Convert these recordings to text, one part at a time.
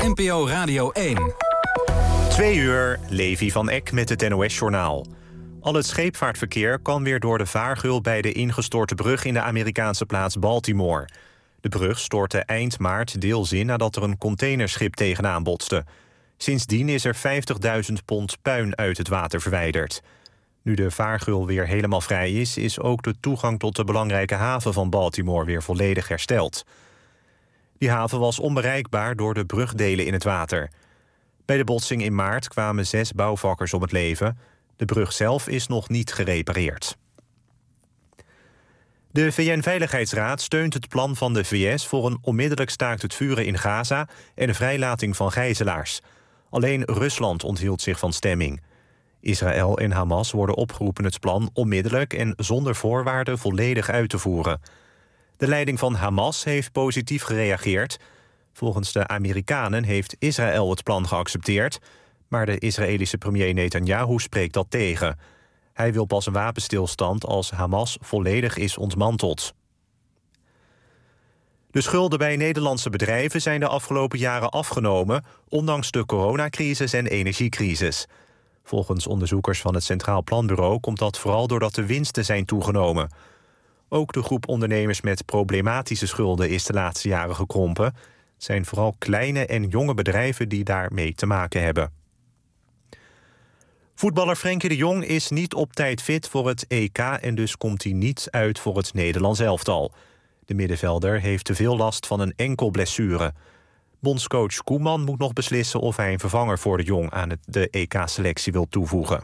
NPO Radio 1. 2 uur, Levi van Eck met het NOS-journaal. Al het scheepvaartverkeer kan weer door de vaargeul bij de ingestorte brug in de Amerikaanse plaats Baltimore. De brug stortte eind maart deels in nadat er een containerschip tegenaan botste. Sindsdien is er 50.000 pond puin uit het water verwijderd. Nu de vaargeul weer helemaal vrij is ook de toegang tot de belangrijke haven van Baltimore weer volledig hersteld. Die haven was onbereikbaar door de brugdelen in het water. Bij de botsing in maart kwamen 6 bouwvakkers om het leven. De brug zelf is nog niet gerepareerd. De VN-veiligheidsraad steunt het plan van de VS voor een onmiddellijk staakt het vuren in Gaza en de vrijlating van gijzelaars. Alleen Rusland onthield zich van stemming. Israël en Hamas worden opgeroepen het plan onmiddellijk en zonder voorwaarden volledig uit te voeren. De leiding van Hamas heeft positief gereageerd. Volgens de Amerikanen heeft Israël het plan geaccepteerd, maar de Israëlische premier Netanyahu spreekt dat tegen. Hij wil pas een wapenstilstand als Hamas volledig is ontmanteld. De schulden bij Nederlandse bedrijven zijn de afgelopen jaren afgenomen, ondanks de coronacrisis en energiecrisis. Volgens onderzoekers van het Centraal Planbureau komt dat vooral doordat de winsten zijn toegenomen. Ook de groep ondernemers met problematische schulden is de laatste jaren gekrompen. Het zijn vooral kleine en jonge bedrijven die daarmee te maken hebben. Voetballer Frenkie de Jong is niet op tijd fit voor het EK en dus komt hij niet uit voor het Nederlands elftal. De middenvelder heeft te veel last van een enkelblessure. Bondscoach Koeman moet nog beslissen of hij een vervanger voor de Jong aan de EK-selectie wil toevoegen.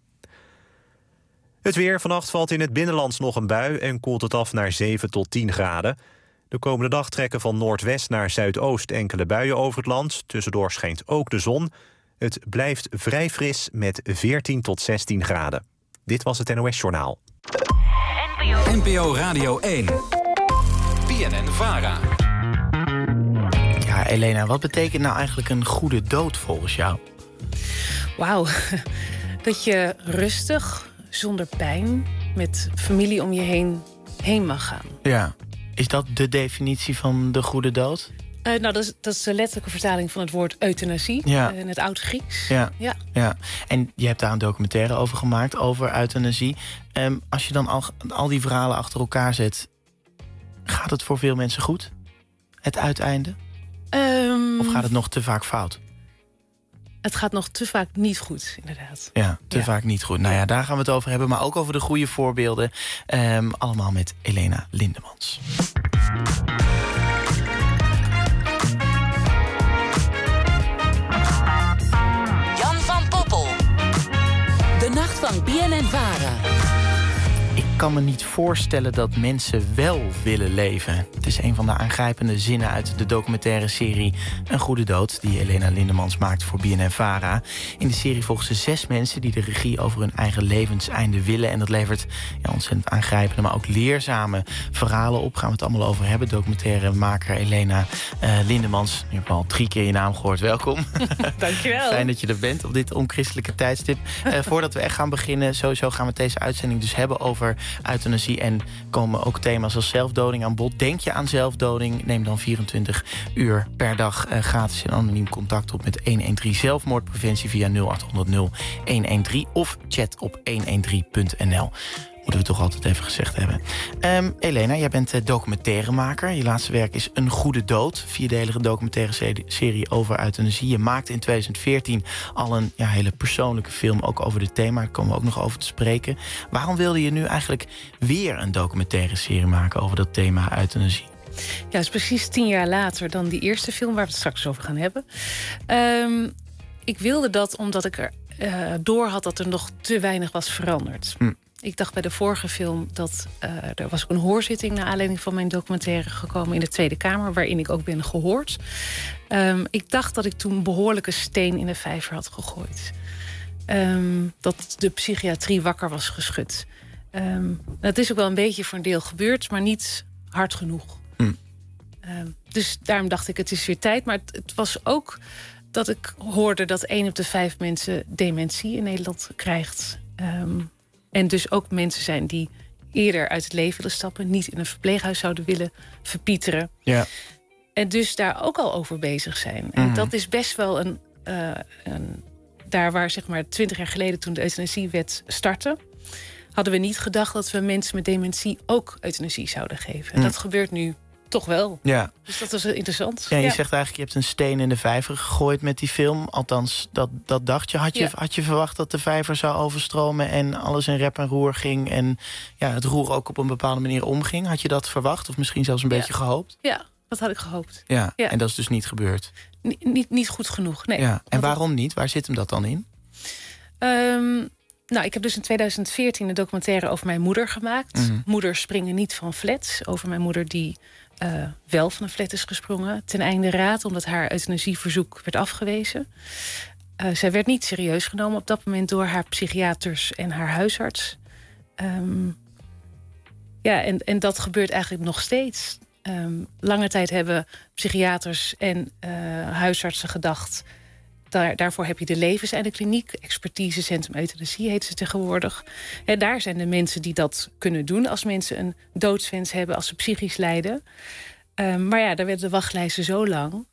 Het weer. Vannacht valt in het binnenland nog een bui en koelt het af naar 7 tot 10 graden. De komende dag trekken van noordwest naar zuidoost enkele buien over het land. Tussendoor schijnt ook de zon. Het blijft vrij fris met 14 tot 16 graden. Dit was het NOS-journaal. NPO Radio 1. BNN-VARA. Ja, Elena, wat betekent nou eigenlijk een goede dood volgens jou? Wauw, dat je rustig, zonder pijn, met familie om je heen mag gaan. Ja, is dat de definitie van de goede dood? Nou, dat is de letterlijke vertaling van het woord euthanasie, in het Oud-Grieks. Ja. En je hebt daar een documentaire over gemaakt, over euthanasie. Als je dan al die verhalen achter elkaar zet, gaat het voor veel mensen goed? Het uiteinde? Of gaat het nog te vaak fout? Het gaat nog te vaak niet goed, inderdaad. Ja, te vaak niet goed. Nou ja, daar gaan we het over hebben, maar ook over de goede voorbeelden. Allemaal met Elena Lindemans. Jan van Poppel. De nacht van BNN-VARA. Ik kan me niet voorstellen dat mensen wel willen leven. Het is een van de aangrijpende zinnen uit de documentaire serie Een Goede Dood, die Elena Lindemans maakt voor BNN-VARA. In de serie volgen ze 6 mensen die de regie over hun eigen levenseinde willen. En dat levert ontzettend aangrijpende, maar ook leerzame verhalen op. Gaan we het allemaal over hebben. Documentairemaker Elena Lindemans. Je hebt al 3 keer je naam gehoord. Welkom. Dankjewel. Fijn dat je er bent op dit onchristelijke tijdstip. Voordat we echt gaan beginnen, sowieso gaan we deze uitzending dus hebben over euthanasie. En komen ook thema's als zelfdoding aan bod. Denk je aan zelfdoding? Neem dan 24 uur per dag gratis en anoniem contact op met 113 zelfmoordpreventie via 0800 0113 of chat op 113.nl. Moeten we toch altijd even gezegd hebben. Elena, jij bent documentairemaker. Je laatste werk is Een Goede Dood. 4-delige documentaire serie over euthanasie. Je maakte in 2014 al een hele persoonlijke film, ook over dit thema. Daar komen we ook nog over te spreken. Waarom wilde je nu eigenlijk weer een documentaire serie maken over dat thema euthanasie? Ja, het is precies 10 jaar later dan die eerste film waar we het straks over gaan hebben. Ik wilde dat omdat ik door had dat er nog te weinig was veranderd. Ik dacht bij de vorige film dat er was ook een hoorzitting naar aanleiding van mijn documentaire gekomen in de Tweede Kamer, waarin ik ook ben gehoord. Ik dacht dat ik toen een behoorlijke steen in de vijver had gegooid. Dat de psychiatrie wakker was geschud. Dat is ook wel een beetje voor een deel gebeurd, maar niet hard genoeg. Dus daarom dacht ik, het is weer tijd. Maar het was ook dat ik hoorde dat 1 op de 5 mensen dementie in Nederland krijgt. En dus ook mensen zijn die eerder uit het leven willen stappen, niet in een verpleeghuis zouden willen verpieteren. Ja. En dus daar ook al over bezig zijn. En dat is best wel een daar waar zeg maar 20 jaar geleden toen de euthanasiewet startte, hadden we niet gedacht dat we mensen met dementie ook euthanasie zouden geven. En dat gebeurt nu toch wel. Ja. Dus dat was interessant. Ja, je zegt eigenlijk, je hebt een steen in de vijver gegooid met die film. Althans, dat dacht je. Had je verwacht dat de vijver zou overstromen en alles in rep en roer ging en het roer ook op een bepaalde manier omging? Had je dat verwacht of misschien zelfs een beetje gehoopt? Ja, dat had ik gehoopt. Ja, en dat is dus niet gebeurd? Niet goed genoeg, nee. Ja. En waarom niet? Waar zit hem dat dan in? Nou, ik heb dus in 2014 een documentaire over mijn moeder gemaakt. Moeders springen niet van flats. Over mijn moeder die wel van een flat is gesprongen. Ten einde raad, omdat haar euthanasieverzoek werd afgewezen. Zij werd niet serieus genomen op dat moment door haar psychiaters en haar huisarts. En dat gebeurt eigenlijk nog steeds. Lange tijd hebben psychiaters en huisartsen gedacht, daarvoor heb je de Levenseindekliniek, expertisecentrum euthanasie heet ze tegenwoordig. En daar zijn de mensen die dat kunnen doen als mensen een doodswens hebben, als ze psychisch lijden. Maar daar werden de wachtlijsten zo lang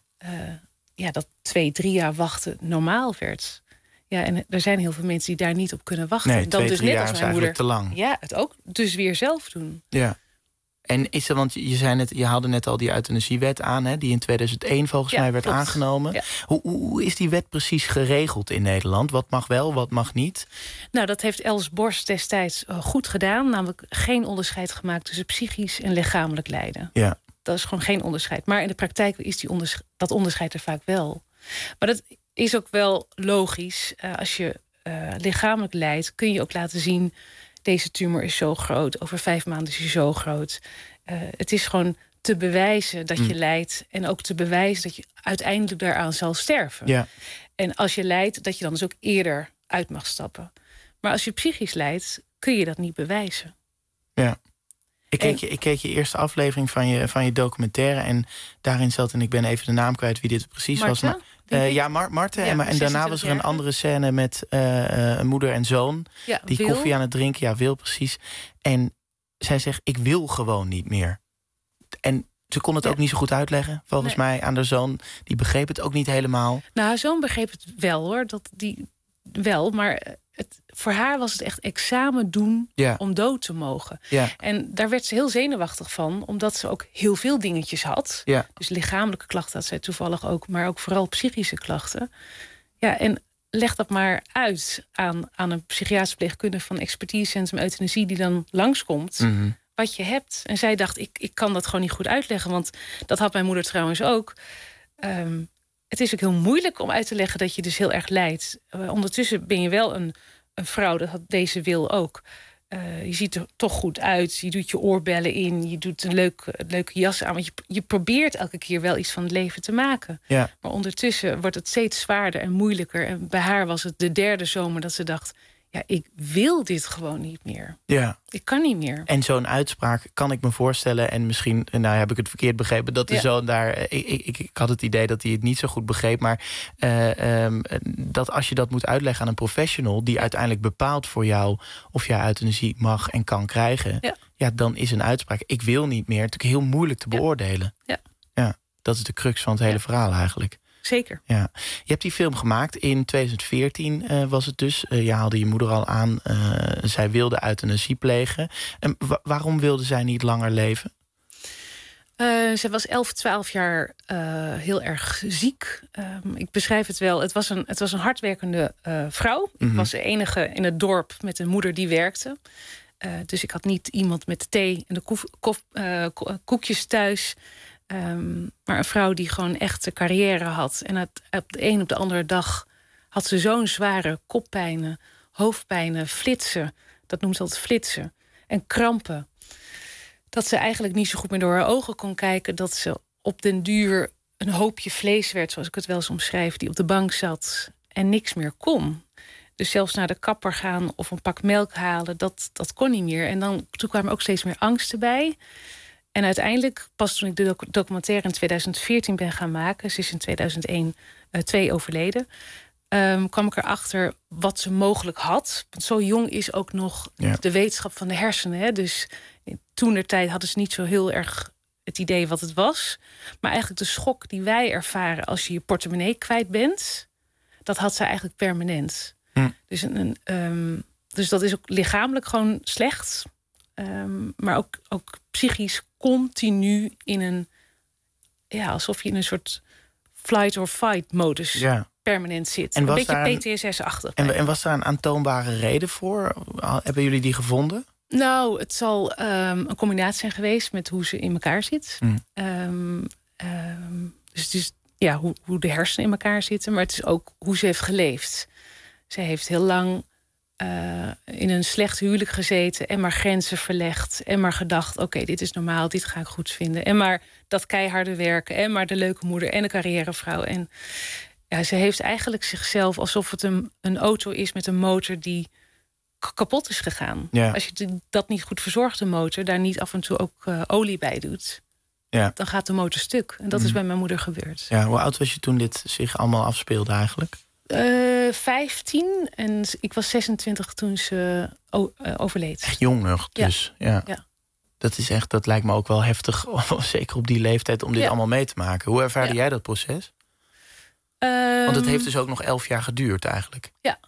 dat 2-3 jaar wachten normaal werd. Ja, en er zijn heel veel mensen die daar niet op kunnen wachten. Nee, dan 2-3 dus net jaar als is mijn moeder te lang. Ja, het ook dus weer zelf doen. Ja. En is er, want je zei net, je haalde net al die euthanasiewet aan, hè, die in 2001 volgens mij werd aangenomen. Ja. Hoe is die wet precies geregeld in Nederland? Wat mag wel, wat mag niet? Nou, dat heeft Els Borst destijds goed gedaan. Namelijk geen onderscheid gemaakt tussen psychisch en lichamelijk lijden. Ja. Dat is gewoon geen onderscheid. Maar in de praktijk is dat onderscheid er vaak wel. Maar dat is ook wel logisch. Als je lichamelijk lijdt, kun je ook laten zien, deze tumor is zo groot, over 5 maanden is hij zo groot. Het is gewoon te bewijzen dat je lijdt en ook te bewijzen dat je uiteindelijk daaraan zal sterven. Ja. En als je lijdt, dat je dan dus ook eerder uit mag stappen. Maar als je psychisch lijdt, kun je dat niet bewijzen. Ja. Ik keek je eerste aflevering van je documentaire en daarin zat, en ik ben even de naam kwijt wie dit precies was. Maar, Marten. Ja, en daarna was er een andere scène met een moeder en zoon die Wil. Koffie aan het drinken. Ja, Wil, precies. En zij zegt, ik wil gewoon niet meer. En ze kon het ook niet zo goed uitleggen, volgens mij, aan haar zoon. Die begreep het ook niet helemaal. Nou, haar zoon begreep het wel, hoor. Maar voor haar was het echt examen doen om dood te mogen. Ja. En daar werd ze heel zenuwachtig van, omdat ze ook heel veel dingetjes had. Ja. Dus lichamelijke klachten had zij toevallig ook, maar ook vooral psychische klachten. Ja, en leg dat maar uit aan een psychiatrisch verpleegkundige van expertisecentrum euthanasie die dan langskomt, wat je hebt. En zij dacht, ik kan dat gewoon niet goed uitleggen, want dat had mijn moeder trouwens ook. Het is ook heel moeilijk om uit te leggen dat je dus heel erg lijdt. Ondertussen ben je wel een vrouw, dat had deze Wil ook. Je ziet er toch goed uit. Je doet je oorbellen in. Je doet een leuke jas aan. Want je probeert elke keer wel iets van het leven te maken. Ja. Maar ondertussen wordt het steeds zwaarder en moeilijker. En bij haar was het de 3e zomer dat ze dacht, ja, ik wil dit gewoon niet meer. Ja. Ik kan niet meer. En zo'n uitspraak kan ik me voorstellen, en misschien heb ik het verkeerd begrepen, dat de zoon daar, ik had het idee dat hij het niet zo goed begreep, maar dat als je dat moet uitleggen aan een professional die uiteindelijk bepaalt voor jou of jij euthanasie mag en kan krijgen, dan is een uitspraak, ik wil niet meer, natuurlijk heel moeilijk te beoordelen. Ja, dat is de crux van het hele verhaal eigenlijk. Zeker. Ja. Je hebt die film gemaakt in 2014 was het dus. Je haalde je moeder al aan. Zij wilde euthanasie plegen. Waarom wilde zij niet langer leven? Zij was 11, 12 jaar heel erg ziek. Ik beschrijf het wel. Het was een hardwerkende vrouw. Ik was de enige in het dorp met een moeder die werkte. Dus ik had niet iemand met de thee en de koekjes thuis. Maar een vrouw die gewoon echt een carrière had. En op de een op de andere dag had ze zo'n zware koppijnen, hoofdpijnen, flitsen. Dat noemt ze altijd flitsen. En krampen. Dat ze eigenlijk niet zo goed meer door haar ogen kon kijken. Dat ze op den duur een hoopje vlees werd, zoals ik het wel eens omschrijf, die op de bank zat en niks meer kon. Dus zelfs naar de kapper gaan of een pak melk halen, dat kon niet meer. En toen kwamen ook steeds meer angsten bij. En uiteindelijk, pas toen ik de documentaire in 2014 ben gaan maken, ze is in 2001 overleden, kwam ik erachter wat ze mogelijk had. Want zo jong is ook nog de wetenschap van de hersenen. Hè? Dus toentertijd hadden ze niet zo heel erg het idee wat het was. Maar eigenlijk de schok die wij ervaren als je je portemonnee kwijt bent, dat had zij eigenlijk permanent. Dus dat is ook lichamelijk gewoon slecht. Maar ook psychisch continu in een... Ja, alsof je in een soort flight or fight modus permanent zit. En een beetje PTSS-achtig. En was daar een aantoonbare reden voor? Hebben jullie die gevonden? Nou, het zal een combinatie zijn geweest met hoe ze in elkaar zit. Dus het is hoe de hersenen in elkaar zitten. Maar het is ook hoe ze heeft geleefd. Ze heeft heel lang in een slecht huwelijk gezeten en maar grenzen verlegd en maar gedacht, oké, dit is normaal, dit ga ik goed vinden. En maar dat keiharde werken en maar de leuke moeder en de carrièrevrouw. En ja, ze heeft eigenlijk zichzelf alsof het een auto is met een motor die kapot is gegaan. Ja. Als je dat niet goed verzorgt, de motor, daar niet af en toe ook olie bij doet, dan gaat de motor stuk. En dat is bij mijn moeder gebeurd. Ja, hoe oud was je toen dit zich allemaal afspeelde eigenlijk? 15 en ik was 26 toen ze overleed. Echt jonger, dus. Ja. Dat lijkt me ook wel heftig, zeker op die leeftijd, om dit allemaal mee te maken. Hoe ervaarde jij dat proces? Want het heeft dus ook nog 11 jaar geduurd eigenlijk. Ja.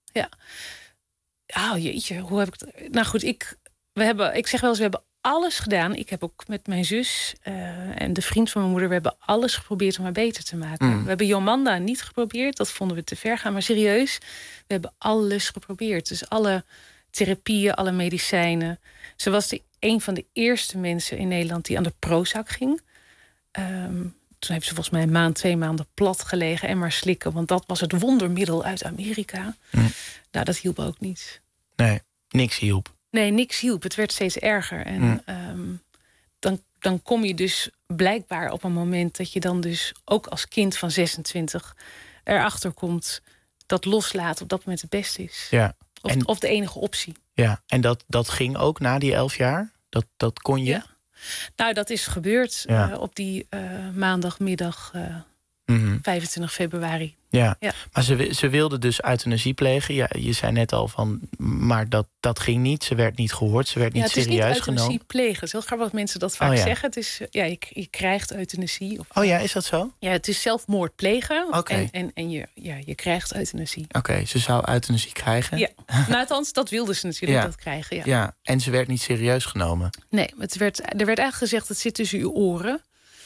Oh jeetje, hoe heb ik het? Nou goed, ik zeg wel eens, we hebben alles gedaan. Ik heb ook met mijn zus en de vriend van mijn moeder, we hebben alles geprobeerd om haar beter te maken. We hebben Jomanda niet geprobeerd, dat vonden we te ver gaan. Maar serieus, we hebben alles geprobeerd. Dus alle therapieën, alle medicijnen. Ze was een van de eerste mensen in Nederland die aan de Prozac ging. Toen heeft ze volgens mij een maand, 2 maanden plat gelegen en maar slikken. Want dat was het wondermiddel uit Amerika. Nou, dat hielp ook niet. Nee, niks hielp. Nee, niks hielp. Het werd steeds erger. En dan kom je dus blijkbaar op een moment dat je dan dus ook als kind van 26 erachter komt dat loslaten op dat moment het beste is. Ja. Of de enige optie. Ja, en dat ging ook na die 11 jaar? Dat kon je? Ja. Nou, dat is gebeurd op die maandagmiddag 25 februari. Ja. Maar ze wilde dus euthanasie plegen. Ja, je zei net al van, maar dat ging niet. Ze werd niet gehoord, ze werd niet serieus genomen. Het is niet euthanasie plegen. Het is heel grappig dat mensen dat vaak zeggen. Het is, je krijgt euthanasie. Oh ja, is dat zo? Ja, het is zelfmoord plegen. Oké. En je krijgt euthanasie. Oké, ze zou euthanasie krijgen? Ja, nou, althans, dat wilde ze natuurlijk dat krijgen. Ja, en ze werd niet serieus genomen? Nee, er werd eigenlijk gezegd, het zit tussen uw oren.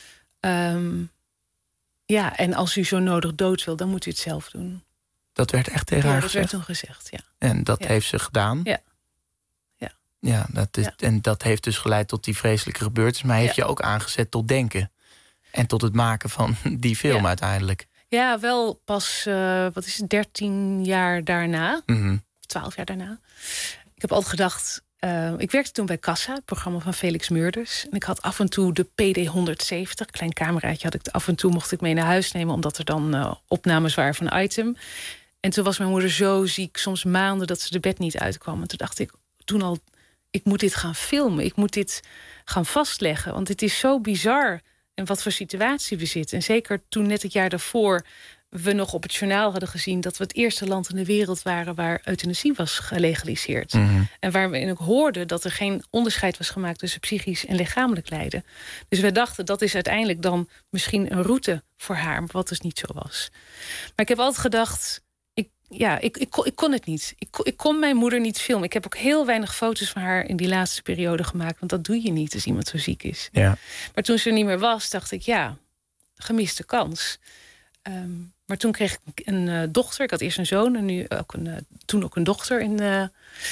Ja, en als u zo nodig dood wil, dan moet u het zelf doen. Dat werd echt tegen haar gezegd? Ja, dat werd toen gezegd, ja. En dat heeft ze gedaan? Ja, en dat heeft dus geleid tot die vreselijke gebeurtenis. Maar heeft je ook aangezet tot denken? En tot het maken van die film uiteindelijk? Ja, wel pas, 13 jaar daarna. 12 jaar daarna. Ik heb altijd gedacht, ik werkte toen bij Kassa, het programma van Felix Meurders. En ik had af en toe de PD-170, klein cameraatje had ik af en toe, mocht ik mee naar huis nemen, omdat er dan opnames waren van Item. En toen was mijn moeder zo ziek, soms maanden, dat ze de bed niet uitkwam. En toen dacht ik toen al, ik moet dit gaan filmen. Ik moet dit gaan vastleggen, want het is zo bizar en wat voor situatie we zitten. En zeker toen net het jaar daarvoor we nog op het journaal hadden gezien dat we het eerste land in de wereld waren waar euthanasie was gelegaliseerd. En waar we ook hoorden dat er geen onderscheid was gemaakt tussen psychisch en lichamelijk lijden. Dus we dachten dat is uiteindelijk dan misschien een route voor haar, wat dus niet zo was. Maar ik heb altijd gedacht, ik kon het niet. Ik kon mijn moeder niet filmen. Ik heb ook heel weinig foto's van haar in die laatste periode gemaakt, want dat doe je niet als iemand zo ziek is. Ja. Maar toen ze er niet meer was, dacht ik, gemiste kans. Maar toen kreeg ik een dochter. Ik had eerst een zoon en nu ook toen ook een dochter in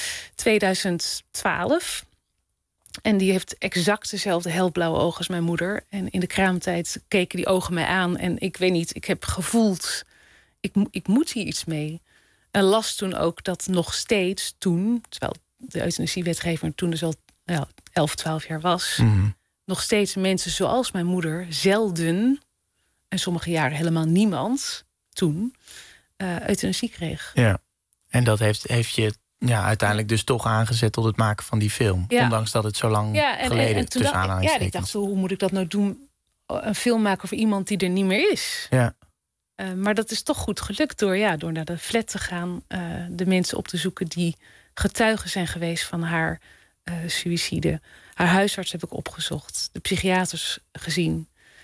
2012. En die heeft exact dezelfde helblauwe ogen als mijn moeder. En in de kraamtijd keken die ogen mij aan. En ik weet niet, ik heb gevoeld, ik moet hier iets mee. En las toen ook dat nog steeds toen, terwijl de euthanasiewetgever toen dus al 11, 12 jaar was, nog steeds mensen zoals mijn moeder zelden, en sommige jaren helemaal niemand toen euthanasie kreeg. Ja, en dat heeft je uiteindelijk dus toch aangezet tot het maken van die film. Ja. Ondanks dat het zo lang geleden en tussen aanhalingstekens. Ik dacht, hoe moet ik dat nou doen? Een film maken voor iemand die er niet meer is. Ja. Maar dat is toch goed gelukt door naar de flat te gaan. De mensen op te zoeken die getuigen zijn geweest van haar suïcide. Haar huisarts heb ik opgezocht. De psychiaters gezien.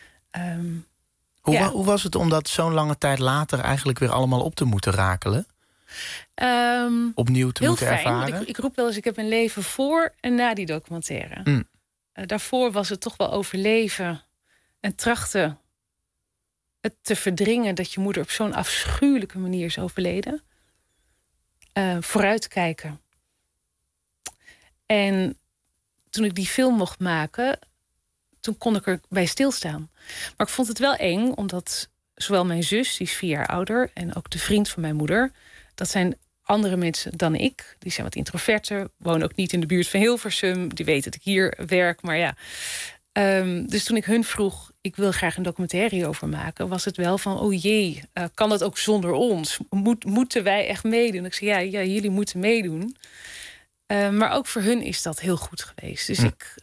Hoe was het om dat zo'n lange tijd later eigenlijk weer allemaal op te moeten rakelen? Opnieuw te moeten ervaren? Want ik roep wel eens, ik heb een leven voor en na die documentaire. Daarvoor was het toch wel overleven en trachten het te verdringen dat je moeder op zo'n afschuwelijke manier is overleden. Vooruitkijken. En toen ik die film mocht maken, toen kon ik erbij stilstaan. Maar ik vond het wel eng, omdat zowel mijn zus, die is 4 jaar ouder, en ook de vriend van mijn moeder, dat zijn andere mensen dan ik. Die zijn wat introverter, wonen ook niet in de buurt van Hilversum. Die weten dat ik hier werk, maar ja. Dus toen ik hun vroeg, ik wil graag een documentaire hierover maken, was het wel van, oh jee, kan dat ook zonder ons? Moeten wij echt meedoen? Ik zei, ja, jullie moeten meedoen. Maar ook voor hun is dat heel goed geweest. Dus ik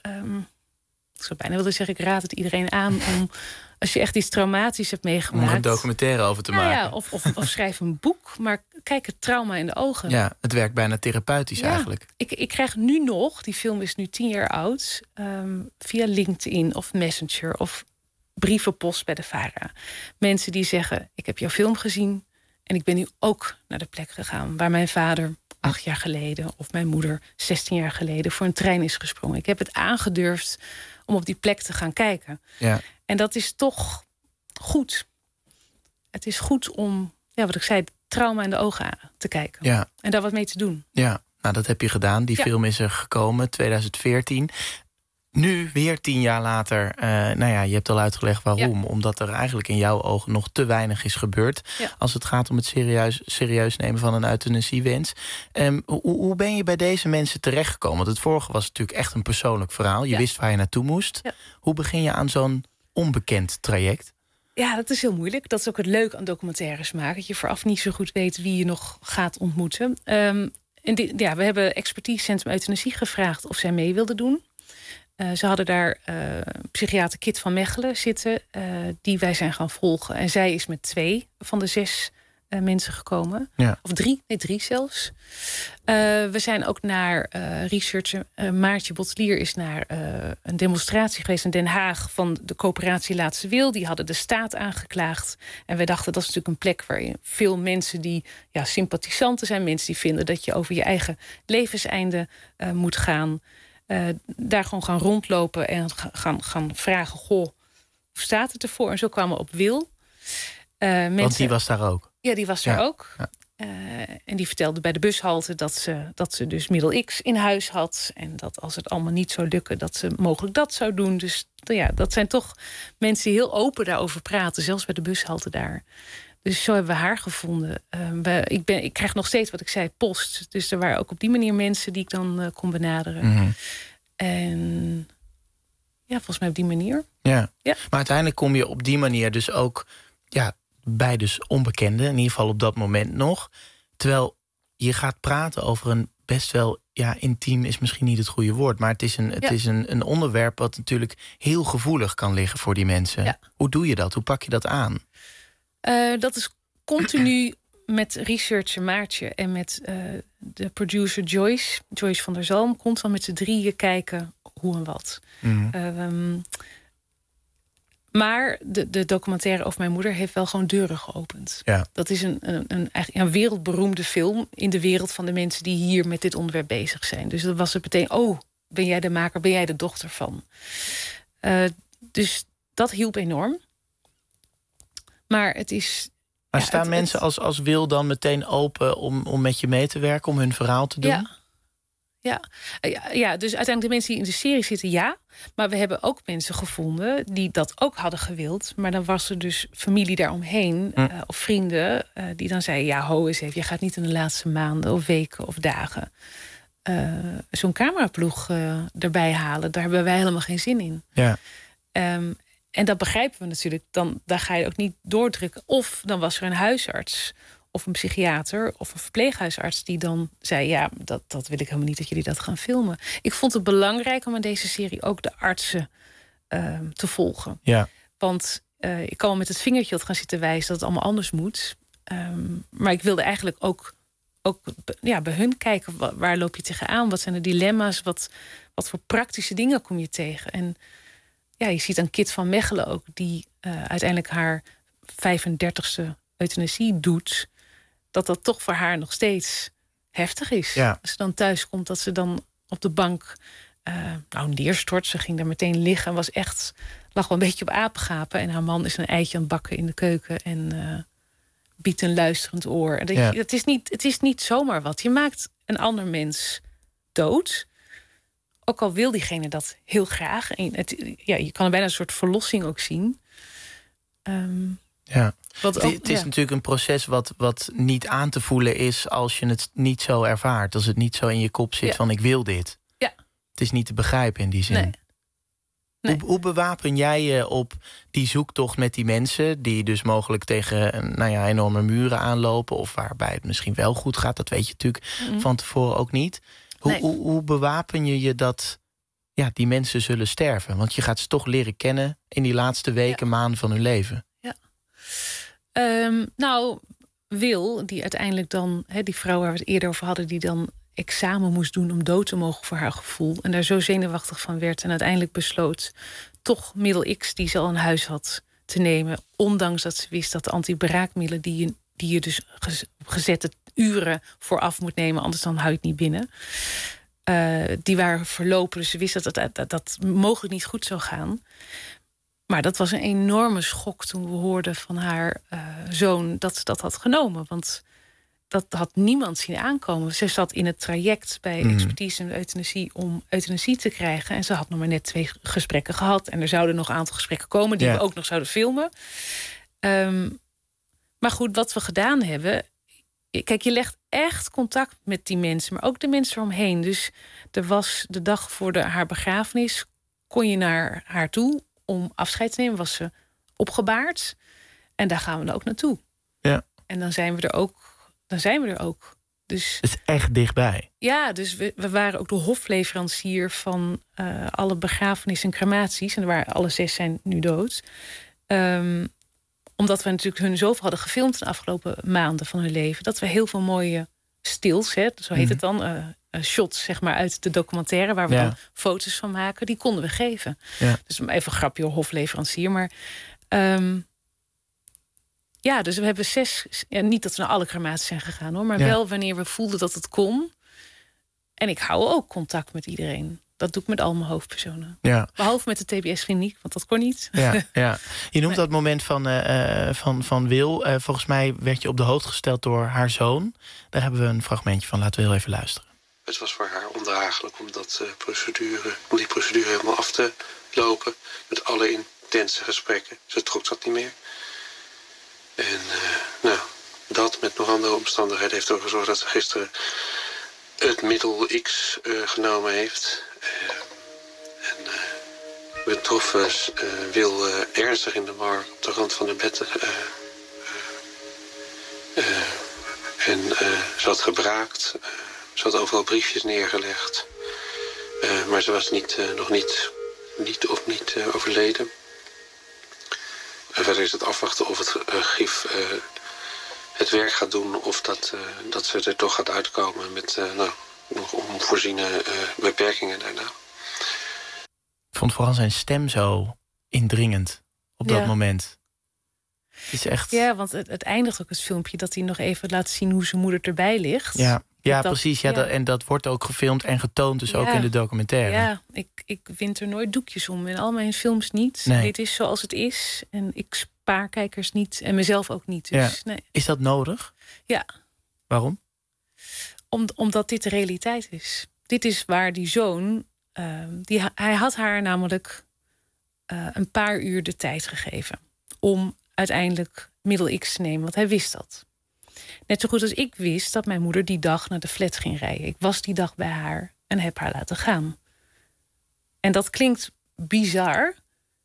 zou bijna willen zeggen, ik raad het iedereen aan om, als je echt iets traumatisch hebt meegemaakt, om er een documentaire over te maken. Ja, of schrijf een boek, maar kijk het trauma in de ogen. Ja, het werkt bijna therapeutisch eigenlijk. Ik krijg nu nog, die film is nu 10 jaar oud, via LinkedIn of Messenger of brievenpost bij de VARA. Mensen die zeggen, ik heb jouw film gezien en ik ben nu ook naar de plek gegaan waar mijn vader 8 jaar geleden of mijn moeder 16 jaar geleden voor een trein is gesprongen. Ik heb het aangedurfd om op die plek te gaan kijken. Ja. En dat is toch goed. Het is goed om, wat ik zei, trauma in de ogen aan te kijken. Ja. En daar wat mee te doen. Ja, nou dat heb je gedaan. Die film is er gekomen, 2014. Nu, weer 10 jaar later, je hebt al uitgelegd waarom. Ja. Omdat er eigenlijk in jouw ogen nog te weinig is gebeurd. Ja. Als het gaat om het serieus nemen van een euthanasiewens. Hoe ben je bij deze mensen terechtgekomen? Want het vorige was natuurlijk echt een persoonlijk verhaal. Je wist waar je naartoe moest. Ja. Hoe begin je aan zo'n onbekend traject? Ja, dat is heel moeilijk. Dat is ook het leuke aan documentaires maken. Dat je vooraf niet zo goed weet wie je nog gaat ontmoeten. We hebben expertisecentrum euthanasie gevraagd of zij mee wilden doen. Ze hadden daar psychiater Kit van Mechelen zitten, die wij zijn gaan volgen. En zij is met 2 van de 6 mensen gekomen. Ja. Of 3, nee 3 zelfs. We zijn ook naar researcher Maartje Bottelier is naar een demonstratie geweest in Den Haag van de coöperatie Laatste Wil. Die hadden de staat aangeklaagd. En wij dachten, dat is natuurlijk een plek waar je veel mensen die sympathisanten zijn, mensen die vinden dat je over je eigen levenseinde moet gaan. Daar gewoon gaan rondlopen en gaan vragen, goh, hoe staat het ervoor? En zo kwamen we op Wil. Want die was daar ook? Ja, die was daar ook. Ja. En die vertelde bij de bushalte dat ze dus middel X in huis had. En dat als het allemaal niet zou lukken, dat ze mogelijk dat zou doen. Dus dat zijn toch mensen die heel open daarover praten. Zelfs bij de bushalte daar. Dus zo hebben we haar gevonden. Ik krijg nog steeds, wat ik zei, post. Dus er waren ook op die manier mensen die ik dan kon benaderen. Mm-hmm. En volgens mij op die manier. Ja. Maar uiteindelijk kom je op die manier dus ook bij dus onbekenden. In ieder geval op dat moment nog. Terwijl je gaat praten over een best wel, intiem is misschien niet het goede woord. Maar het is een onderwerp wat natuurlijk heel gevoelig kan liggen voor die mensen. Ja. Hoe doe je dat? Hoe pak je dat aan? Dat is continu met researcher Maartje en met de producer Joyce van der Zalm, constant met z'n drieën kijken hoe en wat. Mm-hmm. Maar de documentaire over mijn moeder heeft wel gewoon deuren geopend. Ja. Dat is eigenlijk een wereldberoemde film in de wereld van de mensen die hier met dit onderwerp bezig zijn. Dus dat was het meteen, oh, ben jij de maker, ben jij de dochter van? Dus dat hielp enorm. Maar het is... Maar staan mensen als Wil dan meteen open om met je mee te werken, om hun verhaal te doen? Ja, dus uiteindelijk de mensen die in de serie zitten, maar we hebben ook mensen gevonden die dat ook hadden gewild. Maar dan was er dus familie daaromheen, of vrienden, die dan zeiden, ho eens even, je gaat niet in de laatste maanden of weken of dagen zo'n cameraploeg erbij halen. Daar hebben wij helemaal geen zin in. Ja. En dat begrijpen we natuurlijk. Daar ga je ook niet doordrukken. Of dan was er een huisarts of een psychiater of een verpleeghuisarts die dan zei, dat wil ik helemaal niet dat jullie dat gaan filmen. Ik vond het belangrijk om aan deze serie ook de artsen te volgen. Ja. Want ik kan wel met het vingertje gaan zitten wijzen dat het allemaal anders moet. Maar ik wilde eigenlijk ook ook bij hun kijken, waar loop je tegenaan? Wat zijn de dilemma's? Wat voor praktische dingen kom je tegen? En ja, je ziet aan Kit van Mechelen ook, die uiteindelijk haar 35e euthanasie doet, dat toch voor haar nog steeds heftig is. Ja. Als ze dan thuis komt, dat ze dan op de bank neerstort. Ze ging daar meteen liggen en lag wel een beetje op apengapen. En haar man is een eitje aan het bakken in de keuken en biedt een luisterend oor. Het is niet zomaar wat. Je maakt een ander mens dood. Ook al wil diegene dat heel graag. En je kan er bijna een soort verlossing ook zien. Het is natuurlijk een proces wat niet aan te voelen is als je het niet zo ervaart. Als het niet zo in je kop zit van ik wil dit. Ja. Het is niet te begrijpen in die zin. Nee. Hoe bewapen jij je op die zoektocht met die mensen die dus mogelijk tegen enorme muren aanlopen of waarbij het misschien wel goed gaat? Dat weet je natuurlijk van tevoren ook niet. Hoe bewapen je dat die mensen zullen sterven? Want je gaat ze toch leren kennen in die laatste weken, maanden van hun leven. Ja. Wil, die uiteindelijk dan, die vrouw waar we het eerder over hadden, die dan examen moest doen om dood te mogen voor haar gevoel. En daar zo zenuwachtig van werd en uiteindelijk besloot toch middel X die ze al in huis had te nemen. Ondanks dat ze wist dat de antibraakmiddelen die je dus gezette uren vooraf moet nemen, anders dan hou je het niet binnen. Die waren verlopen, dus ze wist dat mogelijk niet goed zou gaan. Maar dat was een enorme schok toen we hoorden van haar zoon dat ze dat had genomen. Want dat had niemand zien aankomen. Ze zat in het traject bij expertise en euthanasie om euthanasie te krijgen. En ze had nog maar net 2 gesprekken gehad. En er zouden nog een aantal gesprekken komen die we ook nog zouden filmen. Maar goed, wat we gedaan hebben. Kijk, je legt echt contact met die mensen, maar ook de mensen eromheen. Dus er was de dag voor haar begrafenis, kon je naar haar toe om afscheid te nemen. Was ze opgebaard. En daar gaan we dan ook naartoe. Ja. En dan zijn we er ook. Dus het is echt dichtbij. Ja, dus we waren ook de hofleverancier van alle begrafenissen en crematies. En alle 6 zijn nu dood. Omdat we natuurlijk hun zoveel hadden gefilmd de afgelopen maanden van hun leven, dat we heel veel mooie stils, zo heet het dan, shots zeg maar uit de documentaire waar we dan foto's van maken, die konden we geven. Ja. Dus even een grapje, hofleverancier, maar dus we hebben 6, niet dat we naar alle crematies zijn gegaan hoor, maar wel wanneer we voelden dat het kon. En ik hou ook contact met iedereen. Dat doe ik met al mijn hoofdpersonen. Ja. Behalve met de TBS-kliniek, want dat kon niet. Ja. Je noemt dat moment van Wil. Volgens mij werd je op de hoogte gesteld door haar zoon. Daar hebben we een fragmentje van. Laten we heel even luisteren. Het was voor haar ondraaglijk om die procedure helemaal af te lopen. Met alle intense gesprekken. Ze trok dat niet meer. En dat met nog andere omstandigheden heeft ervoor gezorgd dat ze gisteren het middel X genomen heeft. We troffen Wil ernstig in de war op de rand van de bed. Ze had gebraakt. Ze had overal briefjes neergelegd. Maar ze was nog niet overleden. En verder is het afwachten of het gif het werk gaat doen, of dat ze er toch gaat uitkomen met nog onvoorziene beperkingen daarna. Ik vond vooral zijn stem zo indringend op dat moment. Het is echt. Ja, want het eindigt ook het filmpje dat hij nog even laat zien hoe zijn moeder erbij ligt. Ja, precies. Ja. En dat wordt ook gefilmd en getoond, dus ook in de documentaire. Ja, ik wind er nooit doekjes om. In al mijn films niet. Nee. Dit is zoals het is. En ik spaar kijkers niet en mezelf ook niet. Dus, nee. Is dat nodig? Ja. Waarom? Omdat dit de realiteit is. Dit is waar die zoon. Hij had haar namelijk een paar uur de tijd gegeven om uiteindelijk middel X te nemen, want hij wist dat. Net zo goed als ik wist dat mijn moeder die dag naar de flat ging rijden. Ik was die dag bij haar en heb haar laten gaan. En dat klinkt bizar,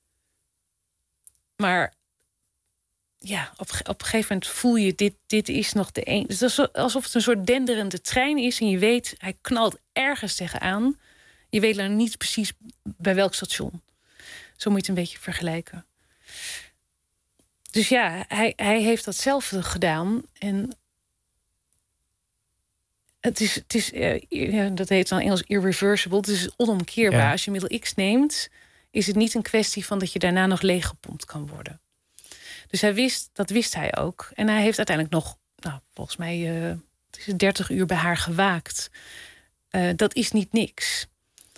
maar ja, op een gegeven moment voel je dit is nog de een. Het is alsof het een soort denderende trein is en je weet, hij knalt ergens tegenaan. Je weet dan niet precies bij welk station. Zo moet je het een beetje vergelijken. Dus ja, hij heeft datzelfde gedaan. En Dat heet dan Engels irreversible. Het is onomkeerbaar. Ja. Als je middel X neemt, is het niet een kwestie van dat je daarna nog leeggepompt kan worden. Dus dat wist hij ook. En hij heeft uiteindelijk nog, volgens mij, het is 30 uur bij haar gewaakt. Dat is niet niks.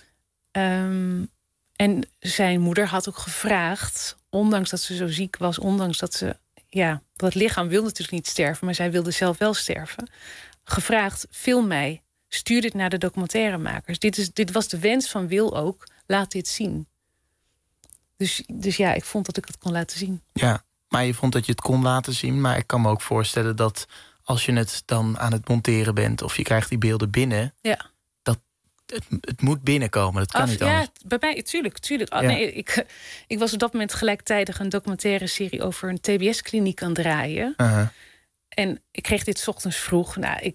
En zijn moeder had ook gevraagd, ondanks dat ze zo ziek was, ondanks dat ze, dat lichaam wilde natuurlijk niet sterven, maar zij wilde zelf wel sterven. Gevraagd, film mij, stuur dit naar de documentairemakers. Dit was de wens van Wil ook, laat dit zien. Dus ja, ik vond dat ik het kon laten zien. Ja, maar je vond dat je het kon laten zien, maar ik kan me ook voorstellen dat als je het dan aan het monteren bent of je krijgt die beelden binnen, dat het moet binnenkomen. Dat kan niet anders. Ja, bij mij, tuurlijk. Ja. Nee, ik was op dat moment gelijktijdig een documentaire serie over een TBS-kliniek aan het draaien. Uh-huh. En ik kreeg dit 's ochtends vroeg. Nou,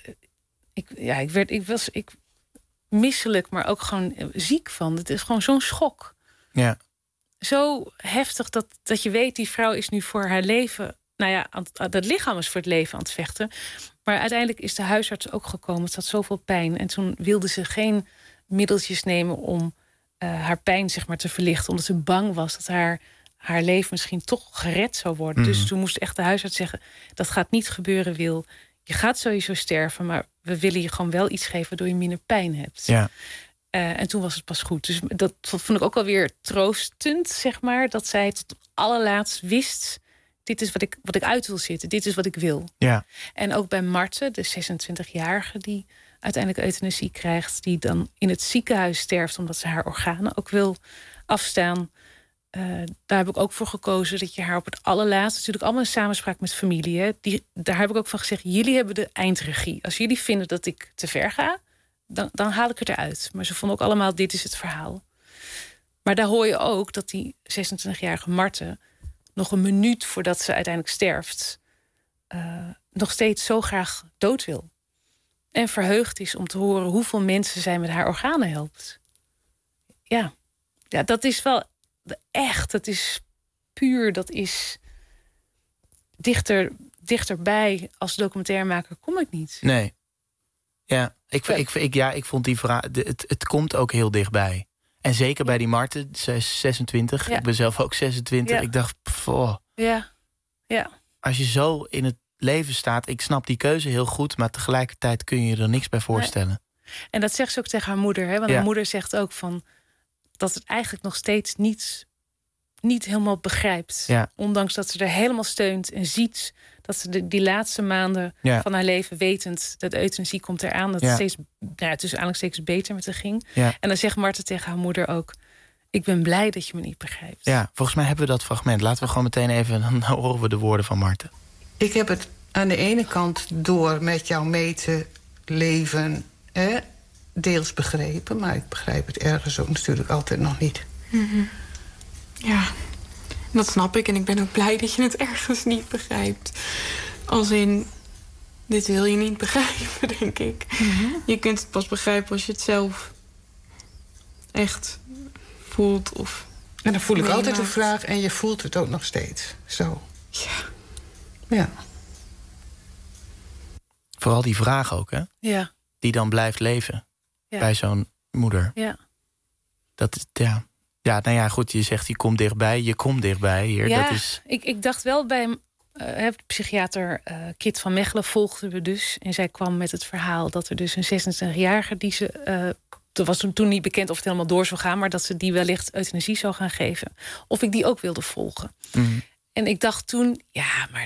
ik was misselijk, maar ook gewoon ziek van. Het is gewoon zo'n schok. Ja. Zo heftig dat je weet, die vrouw is nu voor haar leven, dat lichaam is voor het leven aan het vechten. Maar uiteindelijk is de huisarts ook gekomen. Het had zoveel pijn. En toen wilde ze geen middeltjes nemen om haar pijn, zeg maar, te verlichten. Omdat ze bang was dat haar leven misschien toch gered zou worden. Dus toen moest echt de huisarts zeggen, dat gaat niet gebeuren, Wil. Je gaat sowieso sterven, maar we willen je gewoon wel iets geven waardoor je minder pijn hebt. Ja. En toen was het pas goed. Dus dat vond ik ook alweer troostend, zeg maar. Dat zij tot allerlaatst wist, dit is wat ik uit wil zitten. Dit is wat ik wil. Ja. En ook bij Marten, de 26-jarige die uiteindelijk euthanasie krijgt, die dan in het ziekenhuis sterft omdat ze haar organen ook wil afstaan. Daar heb ik ook voor gekozen dat je haar op het allerlaatste, natuurlijk allemaal in samenspraak met familie, hè, daar heb ik ook van gezegd, jullie hebben de eindregie. Als jullie vinden dat ik te ver ga, dan haal ik het eruit. Maar ze vonden ook allemaal, dit is het verhaal. Maar daar hoor je ook dat die 26-jarige Marten nog een minuut voordat ze uiteindelijk sterft, nog steeds zo graag dood wil. En verheugd is om te horen hoeveel mensen zij met haar organen helpt. Ja, dat is wel echt, dat is puur, dat is dichterbij als documentairemaker kom ik niet. Nee. Ja, ik vond die vraag, het komt ook heel dichtbij. En zeker bij die Marten, zij is 26. Ja. Ik ben zelf ook 26. Ja. Ik dacht, Ja. Als je zo in het leven staat, ik snap die keuze heel goed, maar tegelijkertijd kun je er niks bij voorstellen. Nee. En dat zegt ze ook tegen haar moeder, hè? Want haar moeder zegt ook van dat het eigenlijk nog steeds niet helemaal begrijpt. Ja. Ondanks dat ze er helemaal steunt en ziet dat ze die laatste maanden van haar leven wetend dat euthanasie komt eraan, dat het steeds, tussen aanhalingstekens beter met haar ging. Ja. En dan zegt Marten tegen haar moeder ook, ik ben blij dat je me niet begrijpt. Ja, volgens mij hebben we dat fragment. Laten we gewoon meteen even, dan horen we de woorden van Marten. Ik heb het aan de ene kant door met jou mee te leven, deels begrepen, maar ik begrijp het ergens ook natuurlijk altijd nog niet. Mm-hmm. Ja, dat snap ik. En ik ben ook blij dat je het ergens niet begrijpt. Als in, dit wil je niet begrijpen, denk ik. Mm-hmm. Je kunt het pas begrijpen als je het zelf echt voelt. En dan voel ik altijd de vraag, en je voelt het ook nog steeds. Zo. Ja. Vooral die vraag ook, hè? Ja. Die dan blijft leven bij zo'n moeder. Ja. Dat is, Ja, nou ja, goed, je zegt je komt dichtbij hier. Ja, dat is... ik dacht wel bij de psychiater Kit van Mechelen volgden we dus. En zij kwam met het verhaal dat er dus een 26-jarige die ze... Er was toen niet bekend of het helemaal door zou gaan, maar dat ze die wellicht euthanasie zou gaan geven. Of ik die ook wilde volgen. Mm. En ik dacht toen, maar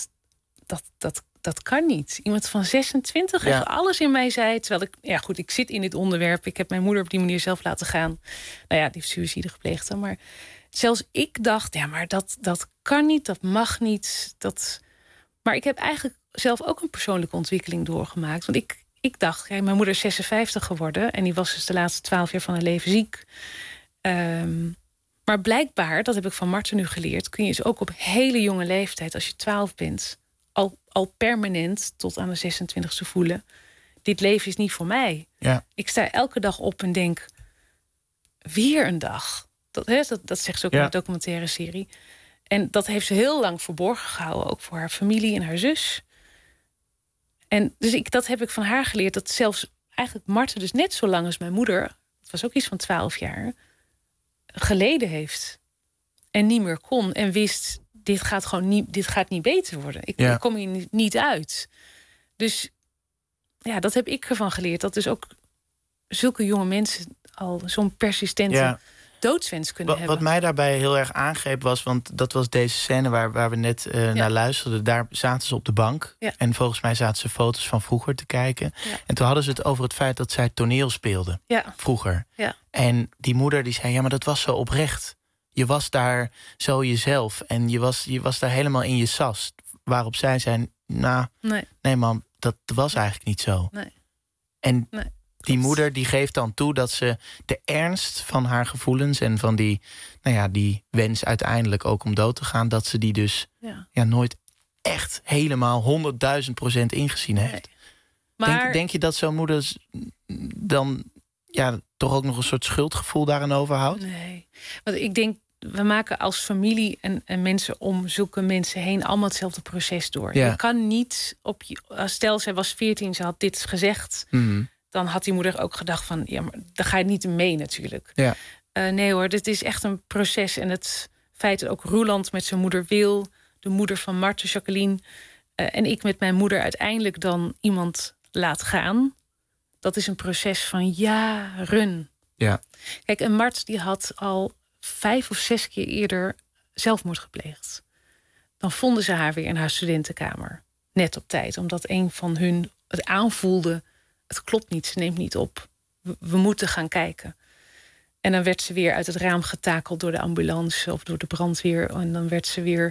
dat kan niet. Iemand van 26 echt alles in mij zei. Terwijl ik zit in dit onderwerp. Ik heb mijn moeder op die manier zelf laten gaan. Die heeft suïcide gepleegd dan. Maar zelfs ik dacht, maar dat kan niet, dat mag niet. Maar ik heb eigenlijk zelf ook een persoonlijke ontwikkeling doorgemaakt. Want ik dacht, mijn moeder is 56 geworden. En die was dus de laatste 12 jaar van haar leven ziek. Maar blijkbaar, dat heb ik van Marten nu geleerd, kun je dus ook op hele jonge leeftijd, als je 12 bent, al permanent tot aan de 26e voelen, dit leven is niet voor mij. Ja. Ik sta elke dag op en denk, weer een dag. Dat zegt ze ook in de documentaire serie. En dat heeft ze heel lang verborgen gehouden, ook voor haar familie en haar zus. En dus dat heb ik van haar geleerd. Dat zelfs eigenlijk Marten dus net zo lang als mijn moeder... het was ook iets van 12 jaar... geleden heeft. En niet meer kon. En wist, dit gaat niet beter worden. Ik kom hier niet uit. Dus ja, dat heb ik ervan geleerd. Dat dus ook zulke jonge mensen al zo'n persistente doodswens kunnen hebben. Wat mij daarbij heel erg aangreep was... want dat was deze scène waar we net naar luisterden. Daar zaten ze op de bank. Ja. En volgens mij zaten ze foto's van vroeger te kijken. Ja. En toen hadden ze het over het feit dat zij toneel speelden. Ja. Vroeger. Ja. En die moeder die zei, ja, maar dat was zo oprecht. Je was daar zo jezelf. En je was daar helemaal in je sas. Waarop zij zei, nee man, dat was eigenlijk niet zo. Nee. En die moeder die geeft dan toe dat ze de ernst van haar gevoelens... en van die wens uiteindelijk ook om dood te gaan... dat ze die dus nooit echt helemaal 100.000% ingezien heeft. Nee. Maar... Denk je dat zo'n moeder dan toch ook nog een soort schuldgevoel daaraan overhoudt? Nee, want ik denk... we maken als familie en mensen om zulke mensen heen... allemaal hetzelfde proces door. Ja. Je kan niet stel, zij was 14, ze had dit gezegd... Mm-hmm. Dan had die moeder ook gedacht van... ja, maar daar ga je niet mee natuurlijk. Ja. Nee hoor, dit is echt een proces. En het feit dat ook Roeland met zijn moeder Wil... de moeder van Marten, Jacqueline... en ik met mijn moeder uiteindelijk dan iemand laat gaan... dat is een proces van jaren. Ja. Kijk, en Mart die had al 5 of 6 keer eerder zelfmoord gepleegd. Dan vonden ze haar weer in haar studentenkamer. Net op tijd, omdat een van hun het aanvoelde... het klopt niet, ze neemt niet op. We moeten gaan kijken. En dan werd ze weer uit het raam getakeld door de ambulance... of door de brandweer. En dan werd ze weer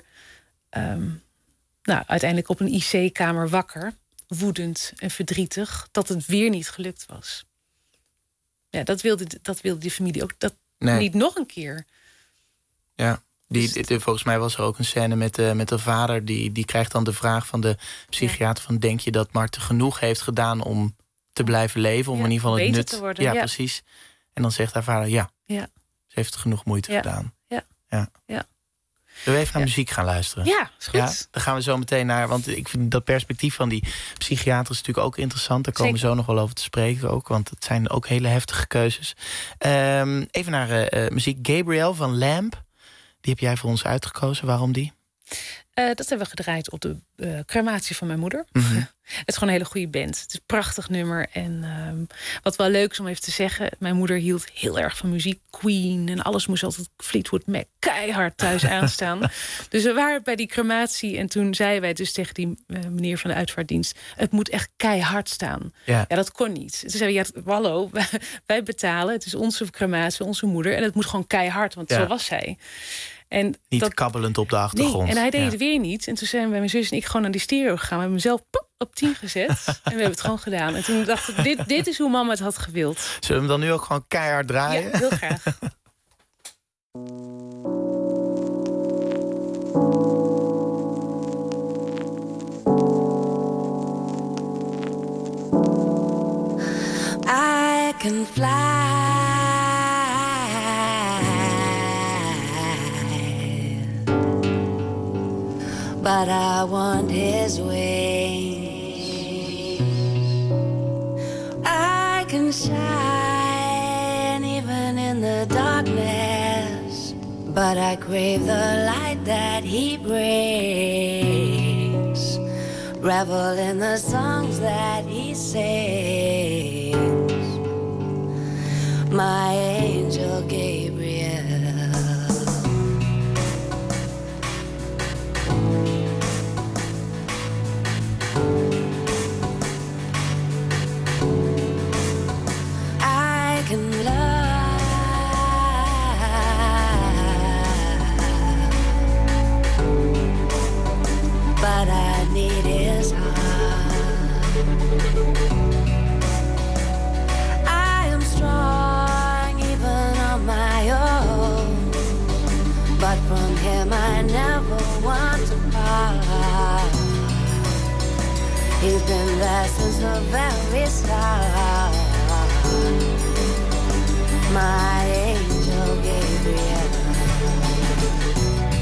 uiteindelijk op een IC-kamer wakker. Woedend en verdrietig. Dat het weer niet gelukt was. Ja, dat wilde die familie ook niet nog een keer. Ja. Volgens mij was er ook een scène met de vader... die krijgt dan de vraag van de psychiater... van denk je dat Marten genoeg heeft gedaan om... te blijven leven, om in ieder geval het nut te worden. Ja, precies. En dan zegt haar vader, ze heeft genoeg moeite gedaan. Ja. Zullen we even naar muziek gaan luisteren? Ja, is goed. Ja, dan gaan we zo meteen naar... want ik vind dat perspectief van die psychiater is natuurlijk ook interessant. Daar komen we zo nog wel over te spreken ook. Want het zijn ook hele heftige keuzes. Even naar muziek. Gabriel van Lamb. Die heb jij voor ons uitgekozen. Waarom die? Dat hebben we gedraaid op de crematie van mijn moeder. Mm-hmm. Het is gewoon een hele goede band. Het is een prachtig nummer. En wat wel leuk is om even te zeggen... mijn moeder hield heel erg van muziek. Queen en alles moest altijd Fleetwood Mac keihard thuis aanstaan. Dus we waren bij die crematie... en toen zeiden wij dus tegen die meneer van de uitvaartdienst... het moet echt keihard staan. Ja, dat kon niet. Toen zeiden we, hallo, wij betalen. Het is onze crematie, onze moeder. En het moet gewoon keihard, want zo was zij. En niet kabbelend op de achtergrond. Nee, en hij deed het weer niet. En toen zijn wij, mijn zus en ik, gewoon naar die stereo gegaan. We hebben hem zelf op 10 gezet. En we hebben het gewoon gedaan. En toen dacht ik, dit is hoe mama het had gewild. Zullen we hem dan nu ook gewoon keihard draaien? Ja, heel graag. I can fly. But I want his wings. I can shine even in the darkness, but I crave the light that he brings. Revel in the songs that he sings. My angel Gabriel. But I need his heart. I am strong even on my own, but from him I never want to part. He's been there since the very start. My angel Gabriel.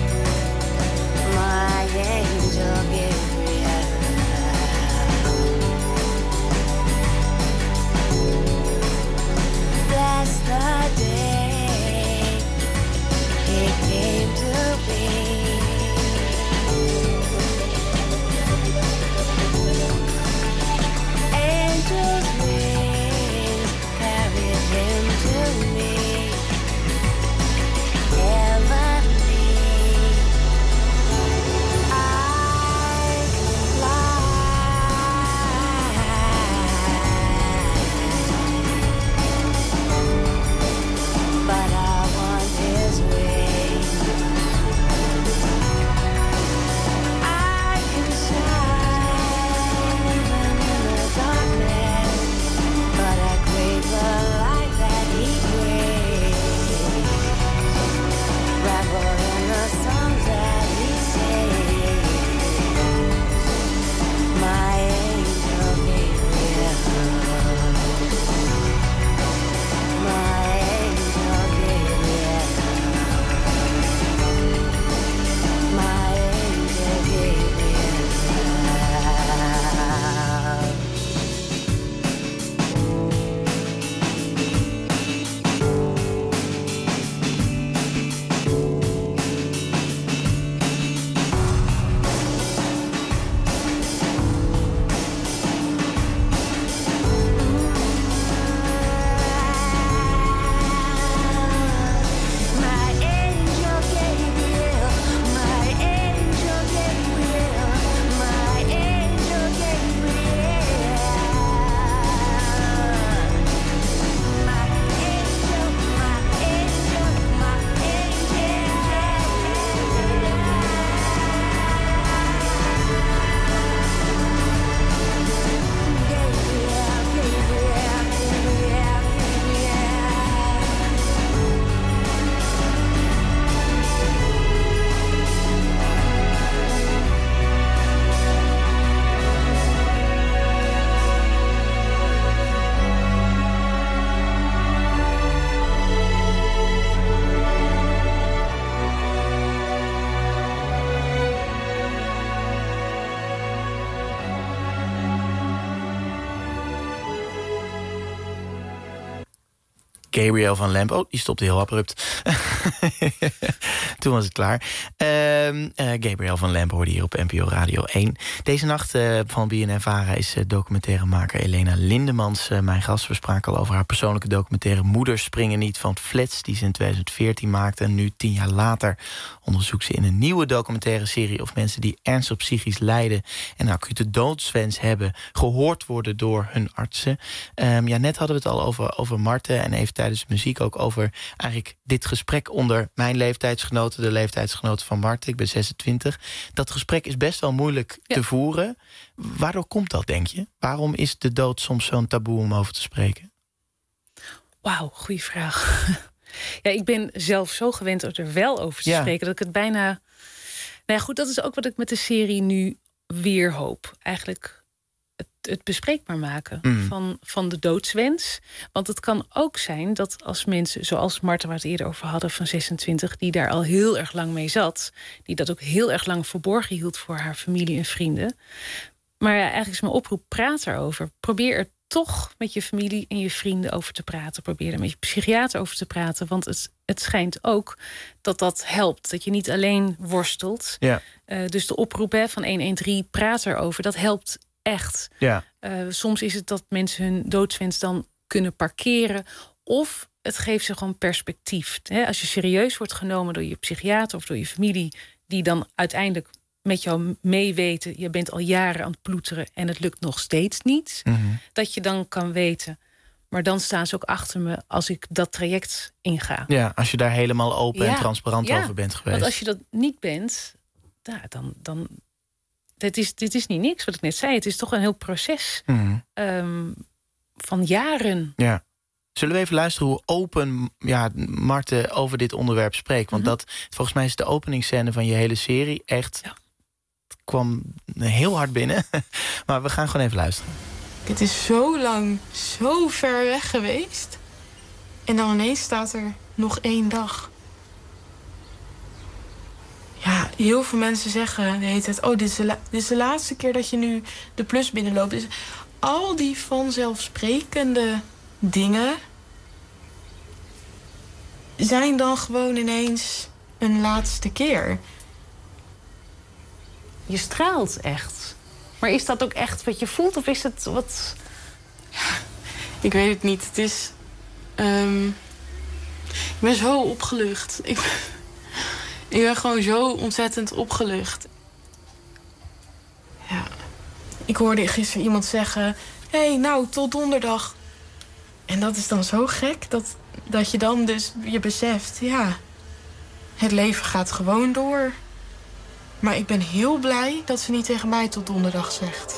My angel Gabriel. Gabriel van Lem. Oh, die stopte heel abrupt. Toen was het klaar. Gabriel van Lem hoorde hier op NPO Radio 1. Deze nacht van BNN-Vara is documentairemaker Elena Lindemans mijn gast. We spraken al over haar persoonlijke documentaire Moeders springen niet van flats, die ze in 2014 maakte. En nu 10 jaar later onderzoekt ze in een nieuwe documentaire serie of mensen die ernstig psychisch lijden en acute doodswens hebben gehoord worden door hun artsen. Net hadden we het al over Marten en even tijdens de muziek ook over eigenlijk dit gesprek onder mijn leeftijdsgenoten, de leeftijdsgenoten van Marten. Ik ben 26. Dat gesprek is best wel moeilijk te voeren. Waardoor komt dat, denk je? Waarom is de dood soms zo'n taboe om over te spreken? Wauw, goede vraag. Ja, ik ben zelf zo gewend om er wel over te spreken dat ik het bijna... Nou ja, goed, dat is ook wat ik met de serie nu weer hoop. Eigenlijk het bespreekbaar maken van de doodswens. Want het kan ook zijn dat als mensen, zoals Marten waar we het eerder over hadden van 26... die daar al heel erg lang mee zat, die dat ook heel erg lang verborgen hield voor haar familie en vrienden. Maar ja, eigenlijk is mijn oproep, praat erover. Probeer er toch met je familie en je vrienden over te praten. Probeer er met je psychiater over te praten. Want het schijnt ook dat helpt. Dat je niet alleen worstelt. Ja. Dus de oproep van 113, praat erover. Dat helpt echt. Ja. Soms is het dat mensen hun doodswens dan kunnen parkeren. Of het geeft ze gewoon perspectief. Als je serieus wordt genomen door je psychiater of door je familie, die dan uiteindelijk met jou meeweten, je bent al jaren aan het ploeteren en het lukt nog steeds niet. Dat je dan kan weten, maar dan staan ze ook achter me als ik dat traject inga. Ja, als je daar helemaal open en transparant over bent geweest. Want als je dat niet bent, dan dit is niet niks wat ik net zei. Het is toch een heel proces van jaren. Ja. Zullen we even luisteren hoe open Marten over dit onderwerp spreekt? Want dat, volgens mij is de openingsscène van je hele serie echt... Ja. Het kwam heel hard binnen. Maar we gaan gewoon even luisteren. Het is zo lang, zo ver weg geweest. En dan ineens staat er nog 1 dag. Ja, heel veel mensen zeggen de hele tijd, oh, dit is de laatste keer dat je nu de plus binnenloopt. Dus al die vanzelfsprekende dingen zijn dan gewoon ineens een laatste keer. Je straalt echt. Maar is dat ook echt wat je voelt? Of is het wat... Ja, ik weet het niet. Het is... ik ben zo opgelucht. Ik ben gewoon zo ontzettend opgelucht. Ja. Ik hoorde gisteren iemand zeggen, hey, nou, tot donderdag. En dat is dan zo gek dat je dan dus je beseft, ja, het leven gaat gewoon door. Maar ik ben heel blij dat ze niet tegen mij tot donderdag zegt.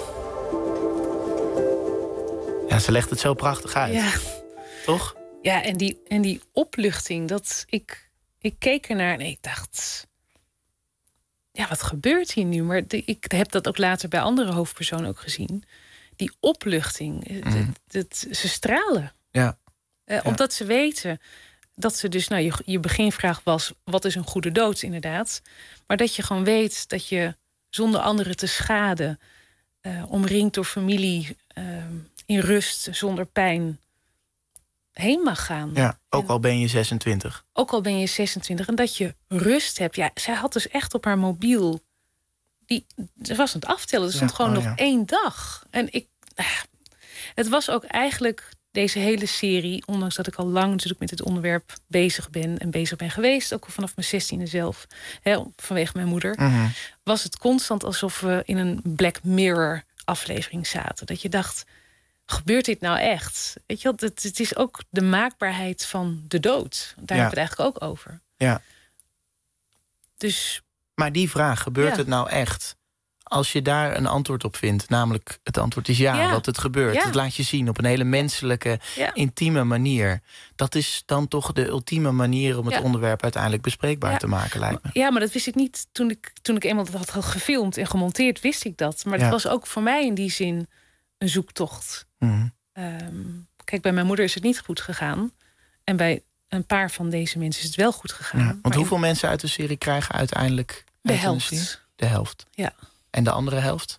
Ja, ze legt het zo prachtig uit. Ja. Toch? Ja, en die opluchting, dat ik keek ernaar en ik dacht, ja, wat gebeurt hier nu? Maar ik heb dat ook later bij andere hoofdpersonen ook gezien. Die opluchting, ze stralen. Ja. Omdat ze weten dat ze dus, nou, je beginvraag was, wat is een goede dood, inderdaad. Maar dat je gewoon weet dat je zonder anderen te schaden, omringd door familie, in rust, zonder pijn, heen mag gaan. Ja, ook al ben je 26. Ook al ben je 26 en dat je rust hebt. Ja, zij had dus echt op haar mobiel, ze was aan het aftellen. Er stond gewoon nog 1 dag. En het was ook eigenlijk deze hele serie, ondanks dat ik al lang natuurlijk met dit onderwerp bezig ben geweest, ook al vanaf mijn 16e zelf, vanwege mijn moeder, was het constant alsof we in een Black Mirror aflevering zaten. Dat je dacht, gebeurt dit nou echt? Weet je wel, het is ook de maakbaarheid van de dood. Daar hebben we het eigenlijk ook over. Ja. Dus, maar die vraag, gebeurt het nou echt? Als je daar een antwoord op vindt, namelijk het antwoord is ja, dat het gebeurt. Ja. Het laat je zien op een hele menselijke, intieme manier. Dat is dan toch de ultieme manier om het onderwerp uiteindelijk bespreekbaar te maken, lijkt me. Ja, maar dat wist ik niet toen ik eenmaal dat had gefilmd en gemonteerd, wist ik dat. Maar het was ook voor mij in die zin een zoektocht. Kijk, bij mijn moeder is het niet goed gegaan. En bij een paar van deze mensen is het wel goed gegaan. Ja, want hoeveel mensen uit de serie krijgen uiteindelijk de helft? De helft. Ja. En de andere helft?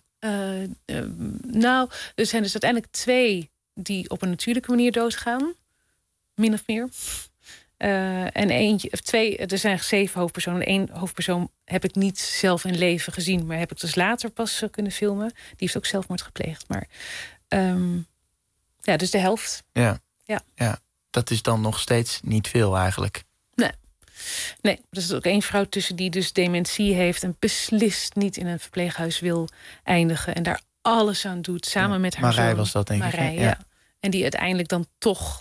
Nou, er zijn dus uiteindelijk 2 die op een natuurlijke manier doodgaan. min of meer. En eentje, of twee, er zijn 7 hoofdpersonen. 1 hoofdpersoon heb ik niet zelf in leven gezien, maar heb ik dus later pas kunnen filmen. Die heeft ook zelfmoord gepleegd. Maar dus de helft. Ja, dat is dan nog steeds niet veel eigenlijk. Nee, er is ook 1 vrouw tussen die dus dementie heeft en beslist niet in een verpleeghuis wil eindigen en daar alles aan doet, samen met haar Marij zoon. was dat, denk Marij, ik. ja. En die uiteindelijk dan toch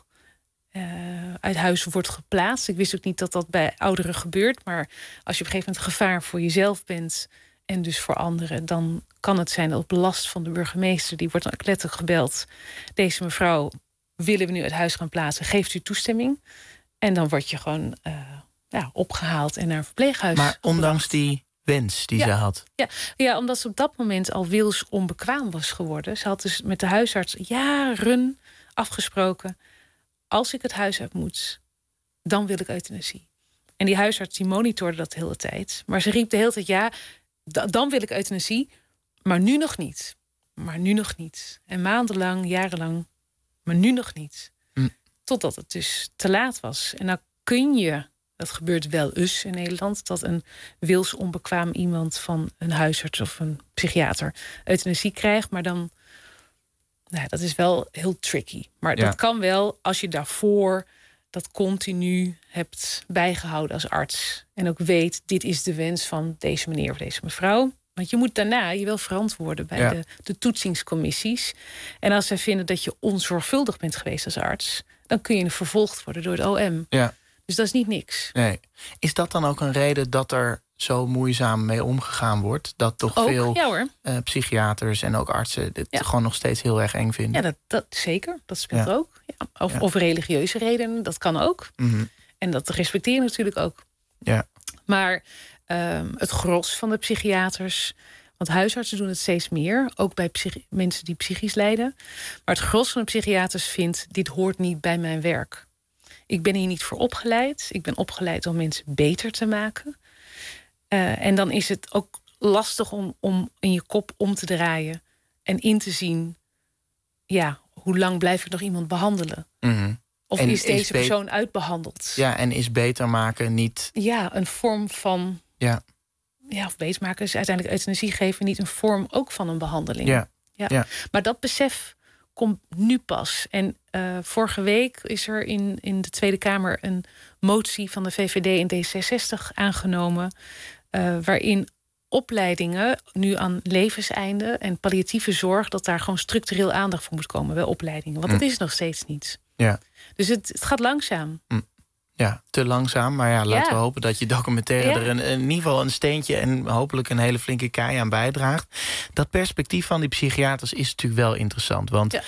uit huis wordt geplaatst. Ik wist ook niet dat dat bij ouderen gebeurt, maar als je op een gegeven moment gevaar voor jezelf bent en dus voor anderen, dan kan het zijn dat op last van de burgemeester, die wordt dan letterlijk gebeld. Deze mevrouw willen we nu uit huis gaan plaatsen, geeft u toestemming? En dan word je gewoon opgehaald en naar een verpleeghuis. Maar ondanks die wens die ze had. Ja, omdat ze op dat moment al wils onbekwaam was geworden. Ze had dus met de huisarts jaren afgesproken, als ik het huis uit moet, dan wil ik euthanasie. En die huisarts die monitorde dat de hele tijd. Maar ze riep de hele tijd, dan wil ik euthanasie, maar nu nog niet. Maar nu nog niet. En maandenlang, jarenlang, maar nu nog niet. Totdat het dus te laat was. En nou kun je, dat gebeurt wel eens in Nederland, dat een wilsonbekwaam iemand van een huisarts of een psychiater euthanasie krijgt, maar dan, dat is wel heel tricky. Maar dat kan wel als je daarvoor dat continu hebt bijgehouden als arts. En ook weet, dit is de wens van deze meneer of deze mevrouw. Want je moet daarna je wel verantwoorden bij de toetsingscommissies. En als zij vinden dat je onzorgvuldig bent geweest als arts, dan kun je vervolgd worden door het OM. Ja. Dus dat is niet niks. Nee. Is dat dan ook een reden dat er zo moeizaam mee omgegaan wordt? Dat toch ook, veel psychiaters en ook artsen het gewoon nog steeds heel erg eng vinden? Ja, dat zeker. Dat speelt ook. Ja. Of religieuze redenen, dat kan ook. Mm-hmm. En dat respecteer je natuurlijk ook. Ja. Maar het gros van de psychiaters, want huisartsen doen het steeds meer, ook bij mensen die psychisch lijden. Maar het gros van de psychiaters vindt, dit hoort niet bij mijn werk. Ik ben hier niet voor opgeleid. Ik ben opgeleid om mensen beter te maken. En dan is het ook lastig om in je kop om te draaien en in te zien, hoe lang blijf ik nog iemand behandelen? Mm-hmm. Of is deze persoon uitbehandeld? Ja, en is beter maken niet... Ja, een vorm van... Ja, of beter maken is uiteindelijk euthanasie geven, niet een vorm ook van een behandeling. Ja. Maar dat besef komt nu pas. En vorige week is er in de Tweede Kamer een motie van de VVD en D66 aangenomen, waarin opleidingen nu aan levenseinde en palliatieve zorg, dat daar gewoon structureel aandacht voor moet komen bij opleidingen. Want dat is nog steeds niet. Ja. Dus het gaat langzaam. Ja, te langzaam. Maar laten we hopen dat je documentaire er in ieder geval een steentje en hopelijk een hele flinke kei aan bijdraagt. Dat perspectief van die psychiaters is natuurlijk wel interessant. Want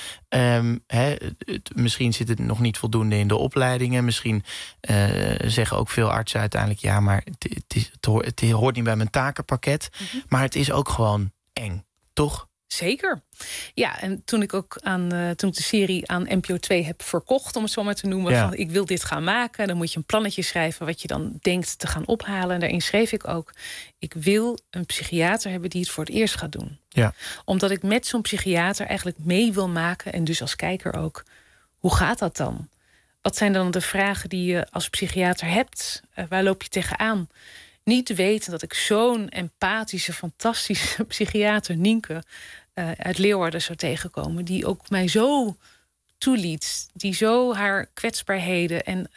misschien zit het nog niet voldoende in de opleidingen. Misschien zeggen ook veel artsen uiteindelijk, maar het hoort niet bij mijn takenpakket. Mm-hmm. Maar het is ook gewoon eng, toch? Zeker. Ja, en toen ik ook toen ik de serie aan NPO 2 heb verkocht, om het zo maar te noemen, van ik wil dit gaan maken, dan moet je een plannetje schrijven wat je dan denkt te gaan ophalen. En daarin schreef ik ook, ik wil een psychiater hebben die het voor het eerst gaat doen. Ja. Omdat ik met zo'n psychiater eigenlijk mee wil maken, en dus als kijker ook, hoe gaat dat dan? Wat zijn dan de vragen die je als psychiater hebt? Waar loop je tegenaan? Niet weten dat ik zo'n empathische, fantastische psychiater, Nienke, uit Leeuwarden zou tegenkomen, die ook mij zo toeliet, die zo haar kwetsbaarheden en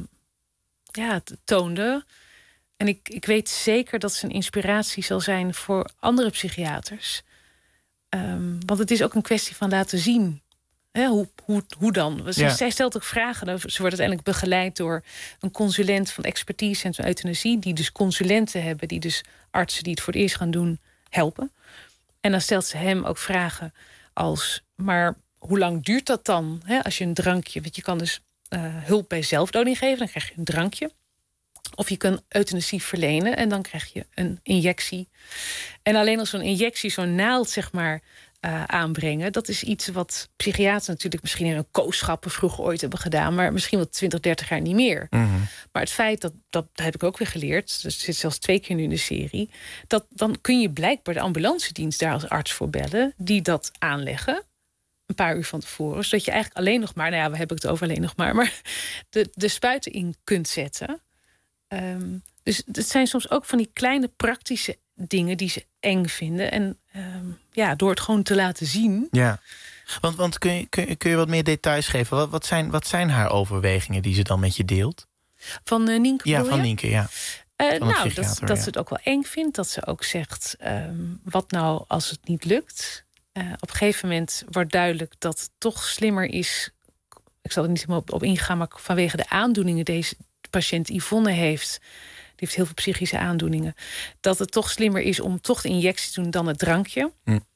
toonde. En ik weet zeker dat ze een inspiratie zal zijn voor andere psychiaters. Want het is ook een kwestie van laten zien. Hoe dan? Zij stelt ook vragen. Ze wordt uiteindelijk begeleid door een consulent van expertise en euthanasie, die dus consulenten hebben, die dus artsen die het voor het eerst gaan doen, helpen. En dan stelt ze hem ook vragen als, maar hoe lang duurt dat dan? Als je een drankje, want je kan dus hulp bij zelfdoding geven, dan krijg je een drankje. Of je kan euthanasie verlenen en dan krijg je een injectie. En alleen als zo'n injectie, zo'n naald, zeg maar, aanbrengen, dat is iets wat psychiaters natuurlijk misschien in hun kooschappen vroeger ooit hebben gedaan, maar misschien wel 20, 30 jaar niet meer. Mm-hmm. Maar het feit dat heb ik ook weer geleerd, dus het zit zelfs 2 keer nu in de serie, dat dan kun je blijkbaar de ambulancedienst daar als arts voor bellen, die dat aanleggen. een paar uur van tevoren. Zodat je eigenlijk alleen nog maar... we hebben het over alleen nog maar de spuiten in kunt zetten. Dus het zijn soms ook van die kleine praktische dingen die ze eng vinden. En door het gewoon te laten zien... Ja. Want kun je wat meer details geven? Wat zijn haar overwegingen die ze dan met je deelt? Van Nienke? Ja, van Nienke, ja. Dat ze het ook wel eng vindt. Dat ze ook zegt, wat nou als het niet lukt? Op een gegeven moment wordt duidelijk dat het toch slimmer is... Ik zal er niet helemaal op ingaan, maar vanwege de aandoeningen... deze patiënt Yvonne heeft... die heeft heel veel psychische aandoeningen... dat het toch slimmer is om toch de injectie te doen dan het drankje.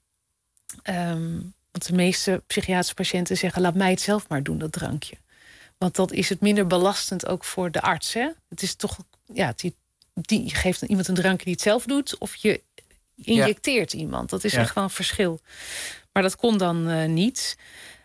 Want de meeste psychiatrische patiënten zeggen... laat mij het zelf maar doen, dat drankje. Want dat is het minder belastend ook voor de arts. Hè? Het is toch... je geeft iemand een drankje die het zelf doet... of je injecteert iemand. Dat is echt wel een verschil. Maar dat kon dan niet.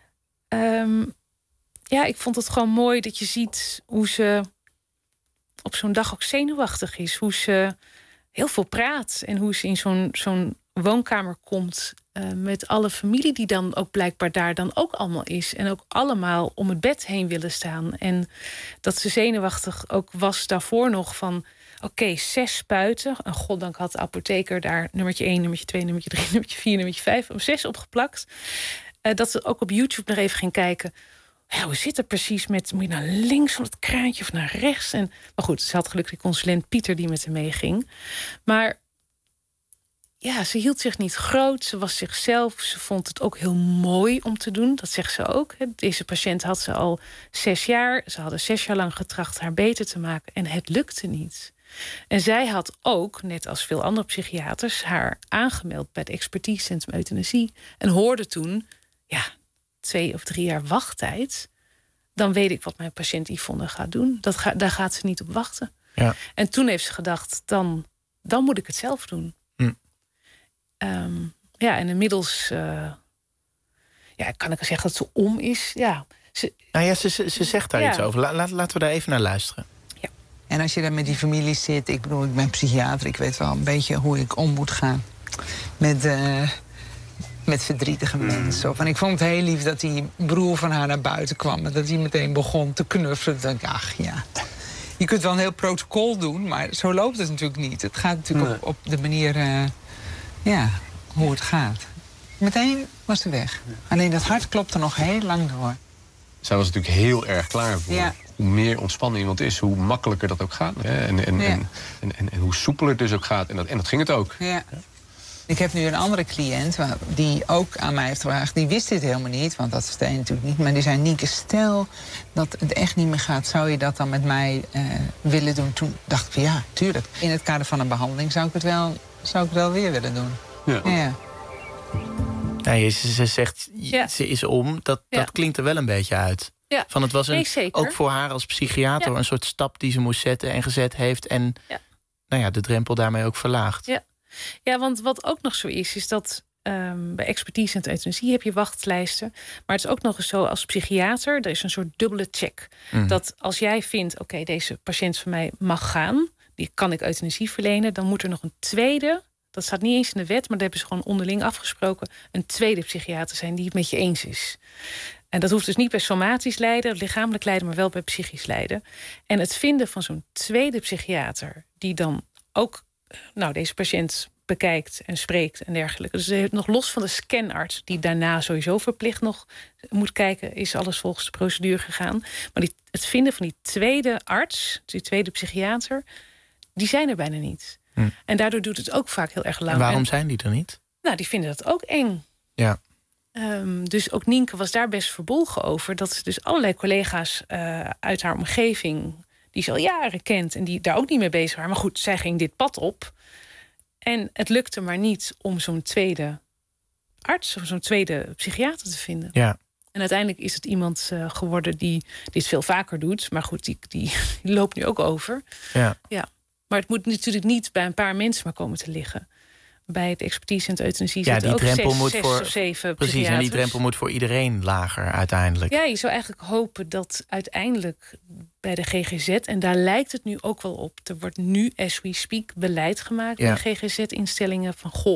Ik vond het gewoon mooi dat je ziet... hoe ze op zo'n dag ook zenuwachtig is. Hoe ze heel veel praat. En hoe ze in zo'n woonkamer komt... met alle familie die dan ook blijkbaar daar dan ook allemaal is. En ook allemaal om het bed heen willen staan. En dat ze zenuwachtig ook was daarvoor nog van... Oké, 6 spuiten. En goddank had de apotheker daar nummertje 1, nummertje 2, nummertje 3, nummertje 4, nummertje 5... 6 opgeplakt. Dat ze ook op YouTube nog even ging kijken... hoe zit het precies met... moet je naar links van het kraantje of naar rechts? Maar goed, ze had gelukkig de consulent Pieter die met haar meeging. Maar ze hield zich niet groot. Ze was zichzelf. Ze vond het ook heel mooi om te doen. Dat zegt ze ook. Deze patiënt had ze al 6 jaar. Ze hadden 6 jaar lang getracht haar beter te maken. En het lukte niet. En zij had ook, net als veel andere psychiaters... haar aangemeld bij het expertisecentrum euthanasie. En hoorde toen, 2 of 3 jaar wachttijd... dan weet ik wat mijn patiënt Yvonne gaat doen. Daar gaat ze niet op wachten. Ja. En toen heeft ze gedacht, dan moet ik het zelf doen. En inmiddels kan ik zeggen dat ze om is. Ze zegt daar iets over. Laten we daar even naar luisteren. Ja. En als je daar met die familie zit... ik ben psychiater, ik weet wel een beetje hoe ik om moet gaan... met verdrietige mensen. En ik vond het heel lief dat die broer van haar naar buiten kwam... en dat hij meteen begon te knuffelen. Dan dacht ik, je kunt wel een heel protocol doen... maar zo loopt het natuurlijk niet. Het gaat natuurlijk op de manier... hoe het gaat. Meteen was ze weg. Alleen dat hart klopte nog heel lang door. Zij was natuurlijk heel erg klaar voor. Ja. Hoe meer ontspannen iemand is, hoe makkelijker dat ook gaat. En hoe soepeler het dus ook gaat. En dat ging het ook. Ja. Ik heb nu een andere cliënt die ook aan mij heeft gevraagd. Die wist dit helemaal niet, want dat vertel je natuurlijk niet. Maar die zei, Nienke, stel dat het echt niet meer gaat... zou je dat dan met mij willen doen? Toen dacht ik van ja, tuurlijk. In het kader van een behandeling zou ik het wel weer willen doen. Ja. Ze zegt, ze is om. Dat klinkt er wel een beetje uit. Ja. Van het was ook voor haar als psychiater een soort stap die ze moest zetten en gezet heeft. En de drempel daarmee ook verlaagd. Ja, want wat ook nog zo is dat bij expertise en euthanasie heb je wachtlijsten. Maar het is ook nog eens zo als psychiater, er is een soort dubbele check. Dat als jij vindt, oké, deze patiënt van mij mag gaan, die kan ik euthanasie verlenen, dan moet er nog een tweede, dat staat niet eens in de wet, maar dat hebben ze gewoon onderling afgesproken, een tweede psychiater zijn die het met je eens is. En dat hoeft dus niet bij somatisch lijden, lichamelijk lijden, maar wel bij psychisch lijden. En het vinden van zo'n tweede psychiater die dan ook deze patiënt bekijkt en spreekt en dergelijke. Dus nog los van de scanarts, die daarna sowieso verplicht nog moet kijken, is alles volgens de procedure gegaan. Maar het vinden van die tweede arts, die tweede psychiater, die zijn er bijna niet. En daardoor doet het ook vaak heel erg lang. En waarom zijn die er niet? Die vinden dat ook eng. Ja. Dus ook Nienke was daar best verbolgen over, dat ze dus allerlei collega's uit haar omgeving, die ze al jaren kent en die daar ook niet mee bezig waren. Maar goed, zij ging dit pad op. En het lukte maar niet om zo'n tweede arts of zo'n tweede psychiater te vinden. Ja. En uiteindelijk is het iemand geworden die dit veel vaker doet. Maar goed, die loopt nu ook over. Ja. Maar het moet natuurlijk niet bij een paar mensen maar komen te liggen. Bij het expertise en het euthanasie zitten ook zes of zeven precies, en die drempel moet voor iedereen lager uiteindelijk. Ja, je zou eigenlijk hopen dat uiteindelijk bij de GGZ, en daar lijkt het nu ook wel op, er wordt nu, as we speak, beleid gemaakt bij GGZ-instellingen van,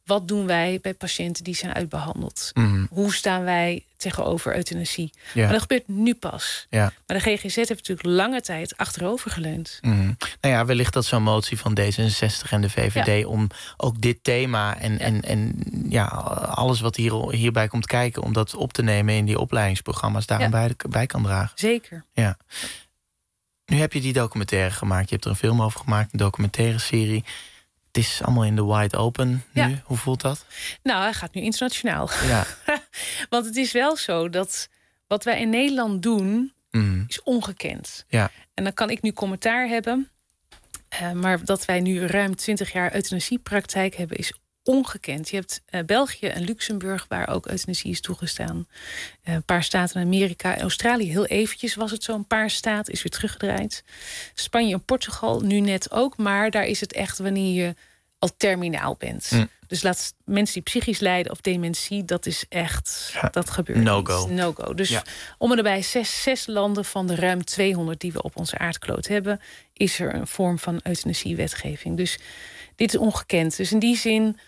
wat doen wij bij patiënten die zijn uitbehandeld? Hoe staan wij tegenover euthanasie? Ja. Maar dat gebeurt nu pas. Ja. Maar de GGZ heeft natuurlijk lange tijd achterover geleund. Nou ja, wellicht dat zo'n motie van D66 en de VVD... om ook dit thema en alles wat hierbij komt kijken... om dat op te nemen in die opleidingsprogramma's... daar bij kan dragen. Zeker. Ja. Nu heb je die documentaire gemaakt. Je hebt er een film over gemaakt, een documentaire serie. Het is allemaal in de wide open nu. Ja. Hoe voelt dat? Nou, hij gaat nu internationaal. Ja. Want het is wel zo dat wat wij in Nederland doen... is ongekend. Ja. En dan kan ik nu commentaar hebben. Maar dat wij nu ruim 20 jaar euthanasiepraktijk hebben... is ongekend. Je hebt België en Luxemburg waar ook euthanasie is toegestaan. Een paar staten in Amerika en Australië. Heel eventjes was het zo. Een paar staten is weer teruggedraaid. Spanje en Portugal nu net ook. Maar daar is het echt wanneer je al terminaal bent. Dus laat mensen die psychisch lijden of dementie... dat is echt, dat gebeurt no-go. niet. No-go. Dus om en erbij 6 landen van de ruim 200... die we op onze aardkloot hebben... is er een vorm van euthanasiewetgeving. Dus dit is ongekend. Dus in die zin...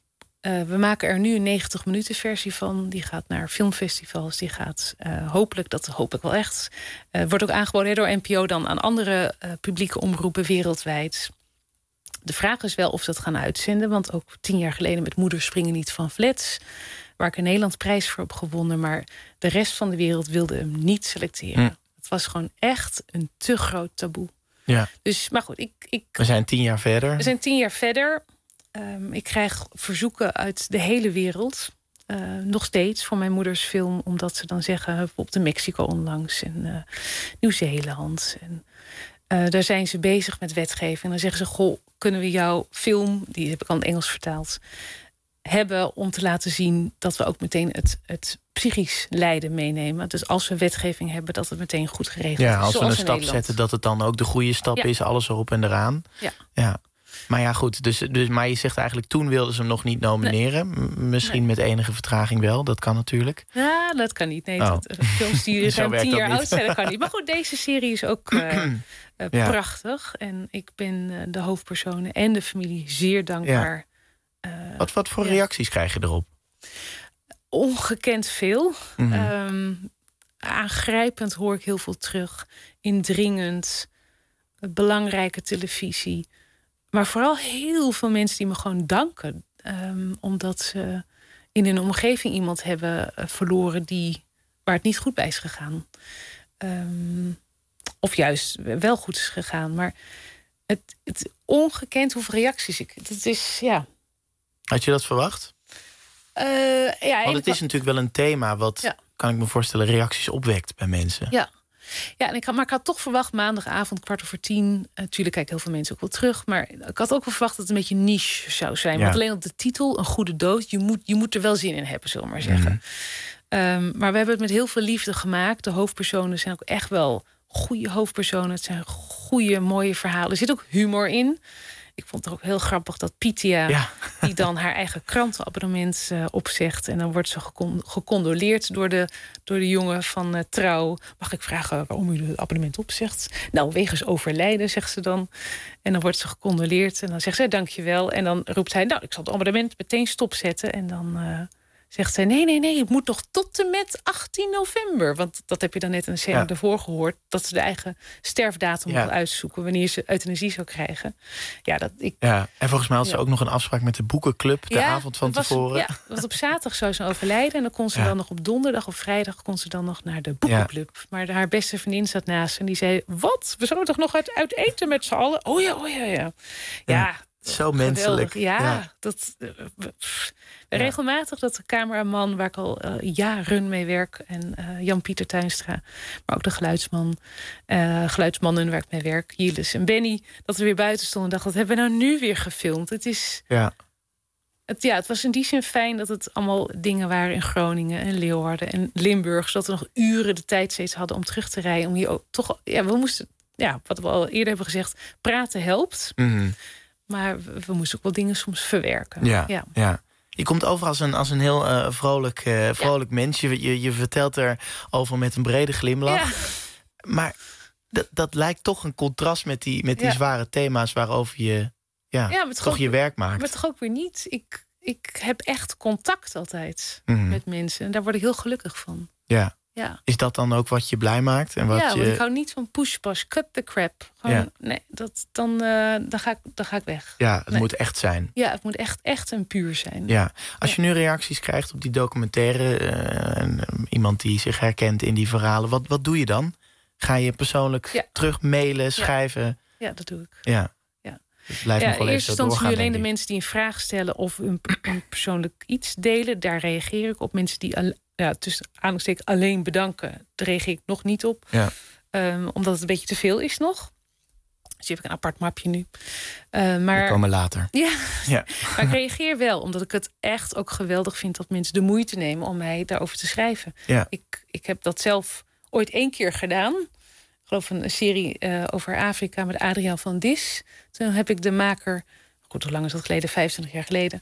we maken er nu een 90-minuten versie van. Die gaat naar filmfestivals. Die gaat hopelijk, dat hoop ik wel echt... wordt ook aangeboden door NPO dan aan andere publieke omroepen wereldwijd. De vraag is wel of ze dat gaan uitzenden. Want ook 10 jaar geleden met Moeders springen niet van flats... waar ik in Nederland prijs voor heb gewonnen... maar de rest van de wereld wilde hem niet selecteren. Het was gewoon echt een te groot taboe. Ja. Dus, maar goed, we zijn 10 jaar verder. We zijn 10 jaar verder... ik krijg verzoeken uit de hele wereld. Nog steeds voor mijn moeders film. Omdat ze dan zeggen, op de Mexico onlangs. En Nieuw-Zeeland. En daar zijn ze bezig met wetgeving. En dan zeggen ze, goh, kunnen we jouw film... die heb ik al in het Engels vertaald... hebben om te laten zien dat we ook meteen het psychisch lijden meenemen. Dus als we wetgeving hebben, dat het meteen goed geregeld is. Ja, als we een stap Nederland zetten, dat het dan ook de goede stap is. Alles erop en eraan. Ja. Maar ja, goed. Dus, maar je zegt eigenlijk, toen wilden ze hem nog niet nomineren. Nee. Misschien met enige vertraging wel. Dat kan natuurlijk. Ja, dat kan niet. Nee, films die zijn 10 jaar oud zijn, dat kan niet. Maar goed, deze serie is ook prachtig. En ik ben de hoofdpersonen en de familie zeer dankbaar. Wat voor reacties krijg je erop? Ongekend veel. Aangrijpend hoor ik heel veel terug. Indringend. Belangrijke televisie. Maar vooral heel veel mensen die me gewoon danken. Omdat ze in hun omgeving iemand hebben verloren... waar het niet goed bij is gegaan. Of juist wel goed is gegaan. Maar het ongekend hoeveel reacties ik... Dat is, Had je dat verwacht? Want het is natuurlijk wel een thema... wat, kan ik me voorstellen, reacties opwekt bij mensen. Ja. Ja, maar ik had toch verwacht maandagavond 9:15. Natuurlijk kijken heel veel mensen ook wel terug. Maar ik had ook wel verwacht dat het een beetje niche zou zijn. Want alleen op de titel, Een goede dood... je moet er wel zin in hebben, zullen we maar zeggen. Maar we hebben het met heel veel liefde gemaakt. De hoofdpersonen zijn ook echt wel goede hoofdpersonen. Het zijn goede, mooie verhalen. Er zit ook humor in. Ik vond het ook heel grappig dat Pitia... die dan haar eigen krantenabonnement opzegt... en dan wordt ze gecondoleerd door de jongen van Trouw. Mag ik vragen waarom u het abonnement opzegt? Nou, wegens overlijden, zegt ze dan. En dan wordt ze gecondoleerd en dan zegt zij dankjewel. En dan roept hij, nou, ik zal het abonnement meteen stopzetten. En dan zegt zij, nee, het moet nog tot en met 18 november. Want dat heb je dan net een scène ervoor gehoord... dat ze de eigen sterfdatum wil uitzoeken... wanneer ze euthanasie zou krijgen. En volgens mij had ze ook nog een afspraak met de boekenclub... de avond van tevoren. Want op zaterdag zou ze overlijden... en dan kon ze dan nog op donderdag of vrijdag... kon ze dan nog naar de boekenclub. Maar haar beste vriendin zat naast en die zei... wat? We zouden toch nog uit eten met z'n allen? Oh ja. Zo menselijk. Regelmatig dat de cameraman, waar ik al jaren mee werk... en Jan-Pieter Tuinstra, maar ook de geluidsmannen waar ik mee werk... Jilles en Benny, dat we weer buiten stonden en dachten... wat hebben we nou nu weer gefilmd? Het is... Het was in die zin fijn dat het allemaal dingen waren in Groningen en Leeuwarden en Limburg... zodat we nog uren de tijd steeds hadden om terug te rijden. Om hier ook toch... we moesten, wat we al eerder hebben gezegd, praten helpt... Maar we moesten ook wel dingen soms verwerken. Ja. Je komt over als een heel vrolijk mens. Je vertelt erover met een brede glimlach. Ja. Maar dat lijkt toch een contrast met die zware thema's... waarover je toch je werk maakt. Maar toch ook weer niet. ik heb echt contact altijd met mensen. En daar word ik heel gelukkig van. Ja. Ja. Is dat dan ook wat je blij maakt? En wat want ik hou niet van push-pas, cut the crap. Gewoon, nee, dan ga ik weg. Ja, het moet echt zijn. Ja, het moet echt en puur zijn. Ja. Als je nu reacties krijgt op die documentaire... iemand die zich herkent in die verhalen... Wat doe je dan? Ga je persoonlijk terug mailen, schrijven? Ja, dat doe ik. Ja. Het blijft nog wel in eerste even instantie doorgaan, alleen de mensen die een vraag stellen... of een persoonlijk iets delen, daar reageer ik op. Mensen die tussen aanhalingstekens alleen bedanken, daar reageer ik nog niet op. Ja. Omdat het een beetje te veel is nog. Dus heb ik een apart mapje nu. Maar die komen later. Ja. Maar ik reageer wel, omdat ik het echt ook geweldig vind... dat mensen de moeite nemen om mij daarover te schrijven. Ja. Ik heb dat zelf ooit 1 keer gedaan. Ik geloof een serie over Afrika met Adriaan van Dis. Toen heb ik de maker, goed, hoe lang is dat geleden? 25 jaar geleden.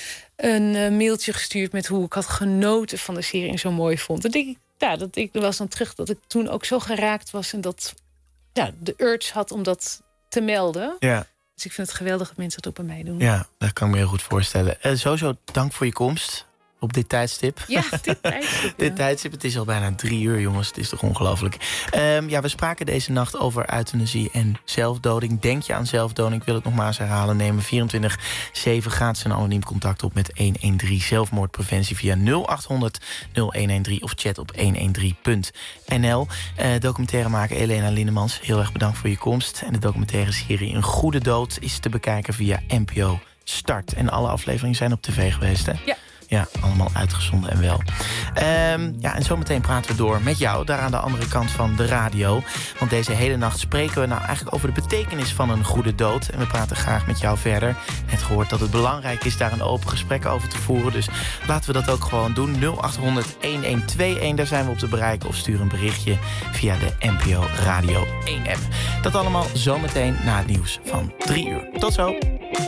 Een mailtje gestuurd met hoe ik had genoten van de serie en zo mooi vond. En denk ik, er was dan terug dat ik toen ook zo geraakt was... en dat de urge had om dat te melden. Ja. Dus ik vind het geweldig dat mensen dat ook bij mij doen. Ja, dat kan ik me heel goed voorstellen. Sowieso dank voor je komst op dit tijdstip. Ja, dit tijdstip. Dit tijdstip, het is al bijna 3 uur, jongens. Het is toch ongelooflijk. We spraken deze nacht over euthanasie en zelfdoding. Denk je aan zelfdoding? Ik wil het nogmaals herhalen. Neem 24/7 gratis een anoniem contact op met 113 zelfmoordpreventie via 0800 0113 of chat op 113.nl. Documentairemaker Elena Lindemans, heel erg bedankt voor je komst. En de documentaire serie Een Goede Dood is te bekijken via NPO Start. En alle afleveringen zijn op tv geweest, hè? Ja. Ja, allemaal uitgezonden en wel. En zometeen praten we door met jou, daar aan de andere kant van de radio. Want deze hele nacht spreken we nou eigenlijk over de betekenis van een goede dood. En we praten graag met jou verder. Net gehoord dat het belangrijk is daar een open gesprek over te voeren. Dus laten we dat ook gewoon doen. 0800 1121, daar zijn we op te bereiken. Of stuur een berichtje via de NPO Radio 1 app. Dat allemaal zometeen na het nieuws van 3 uur. Tot zo.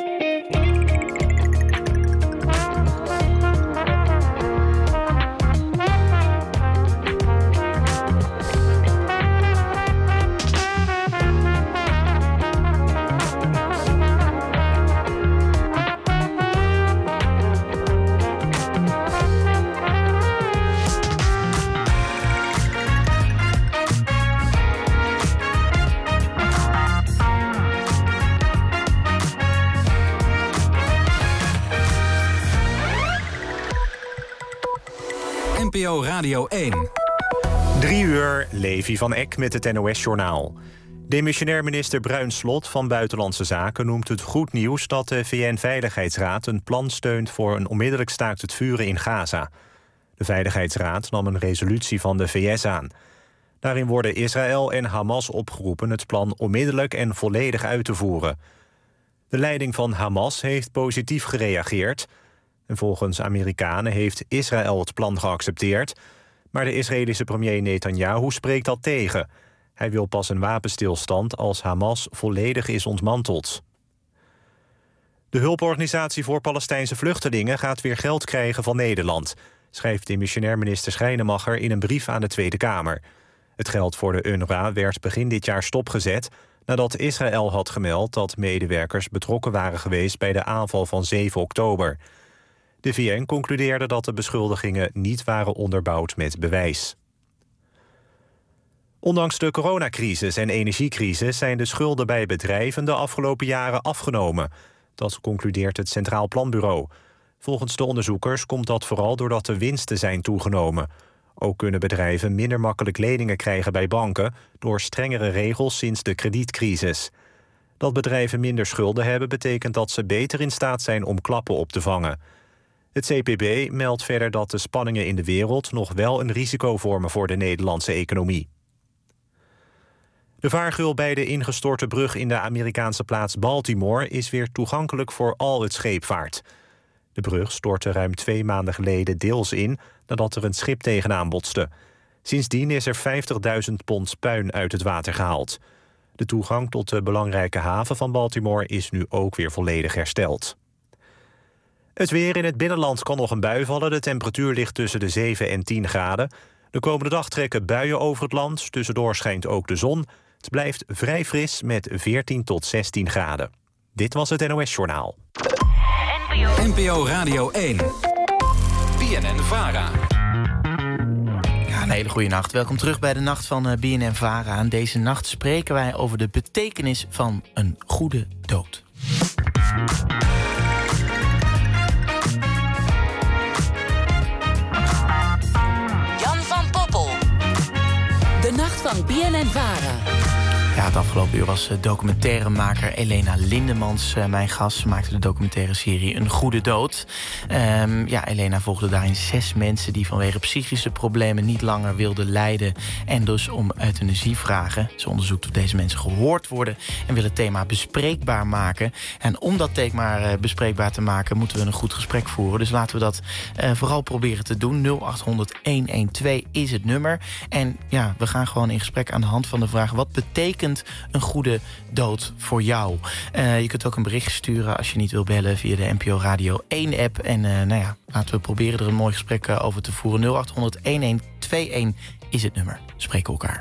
NPO Radio 1. 3 uur, Levi van Eck met het NOS-journaal. Demissionair minister Bruins-Slot van Buitenlandse Zaken noemt het goed nieuws dat de VN-veiligheidsraad een plan steunt voor een onmiddellijk staakt het vuren in Gaza. De Veiligheidsraad nam een resolutie van de VS aan. Daarin worden Israël en Hamas opgeroepen het plan onmiddellijk en volledig uit te voeren. De leiding van Hamas heeft positief gereageerd. En volgens Amerikanen heeft Israël het plan geaccepteerd. Maar de Israëlische premier Netanyahu spreekt dat tegen. Hij wil pas een wapenstilstand als Hamas volledig is ontmanteld. De hulporganisatie voor Palestijnse vluchtelingen gaat weer geld krijgen van Nederland, schrijft demissionair minister Schrijnemacher in een brief aan de Tweede Kamer. Het geld voor de UNRWA werd begin dit jaar stopgezet nadat Israël had gemeld dat medewerkers betrokken waren geweest bij de aanval van 7 oktober. De VN concludeerde dat de beschuldigingen niet waren onderbouwd met bewijs. Ondanks de coronacrisis en energiecrisis zijn de schulden bij bedrijven de afgelopen jaren afgenomen. Dat concludeert het Centraal Planbureau. Volgens de onderzoekers komt dat vooral doordat de winsten zijn toegenomen. Ook kunnen bedrijven minder makkelijk leningen krijgen bij banken door strengere regels sinds de kredietcrisis. Dat bedrijven minder schulden hebben betekent dat ze beter in staat zijn om klappen op te vangen. Het CPB meldt verder dat de spanningen in de wereld nog wel een risico vormen voor de Nederlandse economie. De vaargeul bij de ingestorte brug in de Amerikaanse plaats Baltimore is weer toegankelijk voor al het scheepvaart. De brug stortte ruim 2 maanden geleden deels in nadat er een schip tegenaan botste. Sindsdien is er 50.000 pond puin uit het water gehaald. De toegang tot de belangrijke haven van Baltimore is nu ook weer volledig hersteld. Het weer in het binnenland kan nog een bui vallen. De temperatuur ligt tussen de 7 en 10 graden. De komende dag trekken buien over het land. Tussendoor schijnt ook de zon. Het blijft vrij fris met 14 tot 16 graden. Dit was het NOS Journaal. NPO Radio 1. BNN-VARA. Een hele goede nacht. Welkom terug bij de Nacht van BNN-VARA. En deze nacht spreken wij over de betekenis van een goede dood. Jan van Poppel. De Nacht van BNN-VARA. Ja, het afgelopen uur was documentairemaker Elena Lindemans mijn gast. Ze maakte de documentaire serie Een Goede Dood. Elena volgde daarin 6 mensen die vanwege psychische problemen niet langer wilden lijden en dus om euthanasie vragen. Ze onderzoekt of deze mensen gehoord worden en wil het thema bespreekbaar maken. En om dat thema bespreekbaar te maken moeten we een goed gesprek voeren. Dus laten we dat vooral proberen te doen. 0800-112 is het nummer. En ja, we gaan gewoon in gesprek aan de hand van de vraag: wat betekent een goede dood voor jou? Je kunt ook een berichtje sturen als je niet wil bellen via de NPO Radio 1 app. En laten we proberen er een mooi gesprek over te voeren. 0800-1121 is het nummer. Spreken elkaar.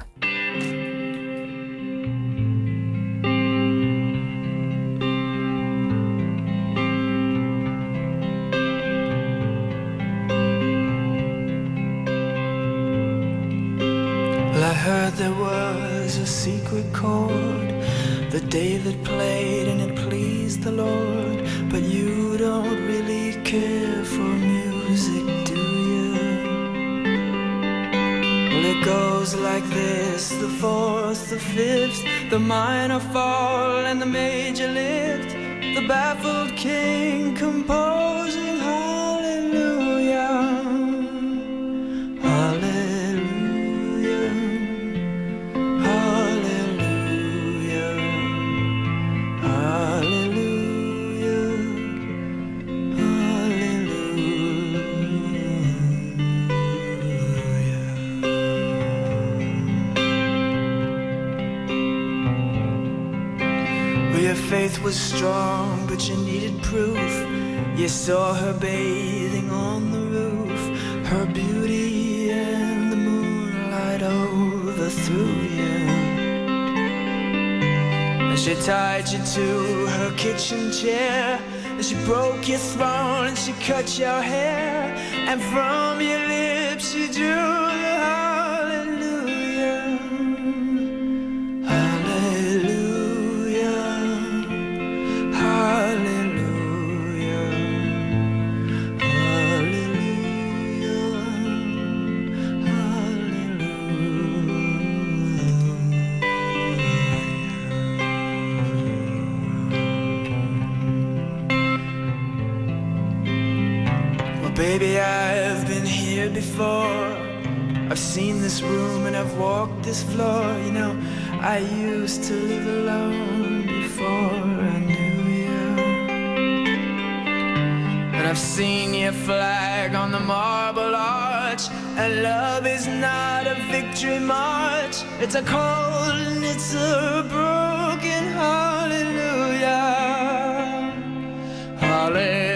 I heard there was a secret chord that David played and it pleased the Lord. But you don't really care for music, do you? Well, it goes like this: the fourth, the fifth, the minor fall and the major lift. The baffled king composing hallelujah. Faith was strong, but you needed proof. You saw her bathing on the roof, her beauty and the moonlight overthrew you. And she tied you to her kitchen chair, and she broke your throne and she cut your hair, and from your lips she drew the hallelujah. Baby, I've been here before. I've seen this room and I've walked this floor. You know, I used to live alone before I knew you. And I've seen your flag on the marble arch. And love is not a victory march. It's a cold and it's a broken hallelujah. Hallelujah.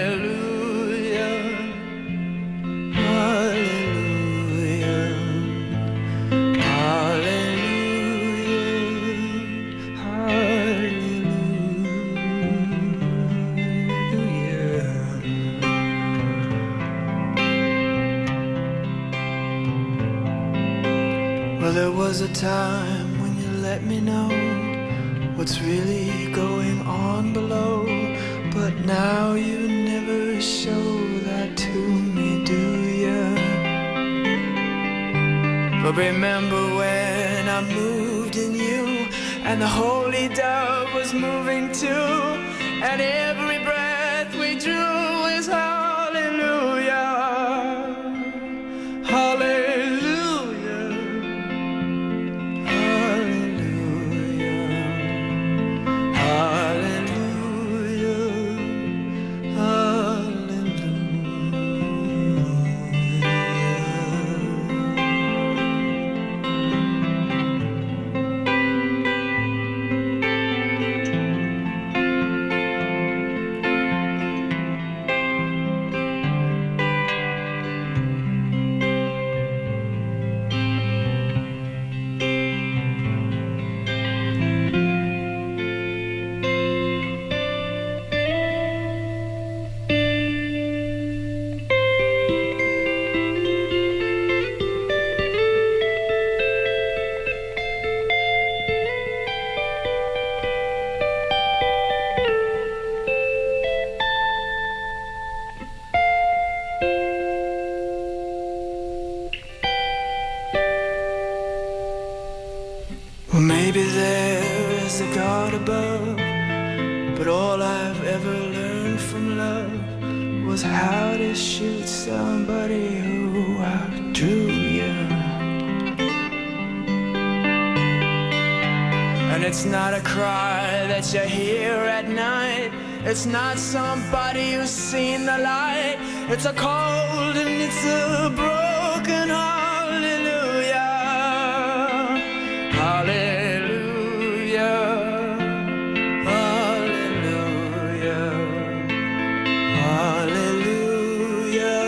There was a time when you let me know what's really going on below, but now you never show that to me, do you? But remember when I moved in you, and the holy dove was moving too, and every breath we drew is hallelujah. Hallelujah. Maybe there is a God above, but all I've ever learned from love was how to shoot somebody who outdrew you. And it's not a cry that you hear at night. It's not somebody who's seen the light. It's a cold and it's a broken hallelujah. Hallelujah. Hallelujah. Hallelujah.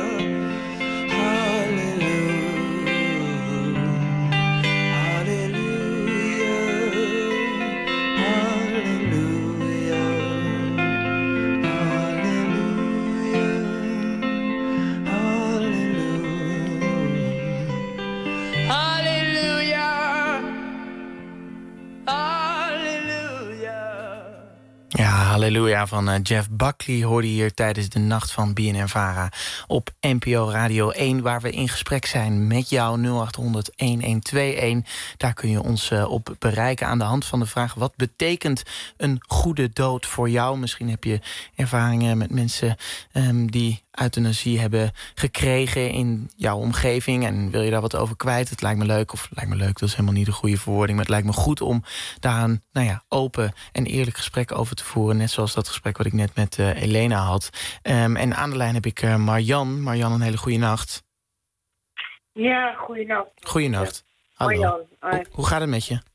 Halleluja van Jeff Buckley hoorde hier tijdens de Nacht van BNN-Vara op NPO Radio 1... waar we in gesprek zijn met jou, 0800-1121. Daar kun je ons op bereiken aan de hand van de vraag... wat betekent een goede dood voor jou? Misschien heb je ervaringen met mensen die euthanasie hebben gekregen in jouw omgeving... en wil je daar wat over kwijt? Het lijkt me leuk, of lijkt me leuk, dat is helemaal niet de goede verwoording... maar het lijkt me goed om daar een open en eerlijk gesprek over te voeren... net zoals dat gesprek wat ik net met Elena had. En aan de lijn heb ik Marjan. Marjan, een hele goede nacht. Ja, goeienacht. Goeienacht. Hallo. Hoe gaat het met je?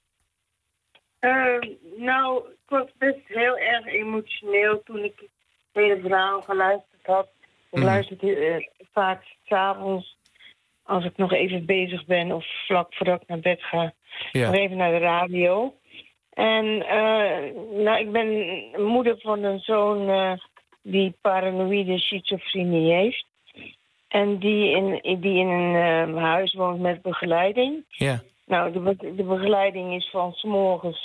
Nou, ik was best heel erg emotioneel toen ik het hele verhaal geluisterd had. Ik luister vaak 's avonds, als ik nog even bezig ben of vlak voordat ik naar bed ga, nog even naar de radio. En ik ben moeder van een zoon die paranoïde schizofrenie heeft. En die in een huis woont met begeleiding. Ja. Nou, de begeleiding is van 's morgens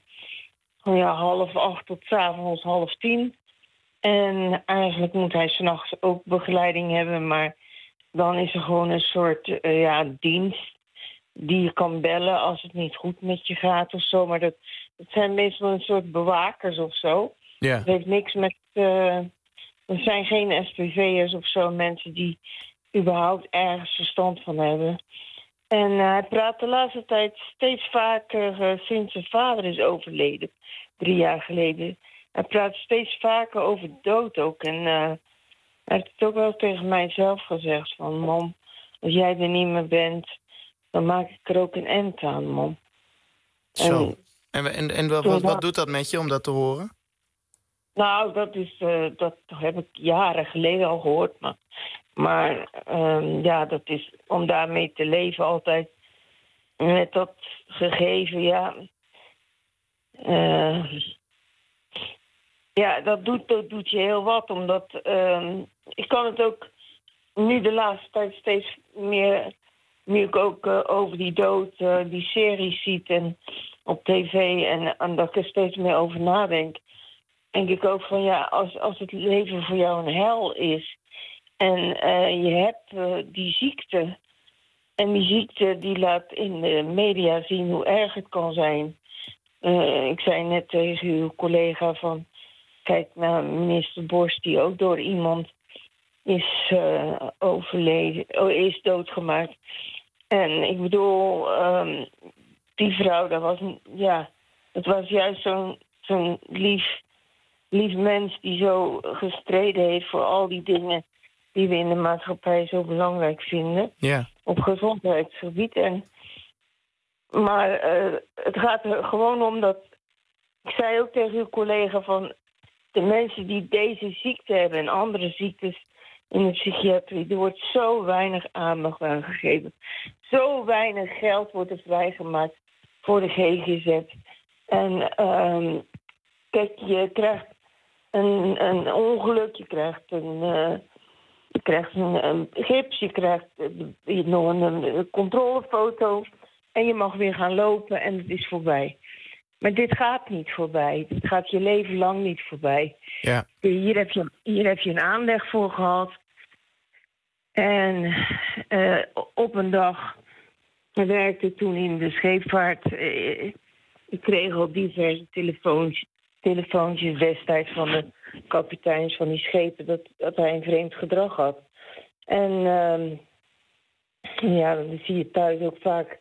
7:30 tot 's avonds 9:30. En eigenlijk moet hij 's nachts ook begeleiding hebben, maar dan is er gewoon een soort dienst die je kan bellen als het niet goed met je gaat of zo. Maar dat zijn meestal een soort bewakers of zo. Ja. Het heeft niks met... er zijn geen SPV'ers of zo, mensen die überhaupt ergens verstand van hebben. En hij praat de laatste tijd steeds vaker, sinds zijn vader is overleden, 3 jaar geleden. Hij praat steeds vaker over dood ook. En hij heeft het ook wel tegen mijzelf gezegd van... Mam, als jij er niet meer bent, dan maak ik er ook een eind aan, mam. Zo. En wat doet dat met je om dat te horen? Nou, dat heb ik jaren geleden al gehoord. Maar dat is om daarmee te leven altijd met dat gegeven, dat doet je heel wat. Omdat ik kan het ook nu de laatste tijd steeds meer... Nu ik ook over die dood die series ziet en op tv... en dat ik er steeds meer over nadenk... denk ik ook van als het leven voor jou een hel is... en je hebt die ziekte... en die ziekte die laat in de media zien hoe erg het kan zijn... ik zei net tegen uw collega van... kijk naar minister Borst die ook door iemand is overleden... is doodgemaakt. En ik bedoel, die vrouw, dat was juist zo'n lief mens die zo gestreden heeft voor al die dingen die we in de maatschappij zo belangrijk vinden. Ja. Op gezondheidsgebied. Maar het gaat er gewoon om dat... Ik zei ook tegen uw collega van... de mensen die deze ziekte hebben en andere ziektes in de psychiatrie... er wordt zo weinig aandacht aan gegeven. Zo weinig geld wordt er vrijgemaakt voor de GGZ. En kijk, je krijgt een ongeluk, je krijgt een gips, je krijgt nog een controlefoto... en je mag weer gaan lopen en het is voorbij. Maar dit gaat niet voorbij. Dit gaat je leven lang niet voorbij. Ja. Hier heb je een aanleg voor gehad. En op een dag... Ik werkte toen in de scheepvaart ik kreeg al diverse telefoontjes destijds van de kapiteins van die schepen dat hij een vreemd gedrag had. En dan zie je thuis ook vaak.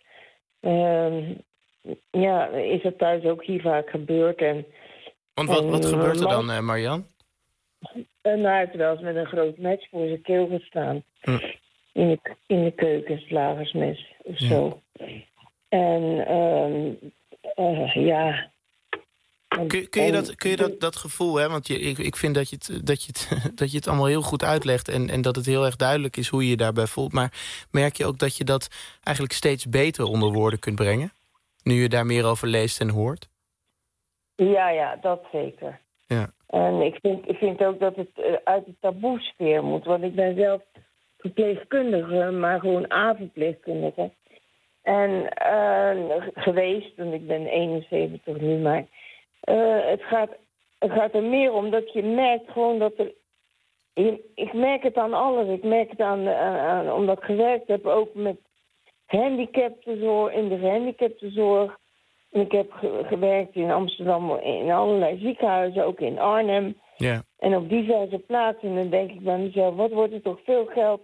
Is dat thuis ook hier vaak gebeurd. Want wat gebeurt er dan, Marianne? Hij heeft wel eens met een groot mes voor zijn keel gestaan. In de keuken, slagersmes of zo. En Kun je dat gevoel, hè? Want ik vind dat je het allemaal heel goed uitlegt en dat het heel erg duidelijk is hoe je je daarbij voelt. Maar merk je ook dat je dat eigenlijk steeds beter onder woorden kunt brengen? Nu je daar meer over leest en hoort? Ja, dat zeker. Ja. En ik vind ook dat het uit de taboesfeer moet. Want ik ben zelf verpleegkundige, maar gewoon A-verpleegkundige. En geweest, want ik ben 71 nu, maar het gaat er meer om dat je merkt gewoon dat er... Ik merk het aan alles. Ik merk het aan omdat ik gewerkt heb ook met gehandicaptenzorg, in de gehandicaptenzorg. En ik heb gewerkt in Amsterdam in allerlei ziekenhuizen, ook in Arnhem. Ja. En op diverse plaatsen. En dan denk ik bij mezelf, wat wordt er toch veel geld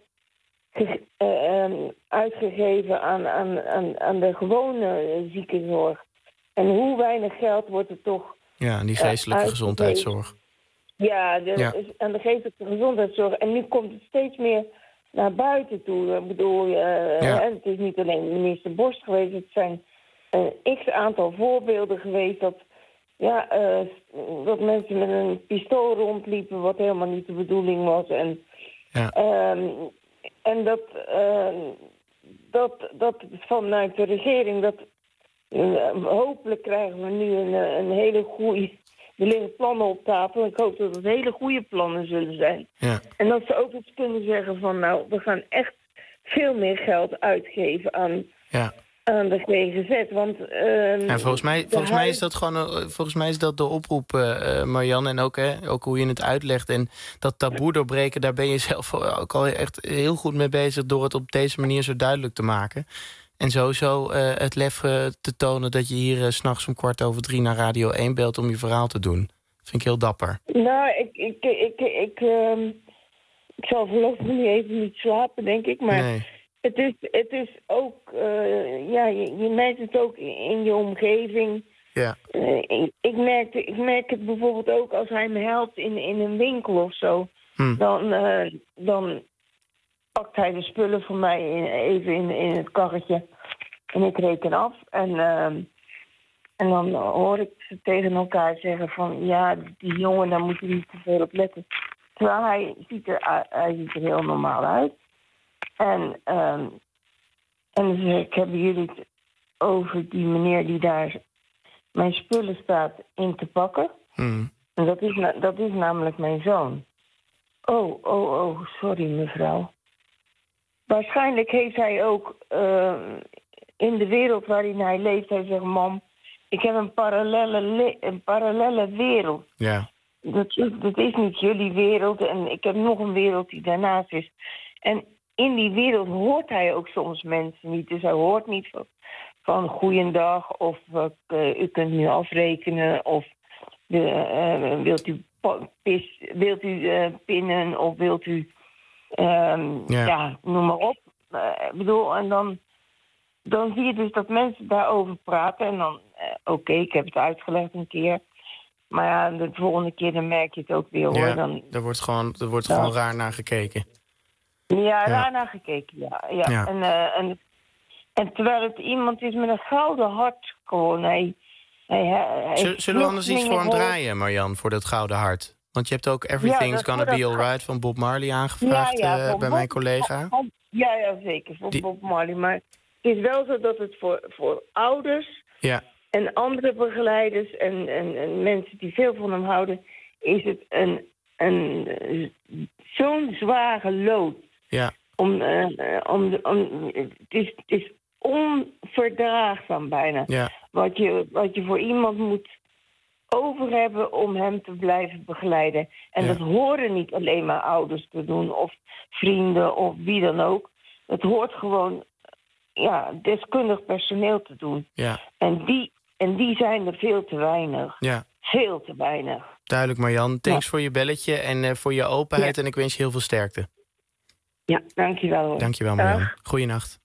uitgegeven aan de gewone ziekenzorg. En hoe weinig geld wordt er toch... Ja, aan die geestelijke gezondheidszorg. Ja, aan de geestelijke gezondheidszorg. En nu komt het steeds meer naar buiten toe. Ik bedoel, het is niet alleen minister Borst geweest. Het zijn x-aantal voorbeelden geweest dat mensen met een pistool rondliepen, wat helemaal niet de bedoeling was. En dat vanuit de regering, hopelijk krijgen we nu een hele goede... Er liggen plannen op tafel. Ik hoop dat het hele goede plannen zullen zijn. Ja. En dat ze ook iets kunnen zeggen van... we gaan echt veel meer geld uitgeven aan de GGZ. Want volgens mij is dat gewoon... Volgens mij is dat de oproep, Marianne. En ook hoe je het uitlegt. En dat taboe doorbreken, daar ben je zelf ook al echt heel goed mee bezig... door het op deze manier zo duidelijk te maken. En sowieso het lef te tonen dat je hier 's nachts om 2:15 naar Radio 1 belt om je verhaal te doen. Dat vind ik heel dapper. Nou, ik zal voorlopig even niet slapen, denk ik. Maar nee. Het is ook... je merkt het ook in je omgeving. Ja. Ik merk het bijvoorbeeld ook als hij me helpt in een winkel of zo. Dan pakt hij de spullen voor mij even in het karretje. En ik reken af. En dan hoor ik ze tegen elkaar zeggen van... ja, die jongen, daar moet je niet te veel op letten. Terwijl hij ziet er heel normaal uit. En dan zeg ik, hebben jullie het over die meneer die daar mijn spullen staat in te pakken? En dat is namelijk mijn zoon. Oh, sorry mevrouw. Waarschijnlijk heeft hij ook in de wereld waarin hij leeft... hij zegt, mam, ik heb een parallelle wereld. Ja. Dat is niet jullie wereld en ik heb nog een wereld die daarnaast is. En in die wereld hoort hij ook soms mensen niet. Dus hij hoort niet van goeiedag of u kunt nu afrekenen... of wilt u pinnen of wilt u... noem maar op. Ik bedoel, en dan zie je dus dat mensen daarover praten. En dan, ik heb het uitgelegd een keer. Maar ja, de volgende keer dan merk je het ook weer, hoor. Er wordt gewoon raar naar gekeken. Ja, raar naar gekeken, ja. En terwijl het iemand is met een gouden hart, gewoon. Zullen we anders iets voor hem draaien, Marianne, voor dat gouden hart? Want je hebt ook Everything's Gonna Be Alright van Bob Marley aangevraagd bij mijn collega. Ja, zeker, voor Bob Marley. Maar het is wel zo dat het voor ouders en andere begeleiders en mensen die veel van hem houden... is het zo'n zware lood. Ja. Het is onverdraagzaam bijna. Ja. Wat je voor iemand moet over hebben om hem te blijven begeleiden. En dat horen niet alleen maar ouders te doen... of vrienden of wie dan ook. Het hoort gewoon deskundig personeel te doen. Ja. En En die zijn er veel te weinig. Ja. Veel te weinig. Duidelijk, Marjan. Thanks voor je belletje en voor je openheid. Ja. En ik wens je heel veel sterkte. Ja, dankjewel. Dankjewel, Marjan. Goeienacht.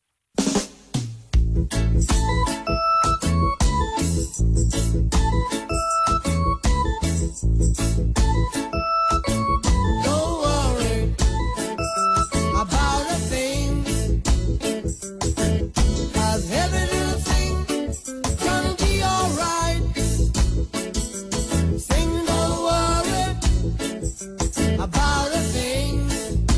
Don't worry about a thing, 'cause everything's gonna be alright. Sing, don't worry about a thing,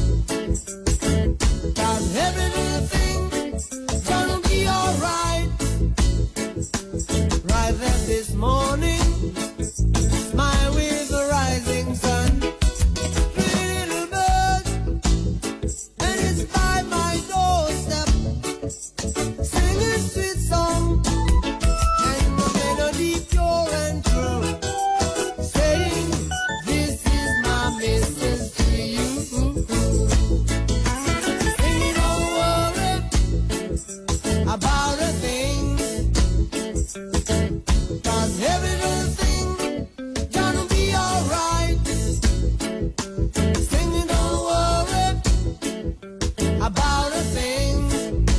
'cause everything's gonna be alright. Right there this morning, smile with the rising sun. Pretty little bird, and it's by my doorstep, singing sweet song, and the melody pure and true, saying, this is my message to you. Singing, don't worry about a thing, 'cause everything gonna be alright. Singing, don't worry about a thing,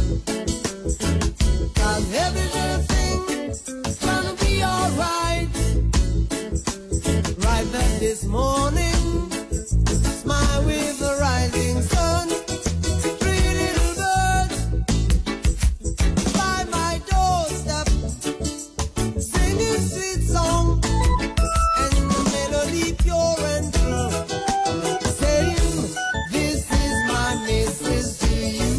'cause everything's gonna be alright. Right there this morning, smile with the rising sun. Three little birds by my doorstep, singing sweet song, and the melody pure and true, saying, this is my message to you.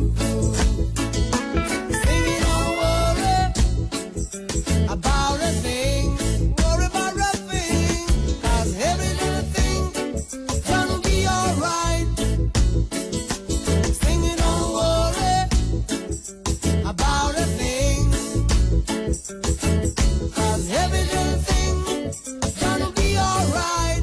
Singing, don't worry about a thing, worry about a thing, 'cause every little thing's gonna be alright. Singing, don't worry about a thing, 'cause every little thing's gonna be alright.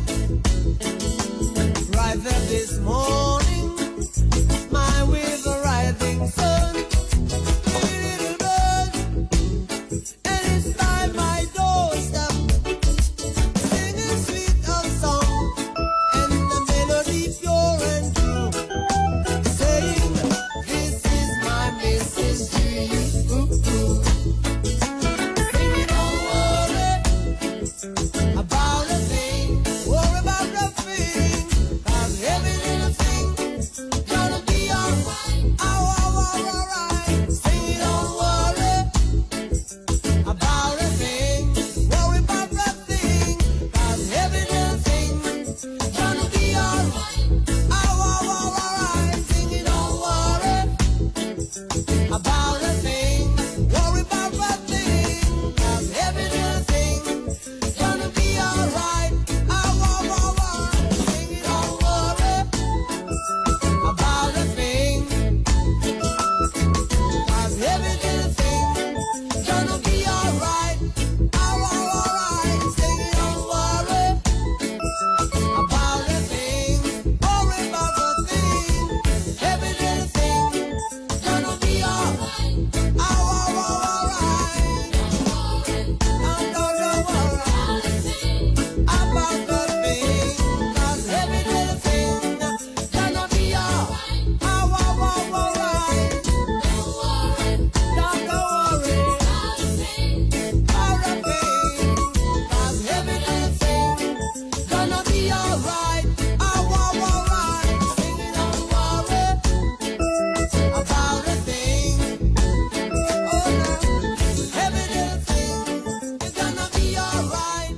Right there this morning, smile with the rising sun. Three little birds, and it's by my doorstep, singing sweet of song, and the melody pure and true, saying, this is my message to you. Singing, don't worry about a thing, worry about a thing, 'cause every little thing's gonna be alright. Alright. Singing, don't worry about a thing, worry about a thing, 'cause every little thing's gonna be alright. Alright. Singing, don't worry about a thing, worry about a thing, 'cause every little thing's gonna be alright. Alright. Singing, don't worry about a thing, 'cause every little thing's gonna be alright. Alright. Singing, don't worry about a thing, worry about a thing, every little thing's gonna be alright. Alright. Don't worry about a thing, 'cause every little thing's gonna be alright. Alright. Don't worry about a thing, about a thing, 'cause every little thing's gonna be alright. Alright. Singing, don't worry about a thing. Oh no, every little thing is gonna be alright.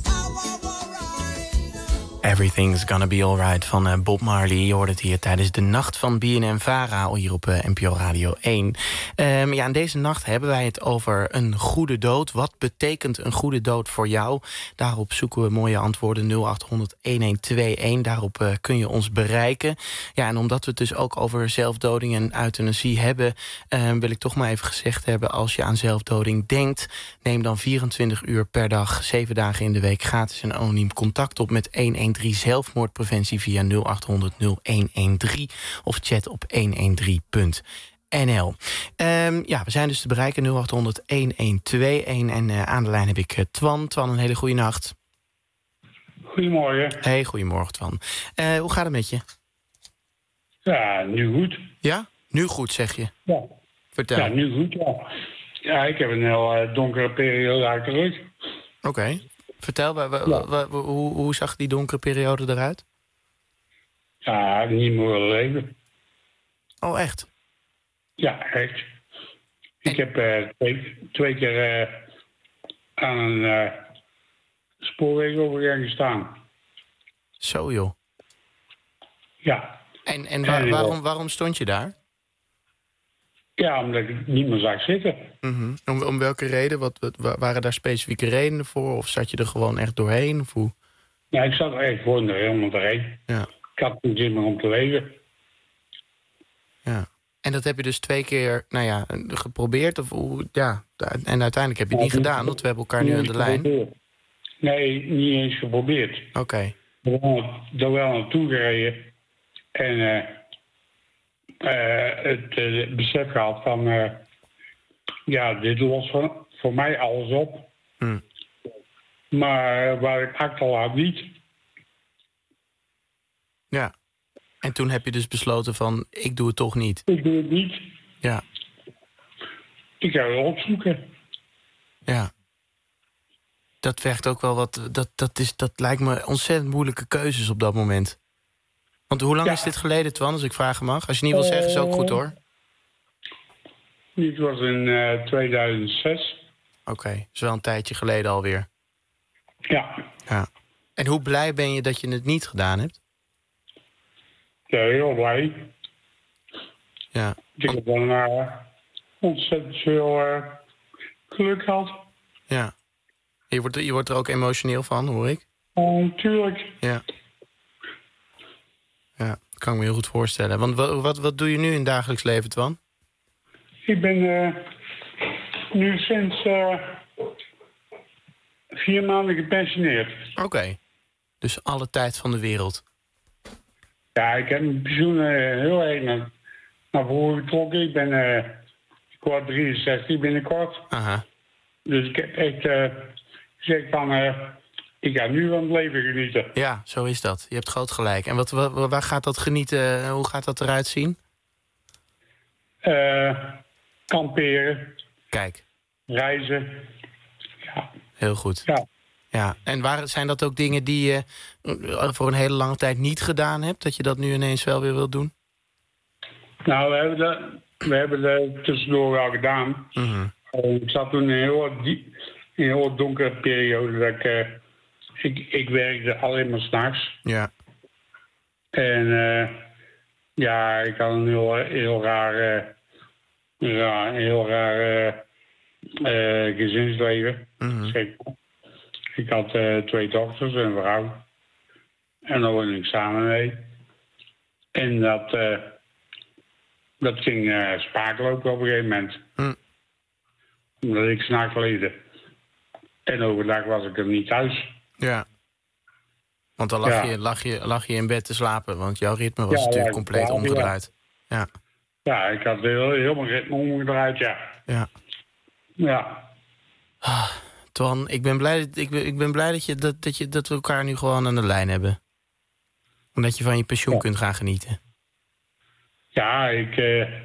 Everything's Gonna Be Alright van Bob Marley. Je hoort het hier tijdens de nacht van BNN-Vara hier op NPO Radio 1. Ja, in deze nacht hebben wij het over een goede dood. Wat betekent een goede dood voor jou? Daarop zoeken we mooie antwoorden. 0800-1121. Daarop kun je ons bereiken. Ja, en omdat we het dus ook over zelfdoding en euthanasie hebben, wil ik toch maar even gezegd hebben, als je aan zelfdoding denkt, neem dan 24 uur per dag, 7 dagen in de week gratis en anoniem contact op met 113 zelfmoordpreventie via 0800-0113 of chat op 113.nl. We zijn dus te bereiken 0800-1121. En aan de lijn heb ik Twan. Twan, een hele goede nacht. Goedemorgen. Hey, goedemorgen Twan. Hoe gaat het met je? Ja, nu goed. Ja? Nu goed, zeg je? Ja. Vertel. Ja, nu goed, ja. Ja, ik heb een heel donkere periode achter de rug. Oké. Vertel, hoe zag die donkere periode eruit? Ja, niet meer willen leven. Oh, echt? Ja, echt. Ik heb twee keer aan een spoorwegovergang gestaan. Zo, joh. Ja. En waarom stond je daar? Ja, omdat ik het niet meer zag zitten. Mm-hmm. Om welke reden? Waren daar specifieke redenen voor? Of zat je er gewoon echt doorheen? Of hoe? Ja, ik zat er echt gewoon helemaal doorheen. Ja. Ik had geen zin meer om te leven. Ja. En dat heb je dus 2 keer geprobeerd? Of hoe? Ja. En uiteindelijk heb je het niet gedaan, want we hebben elkaar nu aan de lijn. Nee, niet eens geprobeerd. Oké. Er wel naartoe gereden. En het besef gehad van... dit lost voor mij alles op. Maar waar ik achterlaat niet. Ja. En toen heb je dus besloten van, ik doe het toch niet. Ik doe het niet. Ja. Ik ga het opzoeken. Ja. Dat vergt ook wel wat... Dat lijkt me ontzettend moeilijke keuzes op dat moment. Want hoe lang is dit geleden, Twan, als ik vragen mag? Als je niet wil zeggen, is ook goed, hoor. Dit was in 2006. Oké, is wel een tijdje geleden alweer. Ja. En hoe blij ben je dat je het niet gedaan hebt? Ja, heel blij. Ja. Ik heb dan ontzettend veel geluk gehad. Ja. Je wordt er ook emotioneel van, hoor ik. Tuurlijk. Ja. Ja, dat kan ik me heel goed voorstellen. Want wat doe je nu in het dagelijks leven, Twan? Ik ben nu sinds 4 maanden gepensioneerd. Oké. Dus alle tijd van de wereld. Ja, ik heb mijn pensioen heel erg naar voren getrokken. Ik word 63 binnenkort. Aha. Dus ik heb echt gezegd van... ik ga nu van het leven genieten. Ja, zo is dat. Je hebt groot gelijk. En waar gaat dat genieten? Hoe gaat dat eruit zien? Kamperen. Kijk. Reizen. Ja. Heel goed. Ja. En zijn dat ook dingen die je voor een hele lange tijd niet gedaan hebt? Dat je dat nu ineens wel weer wilt doen? Nou, we hebben dat tussendoor wel gedaan. Mm-hmm. Ik zat toen in een heel donkere periode. Dat ik werkte alleen maar 's nachts. Ja. En ik had een heel raar gezinsleven. Mm-hmm. Ik had 2 dochters en een vrouw. En daar woonde ik samen mee. En dat ging spaak lopen op een gegeven moment. Omdat ik 's nachts leefde. En overdag was ik er niet thuis. Ja. Want dan lag je in bed te slapen. Want jouw ritme was natuurlijk compleet omgedraaid. Ja. Ja, ik had heel mijn ritme omgedraaid, ja. Ja. Ja. Twan, ik ben blij dat we elkaar nu gewoon aan de lijn hebben. Omdat je van je pensioen kunt gaan genieten. Ja, ik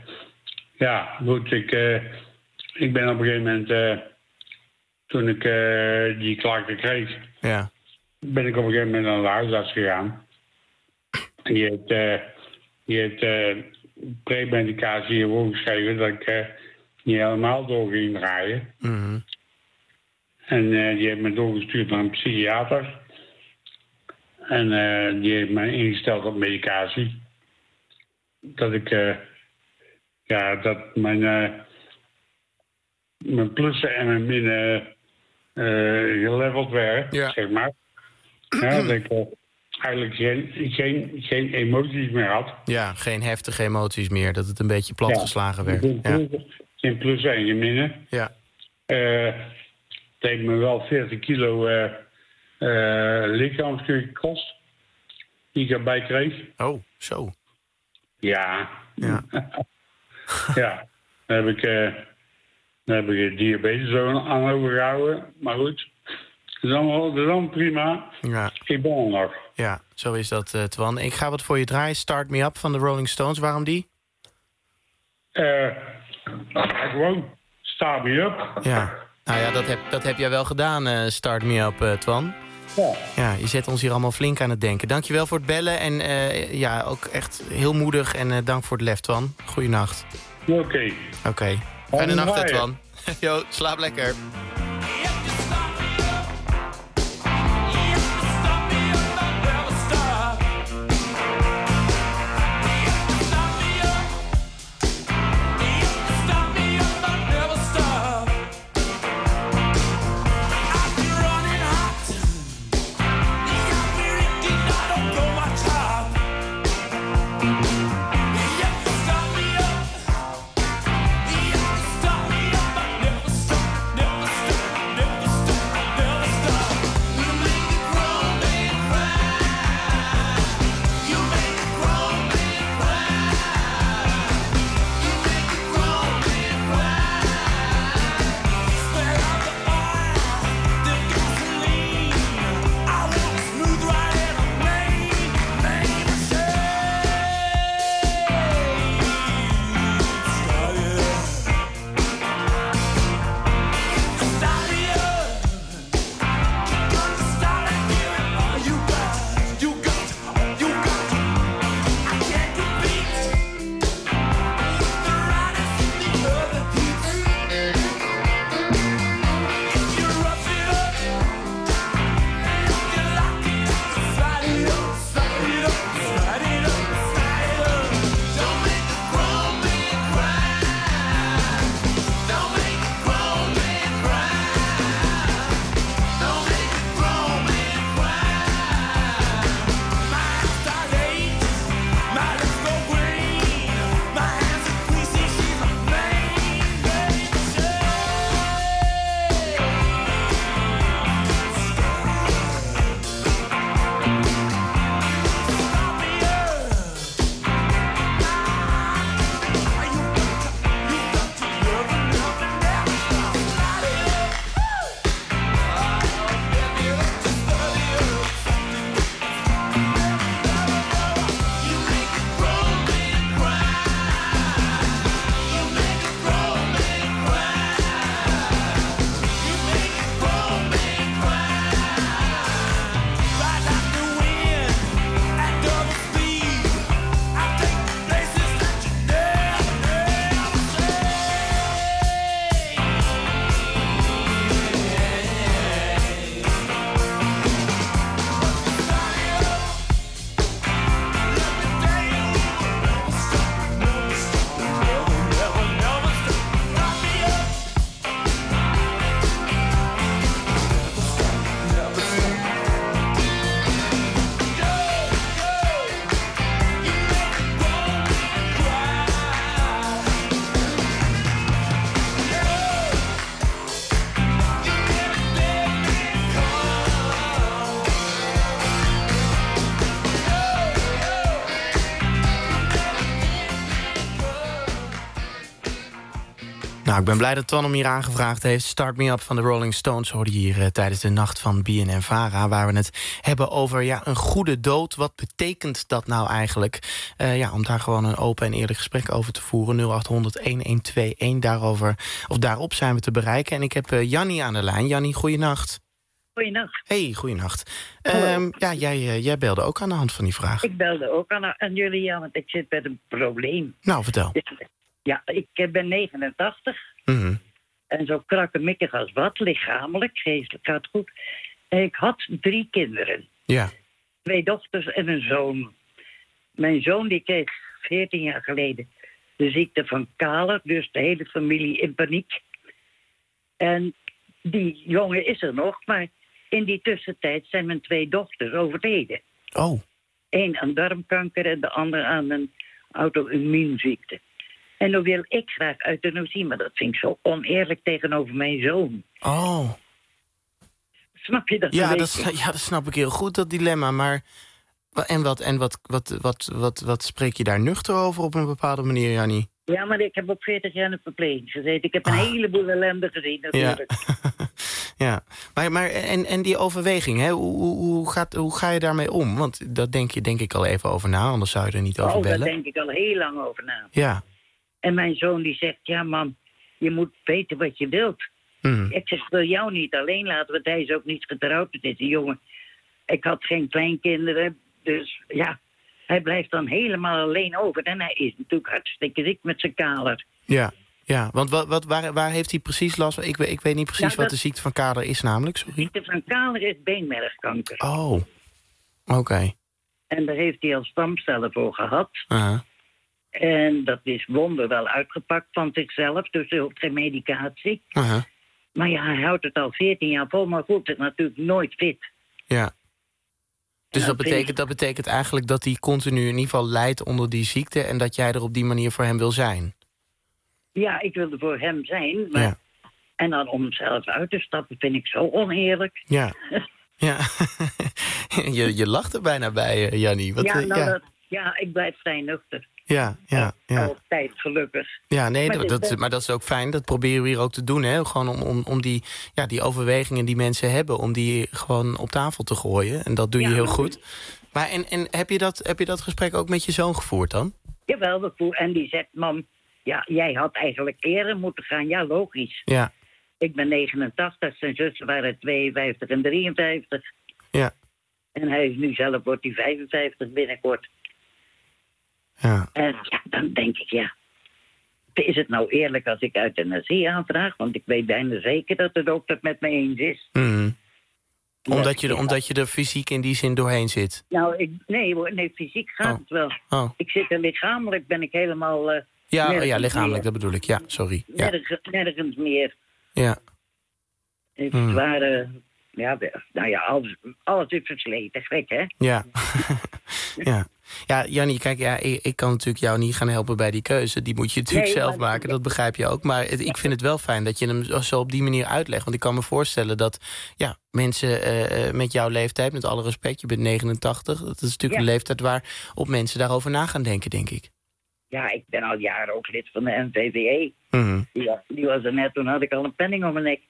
ben op een gegeven moment... toen ik die klachten kreeg... Ja. Ben ik op een gegeven moment naar de huisarts gegaan. En die heeft premedicatie hiervoor geschreven... dat ik niet helemaal door ging draaien. Mm-hmm. En die heeft me doorgestuurd naar een psychiater. En die heeft me ingesteld op medicatie. Dat ik... dat mijn plussen en mijn minnen geleveld werden, zeg maar. Ja, dat ik eigenlijk geen emoties meer had. Ja, geen heftige emoties meer. Dat het een beetje platgeslagen werd. Geen plussen en geen minnen. Ja. Het heeft me wel 40 kilo lichaamsgewicht gekost. Die ik erbij kreeg. Oh, zo. Ja. Ja, daar heb ik diabetes aan overgehouden. Maar goed, dat is allemaal prima. Ja. Ik ben er nog. Ja, zo is dat, Twan. Ik ga wat voor je draaien. Start Me Up van de Rolling Stones. Waarom die? Gewoon, Start Me Up. Ja, nou ja, dat heb jij wel gedaan, Start Me Up, Twan. Ja. Ja, je zet ons hier allemaal flink aan het denken. Dankjewel voor het bellen en ja, ook echt heel moedig. En dank voor het lef, Twan. Goeienacht. Oké. Fijne nacht, hè, Twan. Jo, slaap lekker. Nou, ik ben blij dat Twan hem hier aangevraagd heeft. Start Me Up van de Rolling Stones hoorde je hier tijdens de nacht van BNN-Vara... waar we het hebben over een goede dood. Wat betekent dat nou eigenlijk? Om daar gewoon een open en eerlijk gesprek over te voeren. 0800-1121, daarop zijn we te bereiken. En ik heb Jannie aan de lijn. Jannie, goeienacht. Goeienacht. Hey, goeienacht. Jij belde ook aan de hand van die vraag. Ik belde ook aan jullie, ja, want ik zit met een probleem. Nou, vertel. Ja, ik ben 89. Mm-hmm. En zo krakkemikkig als wat, lichamelijk, geestelijk gaat het goed. En ik had 3 kinderen. Ja. 2 dochters en een zoon. Mijn zoon die kreeg 14 jaar geleden de ziekte van Kaler, dus de hele familie in paniek. En die jongen is er nog, maar in die tussentijd zijn mijn 2 dochters overleden. Oh. Eén aan darmkanker en de ander aan een auto-immuunziekte. En dan wil ik graag euthanasie, maar dat vind ik zo oneerlijk tegenover mijn zoon. Oh. Snap je dat? Ja, dat snap ik heel goed, dat dilemma. Maar wat spreek je daar nuchter over op een bepaalde manier, Jannie? Ja, maar ik heb ook 40 jaar in een verpleging gezeten. Ik heb een heleboel ellende gezien natuurlijk. Ja. Maar en die overweging, hè? Hoe ga je daarmee om? Want daar denk ik al even over na, anders zou je er niet over bellen. Daar denk ik al heel lang over na. Ja. En mijn zoon die zegt, ja man, je moet weten wat je wilt. Ik zeg, wil jou niet alleen laten, want hij is ook niet getrouwd. Het is een jongen. Ik had geen kleinkinderen, dus ja, hij blijft dan helemaal alleen over. En hij is natuurlijk hartstikke ziek met zijn kaler. Ja, want waar heeft hij precies last van? Ik weet niet precies wat de ziekte van kaler is namelijk, sorry. De ziekte van kaler is beenmergkanker. Oh, oké. En daar heeft hij al stamcellen voor gehad. En dat is wonderwel uitgepakt van zichzelf, dus hij hoeft geen medicatie. Maar ja, hij houdt het al 14 jaar vol, maar voelt het natuurlijk nooit fit. Ja. Dus dat betekent eigenlijk dat hij continu in ieder geval lijdt onder die ziekte en dat jij er op die manier voor hem wil zijn? Ja, ik wil er voor hem zijn. Maar... Ja. En dan om zelf uit te stappen vind ik zo oneerlijk. Ja. je lacht er bijna bij, Jannie. Ik blijf vrij nuchter. Ja. Altijd gelukkig. Ja, nee, maar dat is ook fijn. Dat proberen we hier ook te doen. Hè? Gewoon om die overwegingen die mensen hebben, om die gewoon op tafel te gooien. En dat doe je heel goed. Maar en heb je dat gesprek ook met je zoon gevoerd dan? Jawel, en die zegt, mam, ja, jij had eigenlijk eerder moeten gaan. Ja, logisch. Ja. Ik ben 89, zijn zussen waren 52 en 53. Ja. En hij is nu zelf, wordt hij 55 binnenkort. Ja. En ja, dan denk ik, ja, is het nou eerlijk als ik euthanasie aanvraag? Want ik weet bijna zeker dat de dokter het met me eens is. Omdat je er fysiek in die zin doorheen zit? Nou, nee, fysiek gaat het wel. Ik zit er lichamelijk, ben ik helemaal... lichamelijk, meer. Dat bedoel ik. Ja, sorry. Nergens meer. Ja. Het waren... alles is versleten. Gek, hè? Ja. Ja, Jannie, kijk, ik kan natuurlijk jou niet gaan helpen bij die keuze. Die moet je natuurlijk zelf maken, dat begrijp je ook. Maar ik vind het wel fijn dat je hem zo op die manier uitlegt. Want ik kan me voorstellen dat mensen met jouw leeftijd, met alle respect, je bent 89... dat is natuurlijk een leeftijd waarop mensen daarover na gaan denken, denk ik. Ja, ik ben al jaren ook lid van de NVVE. Die was er net, toen had ik al een penning om mijn nek.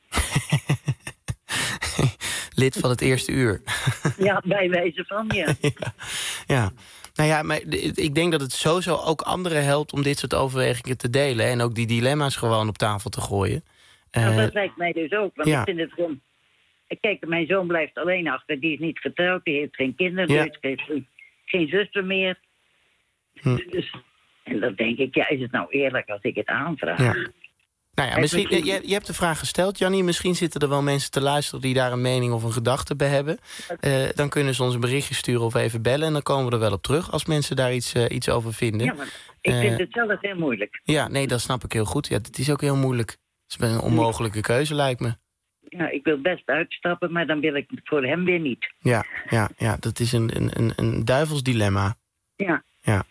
Lid van het eerste uur. Ja, bij wijze van, ja. Nou ja, maar ik denk dat het sowieso ook anderen helpt om dit soort overwegingen te delen. En ook die dilemma's gewoon op tafel te gooien. Dat lijkt mij dus ook, want ik vind het gewoon... Kijk, mijn zoon blijft alleen achter. Die is niet getrouwd, die heeft geen kinderen, heeft geen zuster meer. Dus, en dan denk ik, is het nou eerlijk als ik het aanvraag? Ja. Nou ja, misschien, je hebt de vraag gesteld, Jannie. Misschien zitten er wel mensen te luisteren die daar een mening of een gedachte bij hebben. Dan kunnen ze ons een berichtje sturen of even bellen. En dan komen we er wel op terug als mensen daar iets over vinden. Ja, maar ik vind het zelf heel moeilijk. Ja, nee, dat snap ik heel goed. Ja, het is ook heel moeilijk. Het is een onmogelijke keuze, lijkt me. Ja, ik wil best uitstappen, maar dan wil ik voor hem weer niet. Ja, dat is een duivels dilemma. Ja.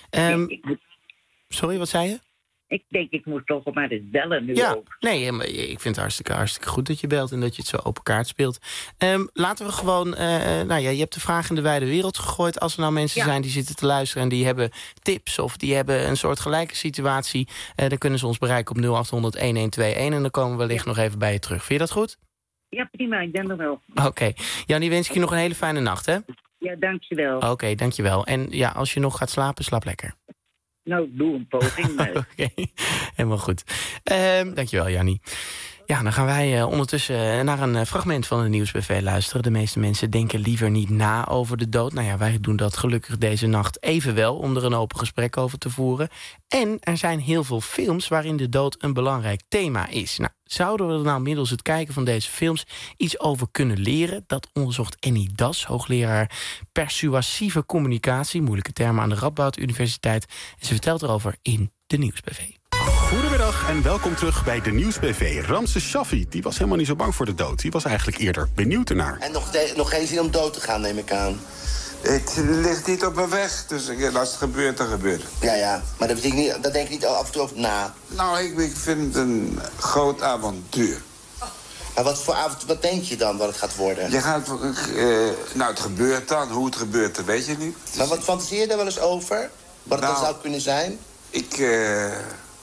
Sorry, wat zei je? Ik denk, ik moet toch maar eens bellen nu ook. Nee, maar ik vind het hartstikke goed dat je belt en dat je het zo open kaart speelt. Laten we gewoon... je hebt de vraag in de wijde wereld gegooid. Als er nou mensen zijn die zitten te luisteren en die hebben tips of die hebben een soort gelijke situatie, dan kunnen ze ons bereiken op 0800-1121 en dan komen we wellicht nog even bij je terug. Vind je dat goed? Ja, prima. Ik ben er wel. Oké. Jannie, wens ik je nog een hele fijne nacht, hè? Ja, dankjewel. Oké, dankjewel. En ja, als je nog gaat slapen, slaap lekker. Nou, doe een poging. Oké, helemaal goed. Dankjewel, Jannie. Ja, dan gaan wij ondertussen naar een fragment van de Nieuwsbv luisteren. De meeste mensen denken liever niet na over de dood. Nou ja, wij doen dat gelukkig deze nacht evenwel om er een open gesprek over te voeren. En er zijn heel veel films waarin de dood een belangrijk thema is. Nou, zouden we er nou middels het kijken van deze films iets over kunnen leren? Dat onderzocht Annie Das, hoogleraar persuasieve communicatie, moeilijke termen aan de Radboud Universiteit. En ze vertelt erover in de Nieuwsbv. Goedemiddag en welkom terug bij de Nieuwsbv. Ramses Shaffi, die was helemaal niet zo bang voor de dood. Die was eigenlijk eerder benieuwd ernaar. En nog geen zin om dood te gaan, neem ik aan. Het ligt niet op mijn weg, dus als het gebeurt, dan gebeurt het. Ja, maar daar denk ik niet af en toe over na. Nou, ik vind het een groot avontuur. Maar wat denk je dan wat het gaat worden? Je gaat, het gebeurt dan. Hoe het gebeurt, dat weet je niet. Maar wat fantaseer je daar wel eens over? Wat het dan zou kunnen zijn? Ik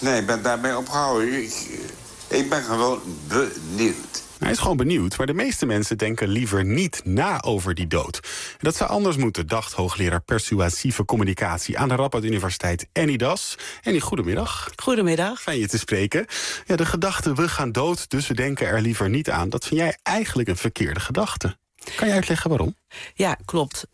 Nee, ik ben daarmee opgehouden. Ik ben gewoon benieuwd. Hij is gewoon benieuwd, maar de meeste mensen denken liever niet na over die dood. En dat zou anders moeten, dacht hoogleraar persuasieve communicatie aan de Radboud Universiteit Annie Das. Annie, goedemiddag. Goedemiddag. Fijn je te spreken. Ja, de gedachte, we gaan dood, dus we denken er liever niet aan. Dat vind jij eigenlijk een verkeerde gedachte. Kan je uitleggen waarom? Ja, klopt.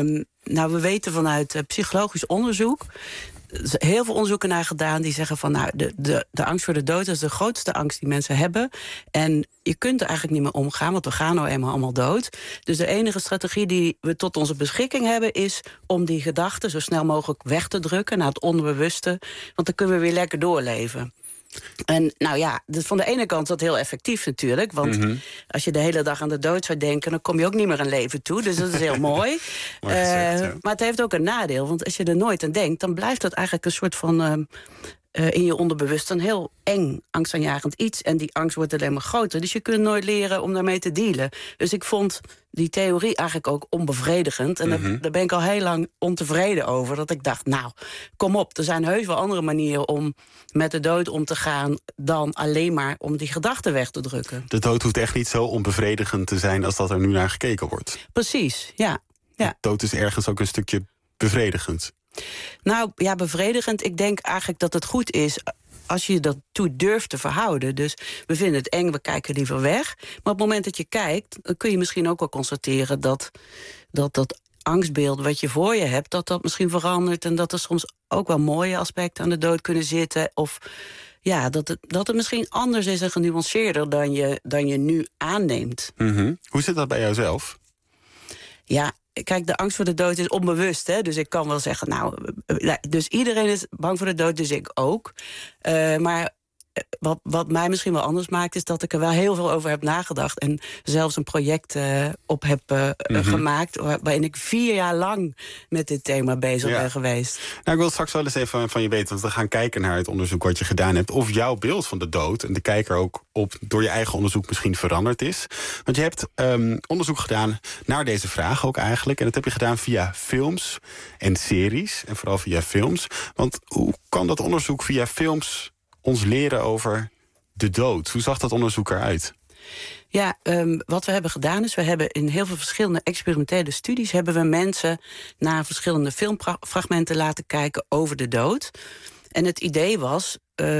We weten vanuit psychologisch onderzoek, heel veel onderzoeken naar gedaan die zeggen van de angst voor de dood is de grootste angst die mensen hebben. En je kunt er eigenlijk niet meer omgaan, want we gaan nou eenmaal allemaal dood. Dus de enige strategie die we tot onze beschikking hebben is om die gedachten zo snel mogelijk weg te drukken naar het onderbewuste. Want dan kunnen we weer lekker doorleven. En dus van de ene kant is dat heel effectief natuurlijk. Want als je de hele dag aan de dood zou denken, dan kom je ook niet meer aan leven toe. Dus dat is heel mooi. Maar het heeft ook een nadeel. Want als je er nooit aan denkt, dan blijft dat eigenlijk een soort van in je onderbewust een heel eng, angstaanjagend iets. En die angst wordt alleen maar groter. Dus je kunt nooit leren om daarmee te dealen. Dus ik vond die theorie eigenlijk ook onbevredigend. En daar ben ik al heel lang ontevreden over. Dat ik dacht, kom op, er zijn heus wel andere manieren om met de dood om te gaan dan alleen maar om die gedachten weg te drukken. De dood hoeft echt niet zo onbevredigend te zijn als dat er nu naar gekeken wordt. Precies, ja. De dood is ergens ook een stukje bevredigend. Nou ja, bevredigend. Ik denk eigenlijk dat het goed is als je dat toe durft te verhouden. Dus we vinden het eng, we kijken liever weg. Maar op het moment dat je kijkt, dan kun je misschien ook wel constateren dat angstbeeld wat je voor je hebt, dat misschien verandert. En dat er soms ook wel mooie aspecten aan de dood kunnen zitten. Of ja, dat het misschien anders is en genuanceerder dan je nu aanneemt. Hoe zit dat bij jou zelf? Ja, kijk, de angst voor de dood is onbewust. Hè? Dus ik kan wel zeggen, dus iedereen is bang voor de dood, dus ik ook. Maar wat mij misschien wel anders maakt, is dat ik er wel heel veel over heb nagedacht. En zelfs een project op heb gemaakt, waarin ik 4 jaar lang met dit thema bezig ben geweest. Nou, ik wil straks wel eens even van je weten, want we gaan kijken naar het onderzoek wat je gedaan hebt, of jouw beeld van de dood en de kijker ook door je eigen onderzoek misschien veranderd is. Want je hebt onderzoek gedaan naar deze vraag ook eigenlijk. En dat heb je gedaan via films en series. En vooral via films. Want hoe kan dat onderzoek via films ons leren over de dood? Hoe zag dat onderzoek eruit? Ja, wat we hebben gedaan is, we hebben in heel veel verschillende experimentele studies hebben we mensen naar verschillende filmfragmenten laten kijken over de dood. En het idee was,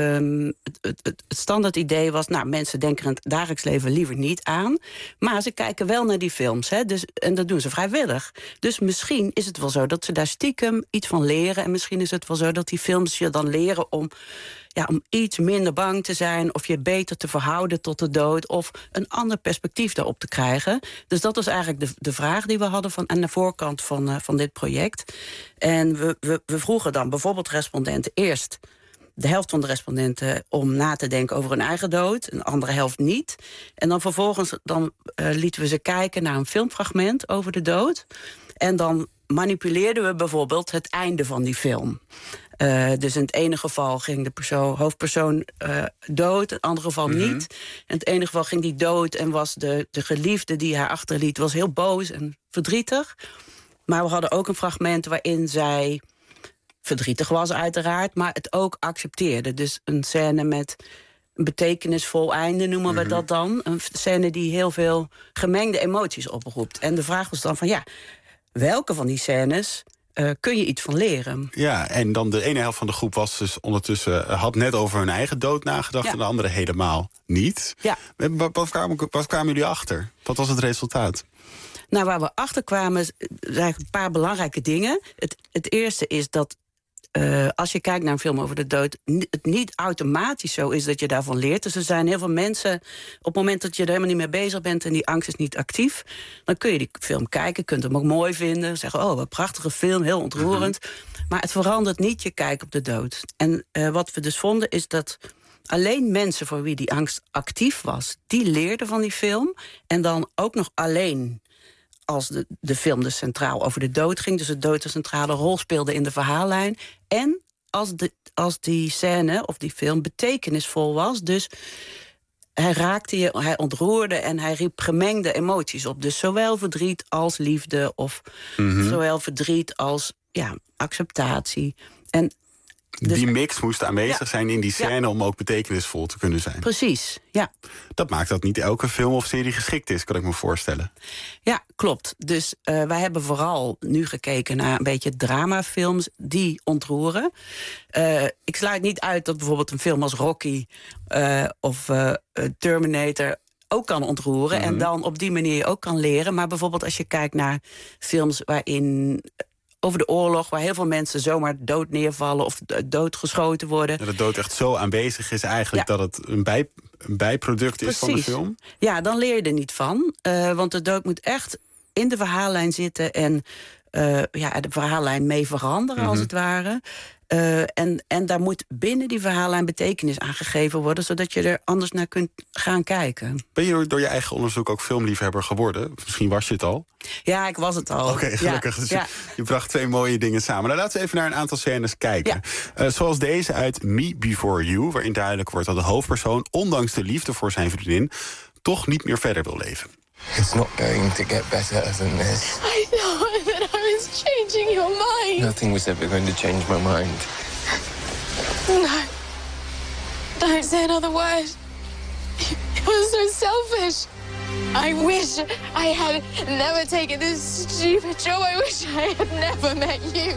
het standaard idee was, mensen denken in het dagelijks leven liever niet aan, maar ze kijken wel naar die films, hè, en dat doen ze vrijwillig. Dus misschien is het wel zo dat ze daar stiekem iets van leren, en misschien is het wel zo dat die films je dan leren om iets minder bang te zijn, of je beter te verhouden tot de dood, of een ander perspectief daarop te krijgen. Dus dat was eigenlijk de vraag die we hadden aan de voorkant van dit project. En we vroegen dan bijvoorbeeld respondenten eerst, de helft van de respondenten, om na te denken over hun eigen dood, en de andere helft niet. En dan vervolgens lieten we ze kijken naar een filmfragment over de dood. En dan manipuleerden we bijvoorbeeld het einde van die film. Dus in het ene geval ging de hoofdpersoon dood, in het andere geval niet. In het ene geval ging die dood en was de geliefde die haar achterliet was heel boos en verdrietig. Maar we hadden ook een fragment waarin zij verdrietig was uiteraard, maar het ook accepteerde. Dus een scène met een betekenisvol einde noemen we dat dan. Een scène die heel veel gemengde emoties oproept. En de vraag was dan van welke van die scènes kun je iets van leren? Ja, en dan de ene helft van de groep was dus ondertussen had net over hun eigen dood nagedacht, en de andere helemaal niet. Ja. Wat kwamen jullie achter? Wat was het resultaat? Nou, waar we achter kwamen, zijn eigenlijk een paar belangrijke dingen. Het eerste is dat als je kijkt naar een film over de dood, het niet automatisch zo is dat je daarvan leert. Dus er zijn heel veel mensen, op het moment dat je er helemaal niet mee bezig bent en die angst is niet actief, dan kun je die film kijken, kunt hem ook mooi vinden, zeggen, wat een prachtige film, heel ontroerend. Maar het verandert niet je kijk op de dood. En wat we dus vonden is dat alleen mensen voor wie die angst actief was, die leerden van die film. En dan ook nog alleen als de film dus centraal over de dood ging, dus de dood een centrale rol speelde in de verhaallijn. En als die scène of die film betekenisvol was, dus hij raakte je, hij ontroerde en hij riep gemengde emoties op. Dus zowel verdriet als liefde, of zowel verdriet als acceptatie. En Dus die mix moest aanwezig zijn in die scène om ook betekenisvol te kunnen zijn. Precies, ja. Dat maakt dat niet elke film of serie geschikt is, kan ik me voorstellen. Ja, klopt. Dus wij hebben vooral nu gekeken naar een beetje dramafilms die ontroeren. Ik sluit niet uit dat bijvoorbeeld een film als Rocky of Terminator ook kan ontroeren. En dan op die manier ook kan leren. Maar bijvoorbeeld als je kijkt naar films waarin over de oorlog, waar heel veel mensen zomaar dood neervallen of doodgeschoten worden. Dat de dood echt zo aanwezig is eigenlijk dat het een bijproduct is van de film. Ja, dan leer je er niet van. Want de dood moet echt in de verhaallijn zitten en de verhaallijn mee veranderen, als het ware. En daar moet binnen die verhaallijn betekenis aan gegeven worden, zodat je er anders naar kunt gaan kijken. Ben je door je eigen onderzoek ook filmliefhebber geworden? Misschien was je het al? Ja, ik was het al. Oké, gelukkig. Dus je bracht twee mooie dingen samen. Nou, laten we even naar een aantal scènes kijken. Zoals deze uit Me Before You, waarin duidelijk wordt dat de hoofdpersoon, ondanks de liefde voor zijn vriendin, toch niet meer verder wil leven. It's not going to get better than this. I thought that I was changing your mind. Nothing was ever going to change my mind. No. Don't say another word. It was so selfish. I wish I had never taken this stupid job. I wish I had never met you.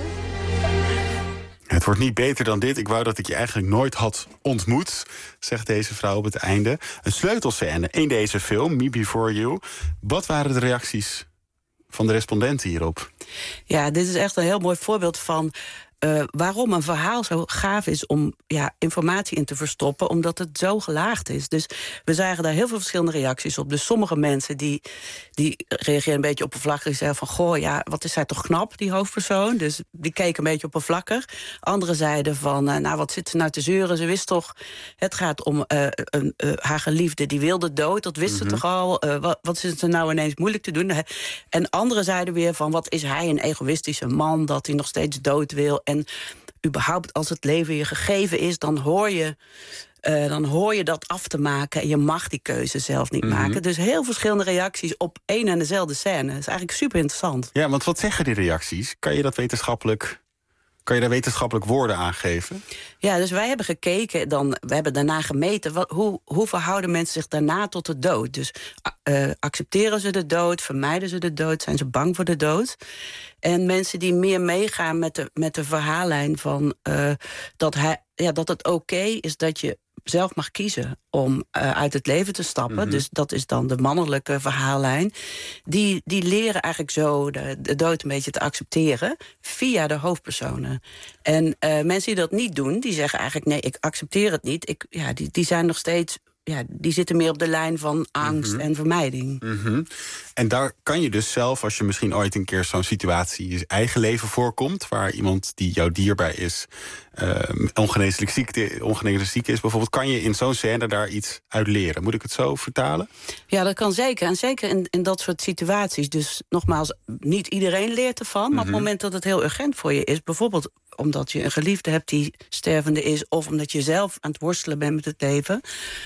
Het wordt niet beter dan dit. Ik wou dat ik je eigenlijk nooit had ontmoet, zegt deze vrouw op het einde. Een sleutelscène in deze film, Me Before You. Wat waren de reacties van de respondenten hierop? Ja, dit is echt een heel mooi voorbeeld van waarom een verhaal zo gaaf is om informatie in te verstoppen, omdat het zo gelaagd is. Dus we zagen daar heel veel verschillende reacties op. Dus sommige mensen die reageerden een beetje oppervlakkig. Die zeiden van, goh, wat is zij toch knap, die hoofdpersoon. Dus die keken een beetje oppervlakkig. Anderen zeiden van, wat zit ze nou te zeuren? Ze wist toch, het gaat om haar geliefde, die wilde dood. Dat wist ze toch al. Wat is er nou ineens moeilijk te doen? En anderen zeiden weer van, wat is hij een egoïstische man, dat hij nog steeds dood wil. En überhaupt, als het leven je gegeven is, dan hoor je dat af te maken. En je mag die keuze zelf niet maken. Dus heel verschillende reacties op één en dezelfde scène. Dat is eigenlijk super interessant. Ja, want wat zeggen die reacties? Kan je daar wetenschappelijk woorden aan geven? Ja, dus wij hebben gekeken, we hebben daarna gemeten, hoe verhouden mensen zich daarna tot de dood? Dus accepteren ze de dood, vermijden ze de dood, zijn ze bang voor de dood? En mensen die meer meegaan met de verhaallijn van dat het oké is dat je zelf mag kiezen om uit het leven te stappen. Dus dat is dan de mannelijke verhaallijn. Die leren eigenlijk zo de dood een beetje te accepteren via de hoofdpersonen. En mensen die dat niet doen, die zeggen eigenlijk, nee, ik accepteer het niet. Die zijn nog steeds, die zitten meer op de lijn van angst en vermijding. En daar kan je dus zelf, als je misschien ooit een keer zo'n situatie in je eigen leven voorkomt, waar iemand die jou dierbaar is, ongeneeslijk ziek is bijvoorbeeld, kan je in zo'n scène daar iets uit leren. Moet ik het zo vertalen? Ja, dat kan zeker. En zeker in dat soort situaties. Dus nogmaals, niet iedereen leert ervan. Maar op het moment dat het heel urgent voor je is, bijvoorbeeld omdat je een geliefde hebt die stervende is, of omdat je zelf aan het worstelen bent met het leven,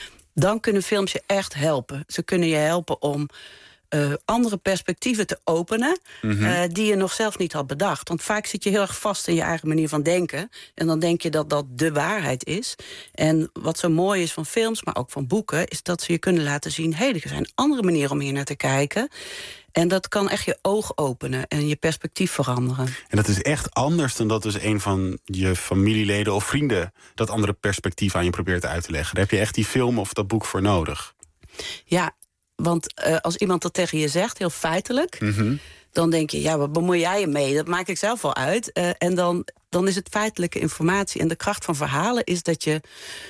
dan kunnen films je echt helpen. Ze kunnen je helpen om andere perspectieven te openen, die je nog zelf niet had bedacht. Want vaak zit je heel erg vast in je eigen manier van denken. En dan denk je dat dat de waarheid is. En wat zo mooi is van films, maar ook van boeken, is dat ze je kunnen laten zien, er zijn andere manieren om hier naar te kijken. En dat kan echt je oog openen en je perspectief veranderen. En dat is echt anders dan dat dus een van je familieleden of vrienden dat andere perspectief aan je probeert uit te leggen. Daar heb je echt die film of dat boek voor nodig. Ja, want als iemand dat tegen je zegt, heel feitelijk, dan denk je, wat bemoei jij je mee? Dat maak ik zelf wel uit. En dan is het feitelijke informatie. En de kracht van verhalen is dat je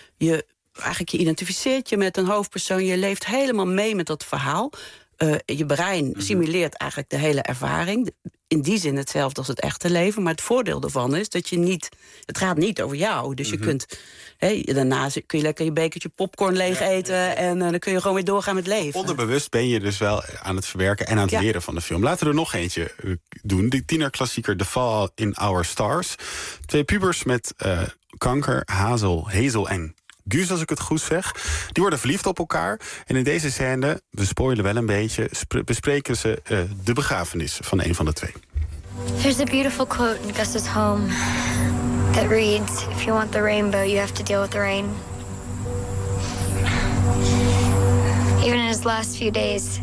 identificeert je met een hoofdpersoon. Je leeft helemaal mee met dat verhaal. Je brein simuleert eigenlijk de hele ervaring. In die zin hetzelfde als het echte leven. Maar het voordeel daarvan is dat het gaat niet over jou. Dus je kunt, daarna kun je lekker je bekertje popcorn leeg eten. En dan kun je gewoon weer doorgaan met leven. Onderbewust ben je dus wel aan het verwerken en aan het leren van de film. Laten we er nog eentje doen. De tienerklassieker The Fall in Our Stars. 2 pubers met kanker, Hazel en Guus, als ik het goed zeg. Die worden verliefd op elkaar. En in deze scène, we spoilen wel een beetje, bespreken ze de begrafenis van een van de twee. There's a beautiful quote in Gus's home. that reads, if you want the rainbow, you have to deal with the rain. Even in his last few days,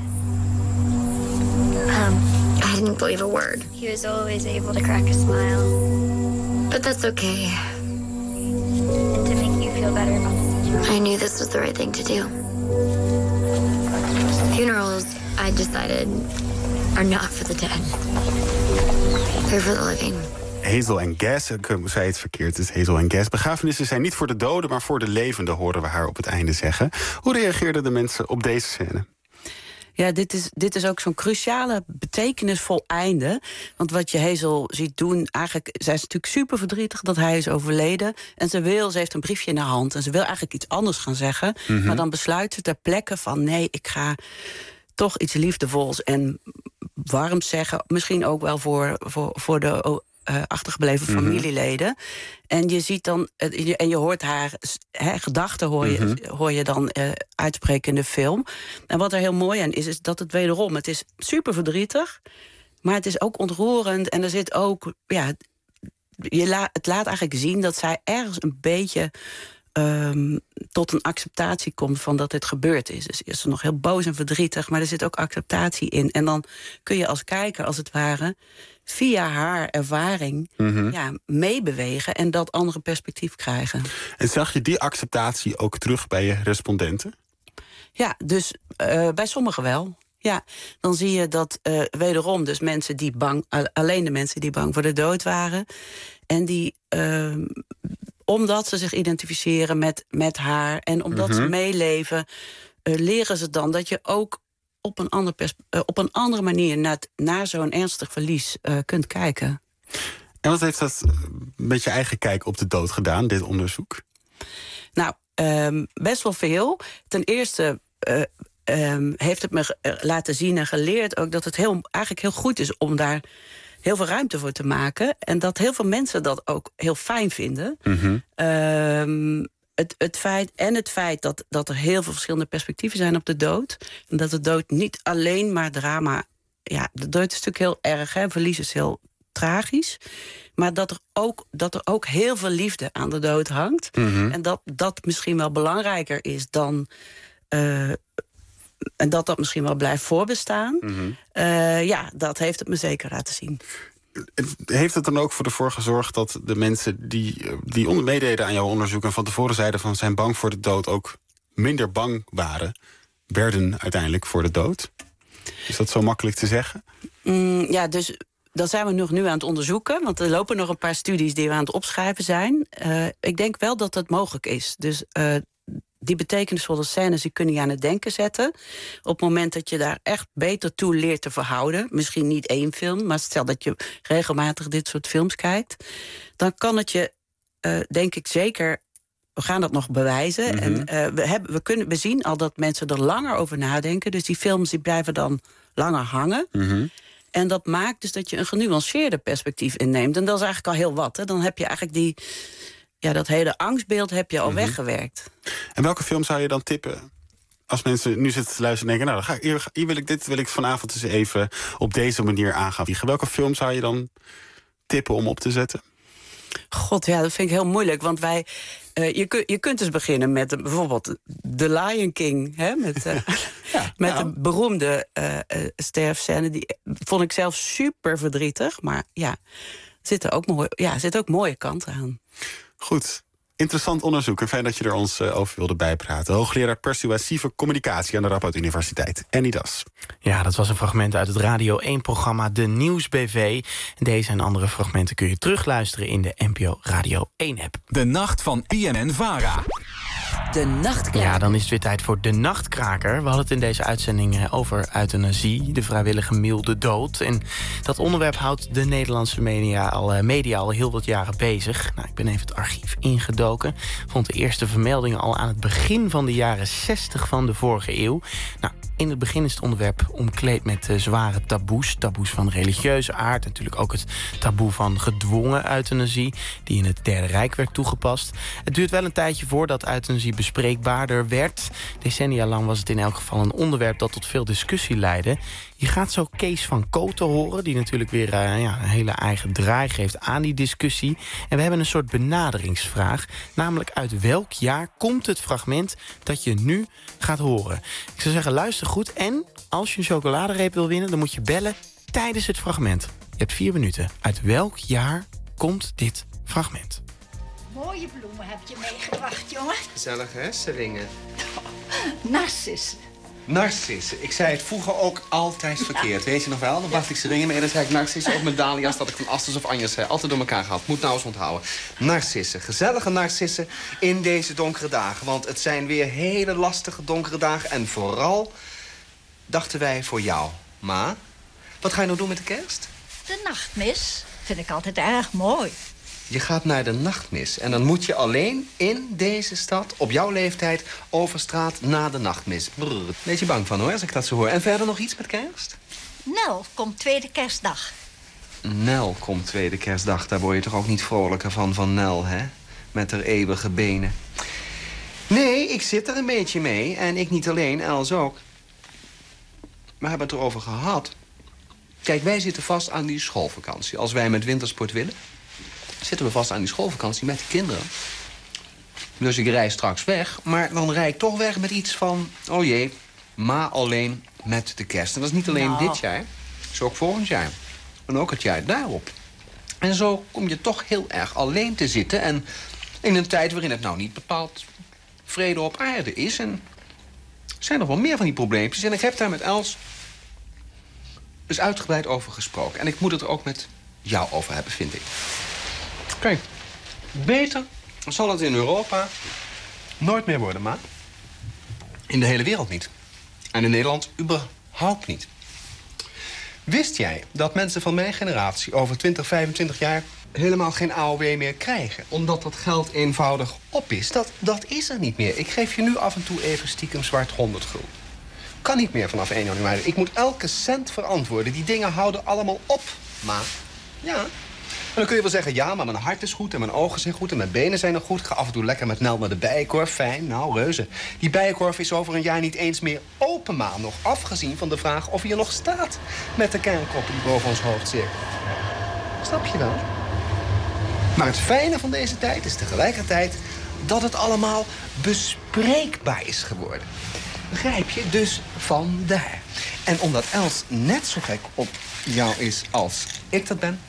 I didn't believe a word. He was always able to crack a smile. But that's okay. And to make you feel better about the situation, I knew this was the right thing to do. Funerals, I decided, are not for the dead. They're for the living. Hazel en Gas, ik zei het verkeerd, het is Hazel en Gas. Begrafenissen zijn niet voor de doden, maar voor de levenden, horen we haar op het einde zeggen. Hoe reageerden de mensen op deze scène? Ja, dit is ook zo'n cruciale, betekenisvol einde. Want wat je Hazel ziet doen, eigenlijk, zij is natuurlijk super verdrietig dat hij is overleden. En ze heeft een briefje in haar hand en ze wil eigenlijk iets anders gaan zeggen. Mm-hmm. Maar dan besluit ze ter plekke van nee, ik ga toch iets liefdevols en warms zeggen. Misschien ook wel voor de achtergebleven familieleden. En je ziet dan, en je hoort haar gedachten hoor je dan uitspreken in de film. En wat er heel mooi aan is dat het wederom, het is super verdrietig, maar het is ook ontroerend. En er zit ook, het laat eigenlijk zien dat zij ergens een beetje tot een acceptatie komt van dat dit gebeurd is. Dus is ze nog heel boos en verdrietig, maar er zit ook acceptatie in. En dan kun je als kijker, als het ware, via haar ervaring meebewegen en dat andere perspectief krijgen. En zag je die acceptatie ook terug bij je respondenten? Ja, dus bij sommigen wel. Ja, dan zie je dat wederom dus mensen die alleen de mensen die bang voor de dood waren en die omdat ze zich identificeren met haar en omdat ze meeleven, leren ze dan dat je ook op een andere manier naar zo'n ernstig verlies kunt kijken. En wat heeft dat met je eigen kijk op de dood gedaan, dit onderzoek? Nou, best wel veel. Ten eerste heeft het me laten zien en geleerd ook dat het eigenlijk heel goed is om daar heel veel ruimte voor te maken. En dat heel veel mensen dat ook heel fijn vinden. Mm-hmm. Het feit dat er heel veel verschillende perspectieven zijn op de dood. En dat de dood niet alleen maar drama. Ja, de dood is natuurlijk heel erg. Verlies is heel tragisch. Maar dat er ook heel veel liefde aan de dood hangt. Mm-hmm. En dat misschien wel belangrijker is dan en dat misschien wel blijft voorbestaan. Mm-hmm. Dat heeft het me zeker laten zien. Heeft het dan ook ervoor gezorgd dat de mensen die meededen aan jouw onderzoek en van tevoren zeiden van zijn bang voor de dood ook minder bang werden uiteindelijk voor de dood? Is dat zo makkelijk te zeggen? Dus dat zijn we nog nu aan het onderzoeken. Want er lopen nog een paar studies die we aan het opschrijven zijn. Ik denk wel dat het mogelijk is. Dus die betekenisvolle scènes die kunnen je aan het denken zetten. Op het moment dat je daar echt beter toe leert te verhouden. Misschien niet één film, maar stel dat je regelmatig dit soort films kijkt. Dan kan het je, denk ik zeker, we gaan dat nog bewijzen. Mm-hmm. En we zien al dat mensen er langer over nadenken. Dus die films die blijven dan langer hangen. Mm-hmm. En dat maakt dus dat je een genuanceerder perspectief inneemt. En dat is eigenlijk al heel wat. Hè? Dan heb je eigenlijk dat hele angstbeeld heb je al weggewerkt. En welke film zou je dan tippen? Als mensen nu zitten te luisteren en denken, nou, dit wil ik vanavond eens even op deze manier aangaan. Welke film zou je dan tippen om op te zetten? God, ja, dat vind ik heel moeilijk. Want je kunt dus beginnen met bijvoorbeeld The Lion King. Hè, met een beroemde sterfscène. Die vond ik zelf super verdrietig. Maar ja, zitten ook mooie kanten aan. Goed, interessant onderzoek en fijn dat je er ons over wilde bijpraten. Hoogleraar persuasieve communicatie aan de Radboud Universiteit, Annie Das. Ja, dat was een fragment uit het Radio 1-programma De Nieuwsbv. Deze en andere fragmenten kun je terugluisteren in de NPO Radio 1-app. De nacht van BNN-Vara. De Nachtkraker. Ja, dan is het weer tijd voor De Nachtkraker. We hadden het in deze uitzending over euthanasie, de vrijwillige milde dood. En dat onderwerp houdt de Nederlandse media al heel wat jaren bezig. Nou, ik ben even het archief ingedoken. Vond de eerste vermeldingen al aan het begin van de jaren 60 van de vorige eeuw. Nou, In het begin is het onderwerp omkleed met zware taboes. Taboes van religieuze aard. Natuurlijk ook het taboe van gedwongen euthanasie, die in het Derde Rijk werd toegepast. Het duurt wel een tijdje voordat euthanasie bespreekbaarder werd. Decennia lang was het in elk geval een onderwerp dat tot veel discussie leidde. Je gaat zo Kees van Kooten horen, die natuurlijk weer een hele eigen draai geeft aan die discussie. En we hebben een soort benaderingsvraag, namelijk uit welk jaar komt het fragment dat je nu gaat horen? Ik zou zeggen, luister goed. En als je een chocoladereep wil winnen, dan moet je bellen tijdens het fragment. Je hebt 4 minuten. Uit welk jaar komt dit fragment? Mooie bloemen heb je meegebracht, jongen. Gezellig, hè, Seringen? Narcissen. Narcissen. Ik zei het vroeger ook altijd verkeerd. Weet je nog wel? Dan bracht ik Seringen mee en dan zei ik narcissen. Ook met dahlia's dat ik van Asters of Anjes zei. Altijd door elkaar gehad. Moet nou eens onthouden. Narcissen. Gezellige narcissen in deze donkere dagen. Want het zijn weer hele lastige donkere dagen. En vooral dachten wij voor jou. Ma, wat ga je nou doen met de kerst? De nachtmis vind ik altijd erg mooi. Je gaat naar de nachtmis. En dan moet je alleen in deze stad, op jouw leeftijd, over straat na de nachtmis. Brrr. Beetje bang van, hoor, als ik dat zo hoor. En verder nog iets met kerst? Nel komt tweede kerstdag. Nel komt tweede kerstdag. Daar word je toch ook niet vrolijker van Nel, hè? Met haar eeuwige benen. Nee, ik zit er een beetje mee. En ik niet alleen, Els ook. We hebben het erover gehad. Kijk, wij zitten vast aan die schoolvakantie. Als wij met wintersport willen, zitten we vast aan die schoolvakantie met de kinderen. Dus ik rij straks weg, maar dan rijd ik toch weg met iets van, oh jee, ma alleen met de kerst. En dat is niet alleen dit jaar, dat is ook volgend jaar. En ook het jaar daarop. En zo kom je toch heel erg alleen te zitten. En in een tijd waarin het nou niet bepaald vrede op aarde is. En er zijn nog wel meer van die probleempjes. En ik heb daar met Els dus uitgebreid over gesproken. En ik moet het er ook met jou over hebben, vind ik. Kijk, beter zal het in Europa nooit meer worden, ma. In de hele wereld niet. En in Nederland überhaupt niet. Wist jij dat mensen van mijn generatie over 20, 25 jaar helemaal geen AOW meer krijgen? Omdat dat geld eenvoudig op is. Dat is er niet meer. Ik geef je nu af en toe even stiekem zwart 100 gulden. Kan niet meer vanaf 1 januari. Ik moet elke cent verantwoorden. Die dingen houden allemaal op, ma. Ja. En dan kun je wel zeggen, ja, maar mijn hart is goed en mijn ogen zijn goed en mijn benen zijn nog goed. Ik ga af en toe lekker met Nel naar de Bijenkorf. Fijn, nou, reuze. Die Bijenkorf is over een jaar niet eens meer open, maar nog afgezien van de vraag of hij er nog staat met de kernkoppen die boven ons hoofd cirkelen. Snap je wel? Maar het fijne van deze tijd is tegelijkertijd dat het allemaal bespreekbaar is geworden. Begrijp je? Dus vandaar. En omdat Els net zo gek op jou is als ik dat ben,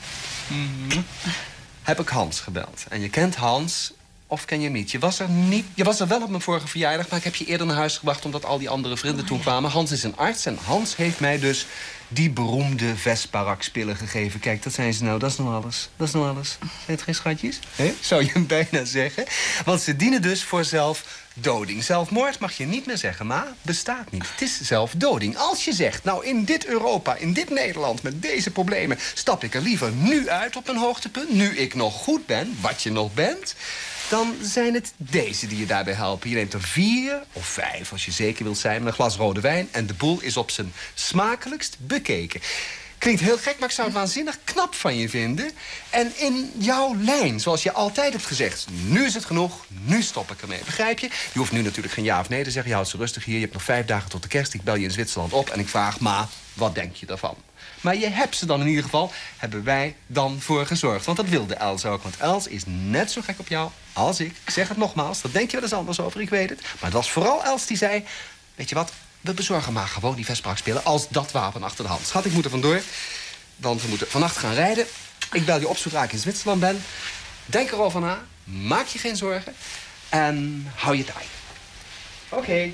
heb ik Hans gebeld. En je kent Hans, of ken je hem niet? Je was er wel op mijn vorige verjaardag, maar ik heb je eerder naar huis gebracht omdat al die andere vrienden toen kwamen. Hans is een arts en Hans heeft mij dus die beroemde Vesparax-pillen gegeven. Kijk, dat zijn ze nou, dat is nog alles. Dat is nog alles. Zijn het geen schatjes? He? Zou je hem bijna zeggen? Want ze dienen dus voor zelfdoding. Zelfmoord mag je niet meer zeggen, maar bestaat niet. Het is zelfdoding. Als je zegt, nou in dit Europa, in dit Nederland, met deze problemen, stap ik er liever nu uit op mijn hoogtepunt, nu ik nog goed ben, wat je nog bent, dan zijn het deze die je daarbij helpen. Je neemt er 4 of 5, als je zeker wilt zijn, met een glas rode wijn en de boel is op zijn smakelijkst bekeken. Klinkt heel gek, maar ik zou het waanzinnig knap van je vinden. En in jouw lijn, zoals je altijd hebt gezegd, nu is het genoeg, nu stop ik ermee. Begrijp je? Je hoeft nu natuurlijk geen ja of nee te zeggen. Je houdt ze rustig hier, je hebt nog 5 dagen tot de kerst. Ik bel je in Zwitserland op en ik vraag, ma, wat denk je daarvan? Maar je hebt ze dan in ieder geval, hebben wij dan voor gezorgd. Want dat wilde Els ook, want Els is net zo gek op jou als ik. Ik zeg het nogmaals, dat denk je wel eens anders over, ik weet het. Maar het was vooral Els die zei, weet je wat, we bezorgen maar gewoon die Vesparax-pillen als dat wapen achter de hand. Schat, ik moet er vandoor, want we moeten vannacht gaan rijden. Ik bel je op zodra ik in Zwitserland ben. Denk erover na, maak je geen zorgen en hou je taai. Oké.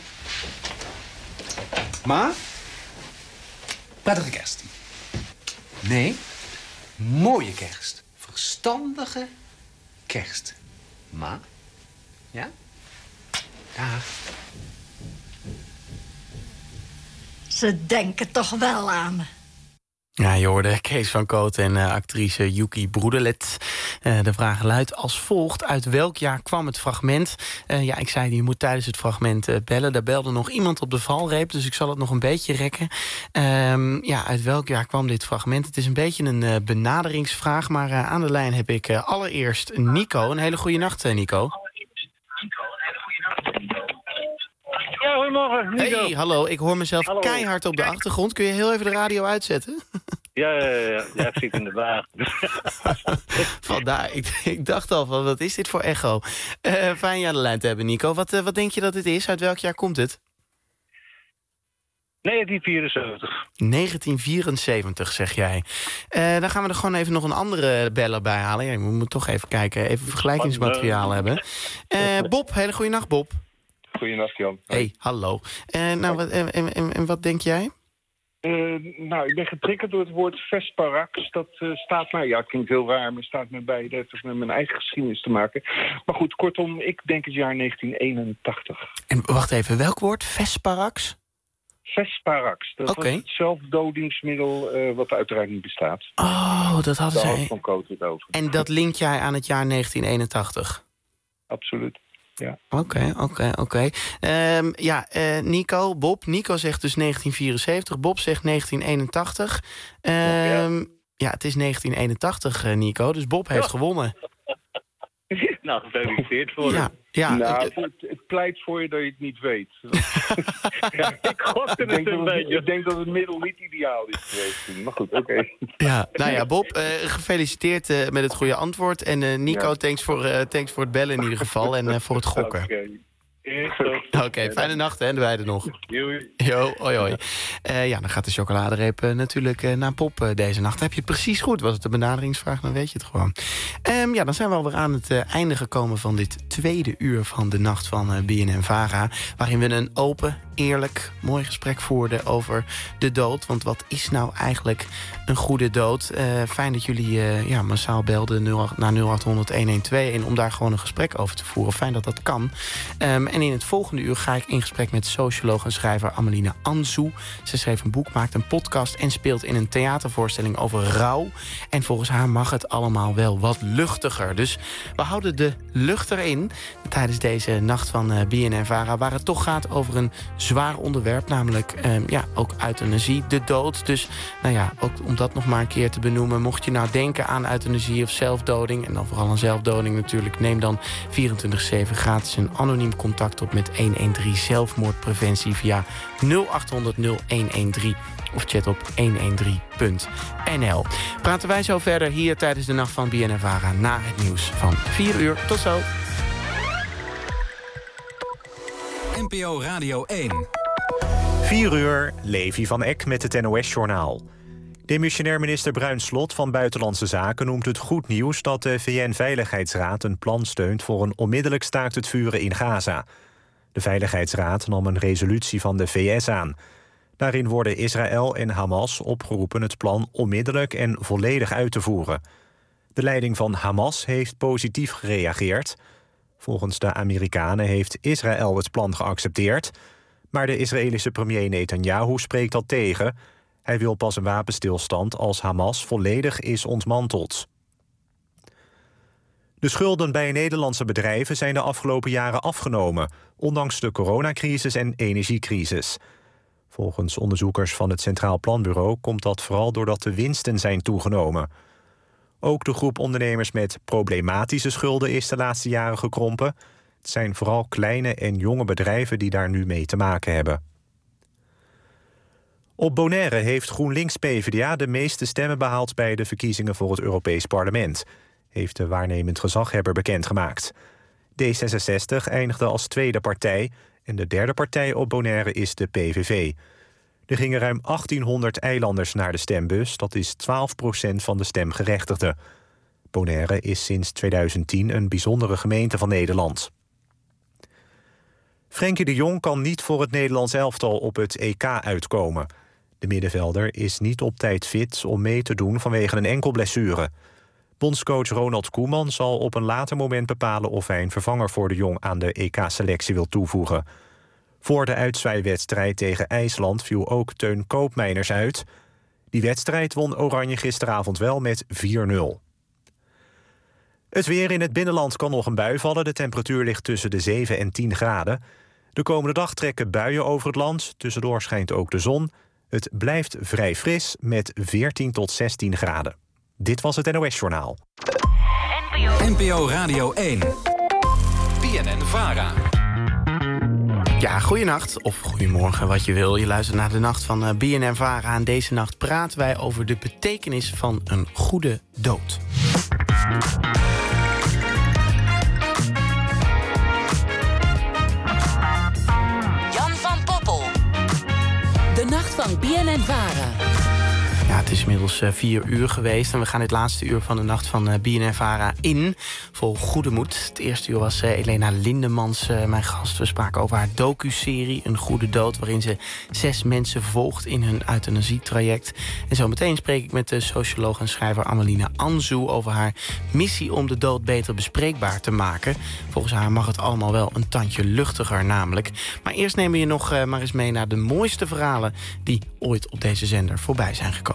Ma, prettige kerst. Nee, mooie kerst. Verstandige kerst. Ma? Ja? Dag. Ze denken toch wel aan me. Ja, je hoorde Kees van Kooten en actrice Yuki Broedelet. De vraag luidt als volgt. Uit welk jaar kwam het fragment? Ik zei, je moet tijdens het fragment bellen. Daar belde nog iemand op de valreep, dus ik zal het nog een beetje rekken. Uit welk jaar kwam dit fragment? Het is een beetje een benaderingsvraag, maar aan de lijn heb ik allereerst Nico. Een hele goede nacht, Nico. Ja, goedemorgen, Nico. Hey, hallo. Ik hoor mezelf keihard op de achtergrond. Kun je heel even de radio uitzetten? Ja, ik zit in de wagen. Vandaar, ik dacht al van, wat is dit voor echo? Fijn je aan de lijn te hebben, Nico. Wat denk je dat het is? Uit welk jaar komt het? 1974. 1974, zeg jij. Dan gaan we er gewoon even nog een andere beller bij halen. Ja, we moeten toch even kijken, even vergelijkingsmateriaal hebben. Bob, hele goede nacht, Bob. Goedenacht, Jan. Hey, hallo. Wat denk jij? Ik ben getriggerd door het woord Vesparax. Dat staat mij, het klinkt heel raar, maar staat me bij. Dat heeft met mijn eigen geschiedenis te maken. Maar goed, kortom, ik denk het jaar 1981. En wacht even, welk woord? Vesparax? Vesparax. Dat was het zelfdodingsmiddel wat uiteraard niet bestaat. Oh, dat hadden zij. Van Coot het over. En dat link jij aan het jaar 1981? Absoluut. Ja. Oké. Nico, Bob. Nico zegt dus 1974. Bob zegt 1981. Het is 1981, Nico. Dus Bob heeft gewonnen. Nou, gefeliciteerd voor je. Ja. Nou, het pleit voor je dat je het niet weet. Ik gokte het een beetje. Ik denk dat het middel niet ideaal is geweest. Maar goed, oké. Ja, Bob, gefeliciteerd met het goede antwoord. En Nico, thanks voor het bellen in ieder geval. En voor het gokken. Oké, fijne nacht, hè, de beide nog. Jo, hoi. Dan gaat de chocoladereep natuurlijk naar Pop deze nacht. Heb je het precies goed? Was het een benaderingsvraag? Dan weet je het gewoon. Dan zijn we alweer aan het einde gekomen van dit tweede uur van de nacht van BNN-Vara. Waarin we een open, eerlijk, mooi gesprek voerden over de dood. Want wat is nou eigenlijk een goede dood? Fijn dat jullie massaal belden naar 0800-112... en om daar gewoon een gesprek over te voeren. Fijn dat dat kan. En in het volgende uur ga ik in gesprek met socioloog en schrijver Ameline Anzou. Ze schreef een boek, maakt een podcast en speelt in een theatervoorstelling over rouw. En volgens haar mag het allemaal wel wat luchtiger. Dus we houden de lucht erin tijdens deze nacht van BNN-Vara... waar het toch gaat over een zwaar onderwerp, namelijk ook euthanasie, de dood. Dus ook om dat nog maar een keer te benoemen... mocht je nou denken aan euthanasie of zelfdoding... en dan vooral aan zelfdoding natuurlijk... neem dan 24/7 gratis een anoniem contact op met 113 zelfmoordpreventie... via 0800 0113 of chat op 113.nl. Praten wij zo verder hier tijdens de nacht van BNN-Vara... na het nieuws van 4 uur. Tot zo. NPO Radio 1. 4 uur, Levi van Eck met het NOS-journaal. Demissionair minister Bruins Slot van Buitenlandse Zaken noemt het goed nieuws... dat de VN-veiligheidsraad een plan steunt voor een onmiddellijk staakt het vuren in Gaza. De Veiligheidsraad nam een resolutie van de VS aan. Daarin worden Israël en Hamas opgeroepen het plan onmiddellijk en volledig uit te voeren. De leiding van Hamas heeft positief gereageerd. Volgens de Amerikanen heeft Israël het plan geaccepteerd... maar de Israëlische premier Netanyahu spreekt dat tegen. Hij wil pas een wapenstilstand als Hamas volledig is ontmanteld. De schulden bij Nederlandse bedrijven zijn de afgelopen jaren afgenomen... ondanks de coronacrisis en energiecrisis. Volgens onderzoekers van het Centraal Planbureau komt dat vooral doordat de winsten zijn toegenomen. Ook de groep ondernemers met problematische schulden is de laatste jaren gekrompen. Het zijn vooral kleine en jonge bedrijven die daar nu mee te maken hebben. Op Bonaire heeft GroenLinks-PVDA de meeste stemmen behaald bij de verkiezingen voor het Europees Parlement, heeft de waarnemend gezaghebber bekendgemaakt. D66 eindigde als tweede partij en de derde partij op Bonaire is de PVV. Er gingen ruim 1800 eilanders naar de stembus, dat is 12% van de stemgerechtigden. Bonaire is sinds 2010 een bijzondere gemeente van Nederland. Frenkie de Jong kan niet voor het Nederlands elftal op het EK uitkomen. De middenvelder is niet op tijd fit om mee te doen vanwege een enkel blessure. Bondscoach Ronald Koeman zal op een later moment bepalen of hij een vervanger voor de Jong aan de EK-selectie wil toevoegen. Voor de uitzwaaiwedstrijd tegen IJsland viel ook Teun Koopmeiners uit. Die wedstrijd won Oranje gisteravond wel met 4-0. Het weer in het binnenland kan nog een bui vallen. De temperatuur ligt tussen de 7 en 10 graden. De komende dag trekken buien over het land. Tussendoor schijnt ook de zon. Het blijft vrij fris met 14 tot 16 graden. Dit was het NOS-journaal. NPO Radio 1. BNN-VARA. Ja, goeienacht of goedemorgen, wat je wil. Je luistert naar de nacht van BNN-VARA. En deze nacht praten wij over de betekenis van een goede dood. Jan van Poppel. De nacht van BNN-VARA. Ja, het is inmiddels 4 uur geweest en we gaan dit laatste uur van de nacht van BNN-VARA in. Vol goede moed. Het eerste uur was Elena Lindemans mijn gast. We spraken over haar docu-serie Een Goede Dood, waarin ze 6 mensen volgt in hun euthanasietraject. En zometeen spreek ik met de socioloog en schrijver Amelina Anzu over haar missie om de dood beter bespreekbaar te maken. Volgens haar mag het allemaal wel een tandje luchtiger namelijk. Maar eerst nemen we je nog maar eens mee naar de mooiste verhalen die ooit op deze zender voorbij zijn gekomen.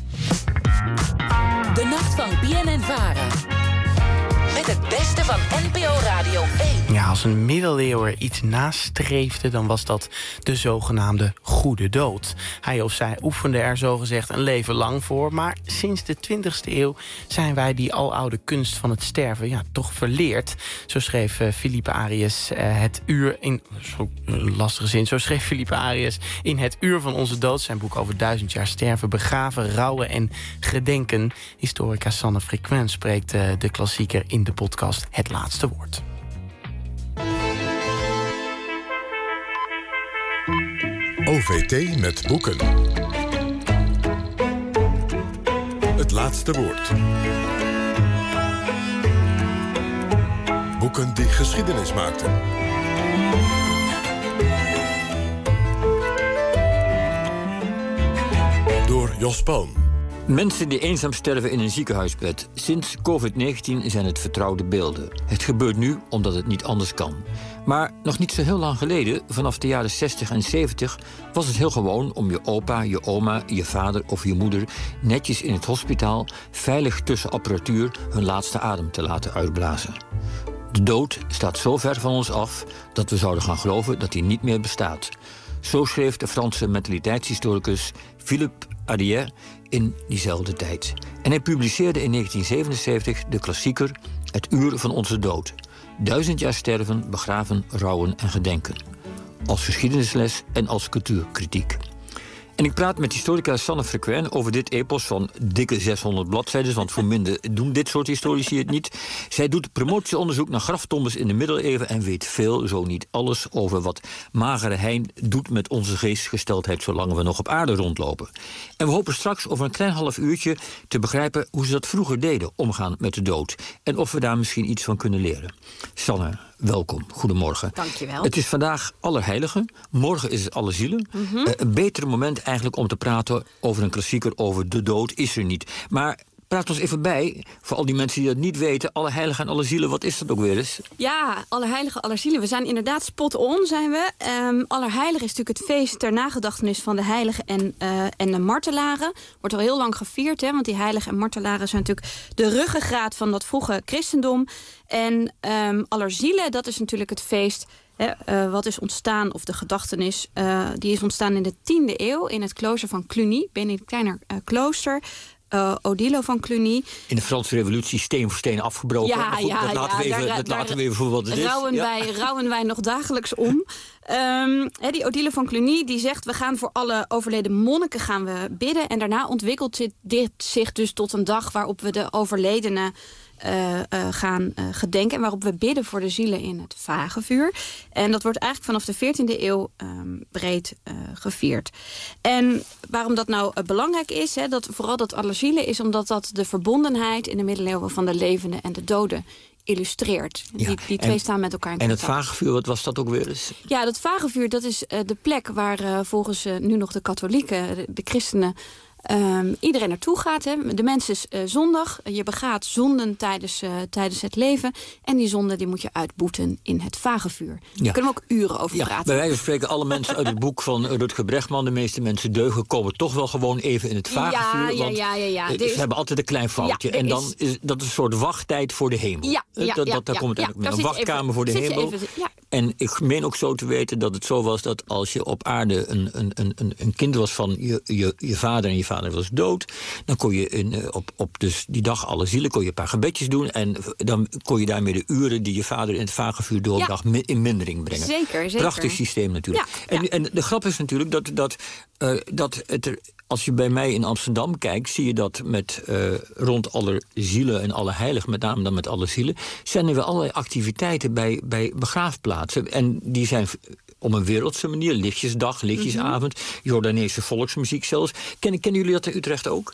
De nacht van BNN-VARA. Met het beste van NPO Radio 1. Ja, als een middeleeuwer iets nastreefde, dan was dat de zogenaamde goede dood. Hij of zij oefende er zogezegd een leven lang voor. Maar sinds de 20e eeuw zijn wij die aloude kunst van het sterven toch verleerd. Zo schreef Philippe Ariès Het Uur in... lastige zin. Zo schreef Philippe Ariès in Het Uur van onze dood, zijn boek over 1000 jaar sterven, begraven, rouwen en gedenken. Historica Sanne Frequent spreekt de klassieker in de podcast Het Laatste Woord. OVT met boeken. Het Laatste Woord. Boeken die geschiedenis maakten. Door Jos Palm. Mensen die eenzaam sterven in een ziekenhuisbed. Sinds COVID-19 zijn het vertrouwde beelden. Het gebeurt nu omdat het niet anders kan. Maar nog niet zo heel lang geleden, vanaf de jaren 60 en 70... was het heel gewoon om je opa, je oma, je vader of je moeder... netjes in het hospitaal, veilig tussen apparatuur... hun laatste adem te laten uitblazen. De dood staat zo ver van ons af dat we zouden gaan geloven dat hij niet meer bestaat. Zo schreef de Franse mentaliteitshistoricus Philippe Ariès in diezelfde tijd. En hij publiceerde in 1977 de klassieker Het Uur van onze dood. 1000 jaar sterven, begraven, rouwen en gedenken. Als geschiedenisles en als cultuurkritiek. En ik praat met historica Sanne Frequent over dit epos van dikke 600 bladzijden... want voor minder doen dit soort historici het niet. Zij doet promotieonderzoek naar graftombes in de middeleeuwen... en weet veel, zo niet alles, over wat magere Hein doet met onze geestgesteldheid... zolang we nog op aarde rondlopen. En we hopen straks over een klein half uurtje te begrijpen... hoe ze dat vroeger deden, omgaan met de dood. En of we daar misschien iets van kunnen leren. Sanne, welkom. Goedemorgen. Dankjewel. Het is vandaag Allerheiligen. Morgen is het Allerzielen. Een beter moment eigenlijk om te praten over een klassieker over de dood is er niet. Maar praat ons even bij, voor al die mensen die dat niet weten... Allerheiligen en Allerzielen, wat is dat ook weer eens? Ja, Allerheiligen, Allerzielen. We zijn inderdaad spot on, zijn we. Allerheiligen is natuurlijk het feest ter nagedachtenis van de heiligen en de martelaren. Wordt al heel lang gevierd, hè, want die heiligen en martelaren... zijn natuurlijk de ruggengraat van dat vroege christendom. En Allerzielen, dat is natuurlijk het feest... wat is ontstaan, of de gedachtenis... die is ontstaan in de 10e eeuw in het klooster van Cluny. Benedictijner klooster... Odilo van Cluny. In de Franse revolutie steen voor steen afgebroken. Ja, goed, dat laten we even voor wat het is. Rouwen wij nog dagelijks om. Die Odilo van Cluny die zegt... we gaan voor alle overleden monniken gaan we bidden. En daarna ontwikkelt dit zich dus tot een dag... waarop we de overledenen gaan gedenken... en waarop we bidden voor de zielen in het vagevuur. En dat wordt eigenlijk vanaf de 14e eeuw breed gevierd. En waarom dat nou belangrijk is... vooral dat Allerzielen is omdat dat de verbondenheid... in de middeleeuwen van de levenden en de doden illustreert. Ja, die twee staan met elkaar in contact. En het vagevuur, wat was dat ook weer eens? Ja, dat vagevuur, dat is de plek waar volgens nu nog de katholieken... de christenen iedereen naartoe gaat. Hè. De mens is zondig. Je begaat zonden tijdens het leven. En die zonden die moet je uitboeten in het vagevuur. Daar kunnen we ook uren over praten. Bij wijze van spreken, alle mensen uit het boek van Rutger Bregman... de meeste mensen deugen, komen toch wel gewoon even in het vagevuur. Want ze hebben altijd een klein foutje. En dan is dat een soort wachttijd voor de hemel. Daar komt het eigenlijk mee. Een wachtkamer voor de hemel. En ik meen ook zo te weten dat het zo was... dat als je op aarde een kind was van je vader... en je vader was dood... dan kon je op dus die dag alle zielen kon je een paar gebedjes doen... en dan kon je daarmee de uren die je vader in het vagevuur doorbracht... in mindering brengen. Zeker. Prachtig systeem natuurlijk. En de grap is natuurlijk dat het er... Als je bij mij in Amsterdam kijkt, zie je dat met rond alle zielen en alle heiligen, met name dan met alle zielen, zijn er weer allerlei activiteiten bij begraafplaatsen. En die zijn op een wereldse manier, lichtjesdag, lichtjesavond, Jordaanese volksmuziek zelfs. Kennen jullie dat in Utrecht ook?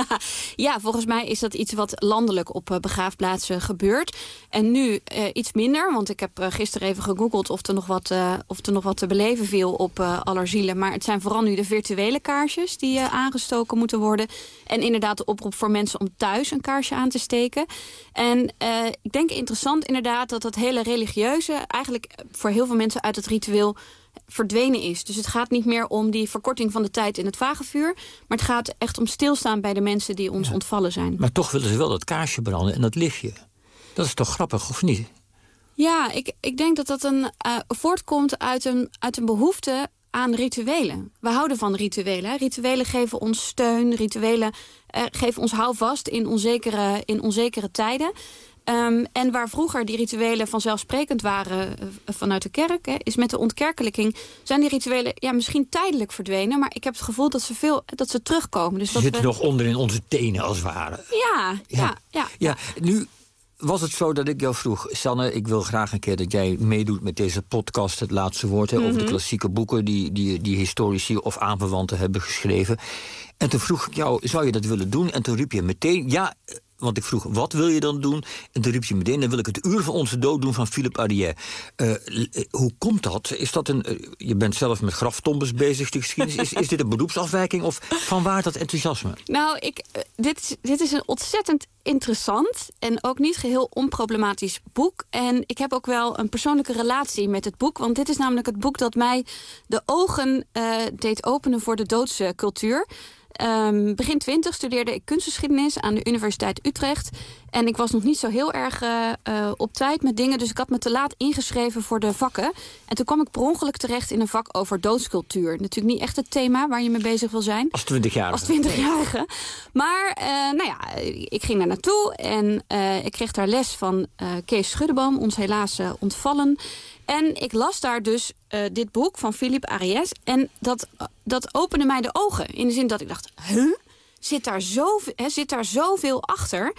Ja, volgens mij is dat iets wat landelijk op begraafplaatsen gebeurt. En nu iets minder, want ik heb gisteren even gegoogeld of er nog wat te beleven viel op Allerzielen. Maar het zijn vooral nu de virtuele kaarsjes die aangestoken moeten worden. En inderdaad de oproep voor mensen om thuis een kaarsje aan te steken. En ik denk interessant inderdaad dat hele religieuze eigenlijk voor heel veel mensen uit het ritueel verdwenen is. Dus het gaat niet meer om die verkorting van de tijd in het vagevuur, maar het gaat echt om stilstaan bij de mensen die ons ontvallen zijn. Maar toch willen ze wel dat kaarsje branden en dat lichtje. Dat is toch grappig, of niet? Ja, ik denk dat voortkomt uit een behoefte aan rituelen. We houden van rituelen. Rituelen geven ons steun. Rituelen geven ons houvast in onzekere tijden. En waar vroeger die rituelen vanzelfsprekend waren vanuit de kerk, is met de ontkerkelijking zijn die rituelen misschien tijdelijk verdwenen, maar ik heb het gevoel dat ze terugkomen. Dus ze zitten nog onder in onze tenen als het ware. Ja, nu was het zo dat ik jou vroeg, Sanne, ik wil graag een keer dat jij meedoet met deze podcast, Het Laatste Woord, over de klassieke boeken die historici of aanverwanten hebben geschreven. En toen vroeg ik jou, zou je dat willen doen? En toen riep je meteen, ja, want ik vroeg, wat wil je dan doen? En toen riep je meteen, dan wil ik het uur van onze dood doen van Philippe Ariès. Hoe komt dat? Is dat je bent zelf met graftombes bezig, de geschiedenis. Is dit een beroepsafwijking of vanwaar dat enthousiasme? Nou, dit is een ontzettend interessant en ook niet geheel onproblematisch boek. En ik heb ook wel een persoonlijke relatie met het boek, want dit is namelijk het boek dat mij de ogen deed openen voor de doodscultuur. Begin 20 studeerde ik kunstgeschiedenis aan de Universiteit Utrecht. En ik was nog niet zo heel erg op tijd met dingen, dus ik had me te laat ingeschreven voor de vakken. En toen kwam ik per ongeluk terecht in een vak over doodscultuur. Natuurlijk niet echt het thema waar je mee bezig wil zijn. Als 20-jarige. Maar ik ging daar naartoe en ik kreeg daar les van Kees Schuddeboom, ons helaas ontvallen. En ik las daar dus dit boek van Philippe Ariès. En dat opende mij de ogen. In de zin dat ik dacht, zit daar zoveel achter?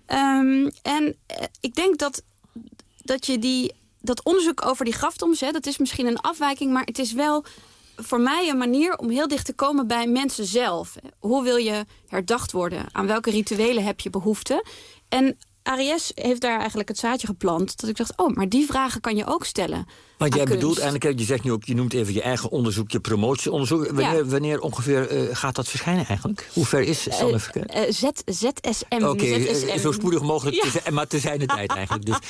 En ik denk dat je dat onderzoek over die graftombs, dat is misschien een afwijking, maar het is wel voor mij een manier om heel dicht te komen bij mensen zelf. Hoe wil je herdacht worden? Aan welke rituelen heb je behoefte? En Ariès heeft daar eigenlijk het zaadje geplant, dat ik dacht, maar die vragen kan je ook stellen. Want jij bedoelt eigenlijk, je zegt nu ook, je noemt even je eigen onderzoek, je promotieonderzoek. Wanneer ongeveer gaat dat verschijnen eigenlijk? Hoe ver is Sanne? ZSM. Oké, zo spoedig mogelijk, maar te zijn de tijd eigenlijk. Dus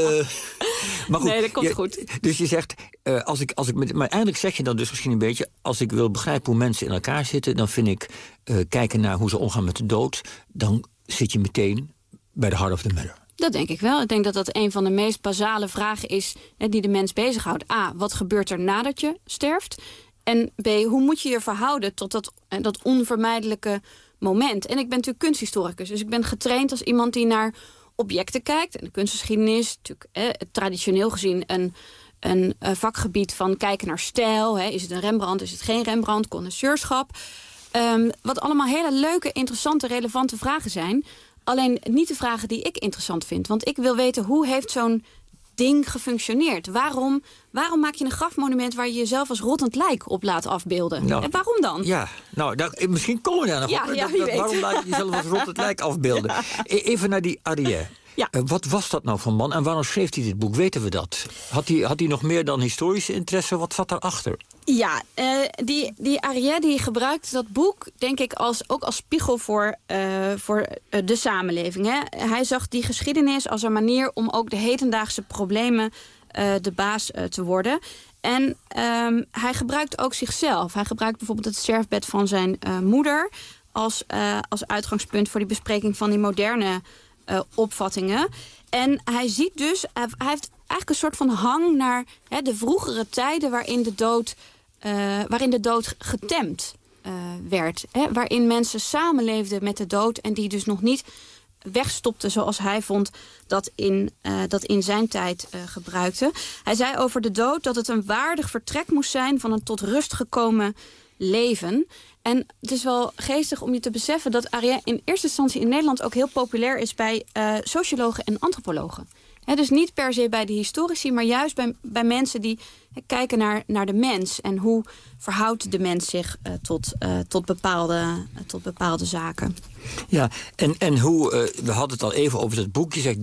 maar goed, nee, dat komt goed. Dus je zegt, maar eindelijk zeg je dan dus misschien een beetje, als ik wil begrijpen hoe mensen in elkaar zitten, dan vind ik, kijken naar hoe ze omgaan met de dood, dan zit je meteen bij de heart of the matter. Dat denk ik wel. Ik denk dat dat een van de meest basale vragen is die de mens bezighoudt. A, wat gebeurt er nadat je sterft? En B, hoe moet je je verhouden tot dat onvermijdelijke moment? En ik ben natuurlijk kunsthistoricus, dus ik ben getraind als iemand die naar objecten kijkt. En de kunstgeschiedenis, natuurlijk traditioneel gezien een vakgebied van kijken naar stijl. Is het een Rembrandt, is het geen Rembrandt, connoisseurschap. Wat allemaal hele leuke, interessante, relevante vragen zijn. Alleen niet de vragen die ik interessant vind. Want ik wil weten, hoe heeft zo'n ding gefunctioneerd? Waarom maak je een grafmonument waar je jezelf als rottend lijk op laat afbeelden? Nou, en waarom dan? Ja, misschien komen we daar nog op. Wie weet. Waarom laat je jezelf als rottend lijk afbeelden? Ja. Even naar die Ariès. Ja. Wat was dat nou voor man en waarom schreef hij dit boek? Weten we dat? Had hij nog meer dan historische interesse? Wat zat daarachter? Ja, die Ariè die gebruikt dat boek, denk ik, ook als spiegel voor de samenleving. Hè. Hij zag die geschiedenis als een manier om ook de hedendaagse problemen de baas te worden. En hij gebruikt ook zichzelf. Hij gebruikt bijvoorbeeld het sterfbed van zijn moeder als uitgangspunt voor die bespreking van die moderne opvattingen. En hij ziet dus, hij heeft eigenlijk een soort van hang naar de vroegere tijden waarin de dood getemd werd. Waarin mensen samenleefden met de dood en die dus nog niet wegstopte zoals hij vond dat in zijn tijd gebruikte. Hij zei over de dood dat het een waardig vertrek moest zijn van een tot rust gekomen leven. En het is wel geestig om je te beseffen dat Ariè in eerste instantie in Nederland ook heel populair is bij sociologen en antropologen. Dus niet per se bij de historici, maar juist bij mensen die kijken naar de mens. En hoe verhoudt de mens zich tot bepaalde zaken. Ja, en hoe, we hadden het al even over het boek. Je zegt,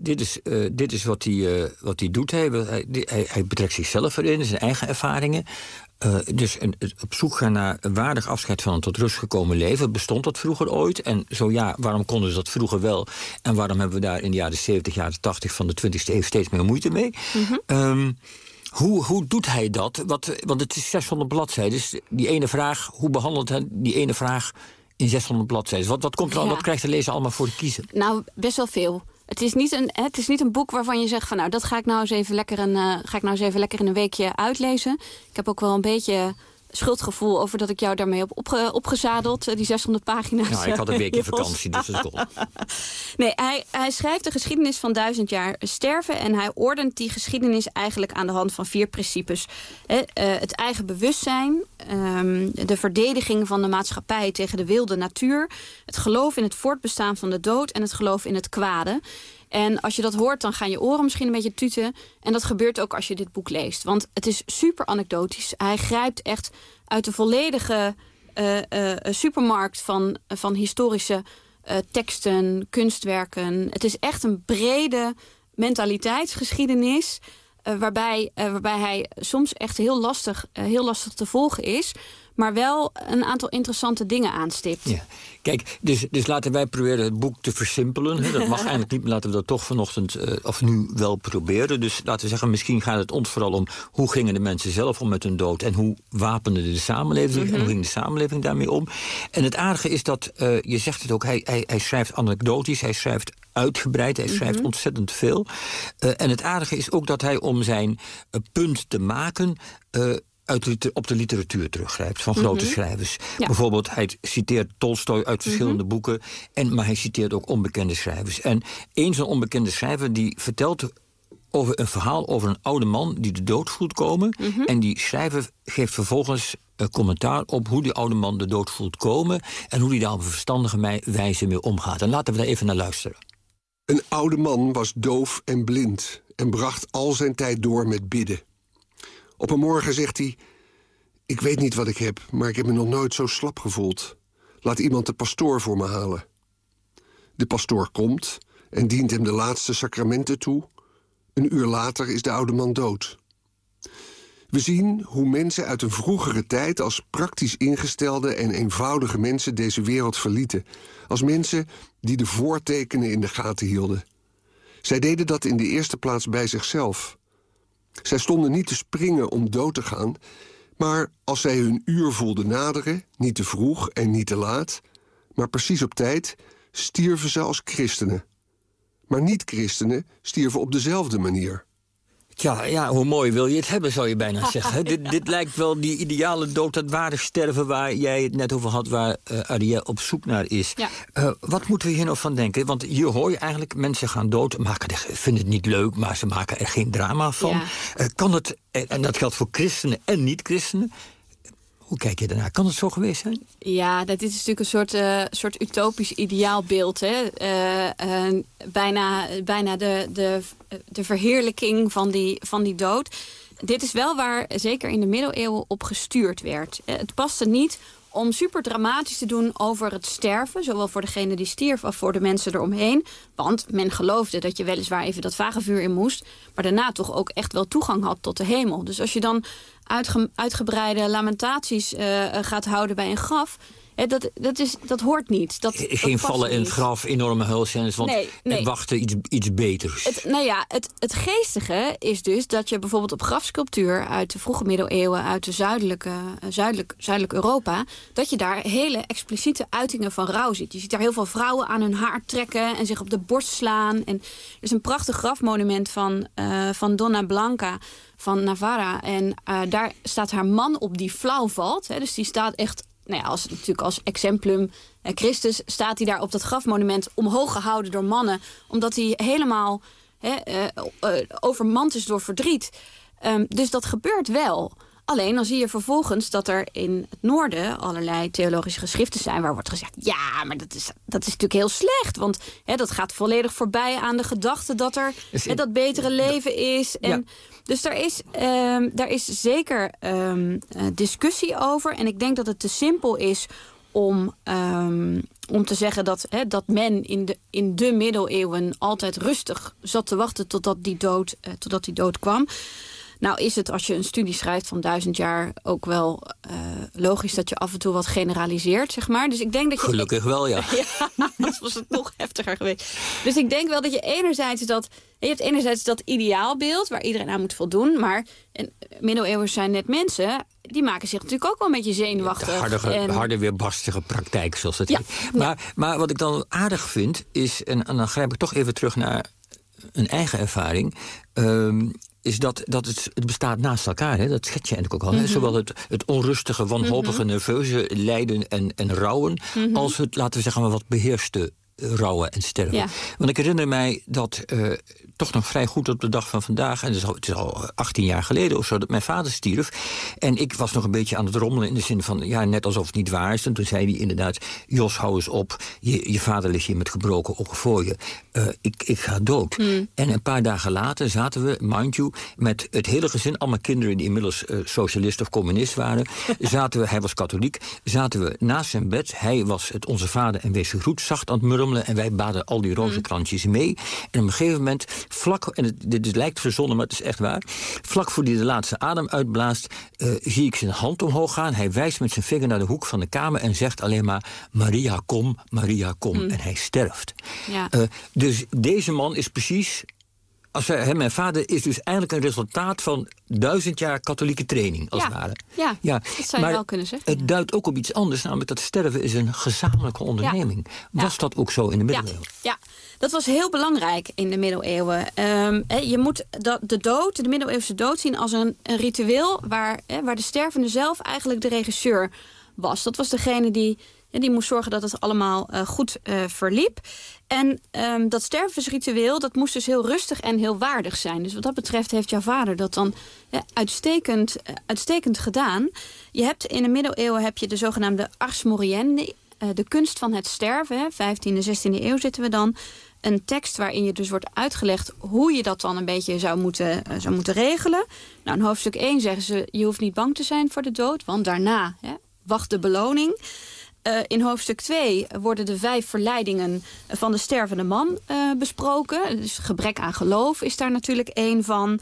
dit is wat hij doet. Hij betrekt zichzelf erin, zijn eigen ervaringen. Dus op zoek gaan naar een waardig afscheid van een tot rust gekomen leven. Bestond dat vroeger ooit? En zo ja, waarom konden ze dat vroeger wel? En waarom hebben we daar in de jaren 70, jaren 80 van de 20e eeuw steeds meer moeite mee? Mm-hmm. Hoe doet hij dat? Want het is 600 bladzijden. Dus die ene vraag, hoe behandelt hij die ene vraag in 600 bladzijden? Wat komt er al? Wat krijgt de lezer allemaal voor te kiezen? Nou, best wel veel. Het is niet een boek waarvan je zegt van nou, dat ga ik nou eens even lekker in een weekje uitlezen. Ik heb ook wel een beetje schuldgevoel over dat ik jou daarmee heb opgezadeld, die 600 pagina's. Nou, ik had een weekje vakantie, dus dat kon. Nee, hij schrijft de geschiedenis van 1000 jaar sterven en hij ordent die geschiedenis eigenlijk aan de hand van 4 principes. Het eigen bewustzijn, de verdediging van de maatschappij tegen de wilde natuur, het geloof in het voortbestaan van de dood en het geloof in het kwade. En als je dat hoort, dan gaan je oren misschien een beetje tuten. En dat gebeurt ook als je dit boek leest. Want het is super anekdotisch. Hij grijpt echt uit de volledige supermarkt van historische teksten, kunstwerken. Het is echt een brede mentaliteitsgeschiedenis. Waarbij hij soms echt heel lastig te volgen is. Maar wel een aantal interessante dingen aanstipt. Ja. Kijk, dus laten wij proberen het boek te versimpelen. Hè. Dat mag eigenlijk niet, maar laten we dat toch vanochtend of nu wel proberen. Dus laten we zeggen, misschien gaat het ons vooral om hoe gingen de mensen zelf om met hun dood en hoe wapende de samenleving en hoe ging de samenleving daarmee om. En het aardige is dat, je zegt het ook, hij schrijft anekdotisch, hij schrijft uitgebreid, hij schrijft ontzettend veel. En het aardige is ook dat hij om zijn punt te maken op de literatuur teruggrijpt van grote schrijvers. Ja. Bijvoorbeeld, hij citeert Tolstoj uit verschillende boeken, maar hij citeert ook onbekende schrijvers. En een zo'n onbekende schrijver die vertelt over een verhaal over een oude man die de dood voelt komen. En die schrijver geeft vervolgens commentaar op hoe die oude man de dood voelt komen en hoe hij daar op een verstandige wijze mee omgaat. En laten we daar even naar luisteren. Een oude man was doof en blind en bracht al zijn tijd door met bidden. Op een morgen zegt hij: ik weet niet wat ik heb, maar ik heb me nog nooit zo slap gevoeld. Laat iemand de pastoor voor me halen. De pastoor komt en dient hem de laatste sacramenten toe. Een uur later is de oude man dood. We zien hoe mensen uit een vroegere tijd als praktisch ingestelde en eenvoudige mensen deze wereld verlieten. Als mensen die de voortekenen in de gaten hielden. Zij deden dat in de eerste plaats bij zichzelf. Zij stonden niet te springen om dood te gaan, maar als zij hun uur voelden naderen, niet te vroeg en niet te laat, maar precies op tijd, stierven ze als christenen. Maar niet-christenen stierven op dezelfde manier. Ja, hoe mooi wil je het hebben, zou je bijna zeggen. Dit lijkt wel die ideale dood, dat waardig sterven waar jij het net over had, waar Ariè op zoek naar is. Ja. Wat moeten we hier nog van denken? Want hier hoor je eigenlijk, mensen gaan dood, vinden het niet leuk, maar ze maken er geen drama van. Ja. Kan het, en dat geldt voor christenen en niet-christenen, hoe kijk je daarnaar? Kan het zo geweest zijn? Ja, dit is natuurlijk een soort utopisch ideaalbeeld. Hè? Bijna de verheerlijking van die dood. Dit is wel waar zeker in de middeleeuwen op gestuurd werd. Het paste niet om super dramatisch te doen over het sterven. Zowel voor degene die stierf als voor de mensen eromheen. Want men geloofde dat je weliswaar even dat vagevuur in moest. Maar daarna toch ook echt wel toegang had tot de hemel. Dus als je dan uitgebreide lamentaties gaat houden bij een graf... Dat hoort niet. Geen vallen in het graf, enorme huilscènes, want er wachtte iets beters. Het geestige is dus dat je bijvoorbeeld op grafsculptuur uit de vroege middeleeuwen, uit de zuidelijk Europa, dat je daar hele expliciete uitingen van rouw ziet. Je ziet daar heel veel vrouwen aan hun haar trekken en zich op de borst slaan. En er is een prachtig grafmonument van Donna Blanca van Navarra. En daar staat haar man op die flauw valt. Dus die staat echt... als exemplum Christus staat hij daar op dat grafmonument omhoog gehouden door mannen. Omdat hij helemaal overmand is door verdriet. Dus dat gebeurt wel. Alleen dan zie je vervolgens dat er in het noorden allerlei theologische geschriften zijn waar wordt gezegd, ja, maar dat is natuurlijk heel slecht. Want dat gaat volledig voorbij aan de gedachte dat er dat betere leven is. En dus daar is zeker discussie over. En ik denk dat het te simpel is om te zeggen dat men in de middeleeuwen altijd rustig zat te wachten totdat die dood kwam. Nou is het, als je een studie schrijft van 1000 jaar, ook wel logisch dat je af en toe wat generaliseert, zeg maar. Dus ik denk dat je... Gelukkig wel, ja. Anders was het nog heftiger geweest. Dus ik denk wel dat je enerzijds dat ideaalbeeld waar iedereen aan moet voldoen, maar middeleeuwers zijn net mensen, die maken zich natuurlijk ook wel een beetje zenuwachtig. De harde weerbarstige praktijk, zoals het heet. Maar wat ik dan aardig vind, is, en dan grijp ik toch even terug naar een eigen ervaring, is dat het bestaat naast elkaar. Hè? Dat schets je eigenlijk ook al. Hè? Zowel het onrustige, wanhopige, nerveuze lijden en rouwen, als het, laten we zeggen, maar wat beheerste rouwen en sterven. Ja. Want ik herinner mij dat toch nog vrij goed op de dag van vandaag, en het is al 18 jaar geleden of zo, dat mijn vader stierf. En ik was nog een beetje aan het rommelen in de zin van, ja, net alsof het niet waar is. En toen zei hij inderdaad, Jos, hou eens op. Je vader ligt hier met gebroken ogen voor je. Ik ga dood. En een paar dagen later zaten we, mind you, met het hele gezin, allemaal kinderen die inmiddels socialist of communist waren. Hij was katholiek, zaten we naast zijn bed. Hij was het Onze Vader en wees gegroet, zacht aan het murmelen. En wij baden al die rozenkrantjes mee. En op een gegeven moment, dit lijkt verzonnen, maar het is echt waar. Vlak voor hij de laatste adem uitblaast, zie ik zijn hand omhoog gaan. Hij wijst met zijn vinger naar de hoek van de kamer en zegt alleen maar, Maria, kom, Maria, kom. En hij sterft. Ja. Dus deze man is precies, mijn vader is dus eigenlijk een resultaat van 1000 jaar katholieke training, als het ware. Ja, dat zou je wel kunnen zeggen. Het duidt ook op iets anders, namelijk dat sterven is een gezamenlijke onderneming. Was dat ook zo in de middeleeuwen? Ja, dat was heel belangrijk in de middeleeuwen. Je moet de middeleeuwse dood zien als een ritueel waar de stervende zelf eigenlijk de regisseur was. Dat was degene die moest zorgen dat het allemaal goed verliep. En dat stervensritueel, dat moest dus heel rustig en heel waardig zijn. Dus wat dat betreft heeft jouw vader dat dan uitstekend gedaan. Je hebt in de middeleeuwen heb je de zogenaamde ars moriendi, de kunst van het sterven. 15e, 16e eeuw zitten we dan. Een tekst waarin je dus wordt uitgelegd hoe je dat dan een beetje zou moeten regelen. Nou, in hoofdstuk 1 zeggen ze, je hoeft niet bang te zijn voor de dood, want daarna wacht de beloning. In hoofdstuk 2 worden de 5 verleidingen van de stervende man besproken. Dus gebrek aan geloof is daar natuurlijk één van.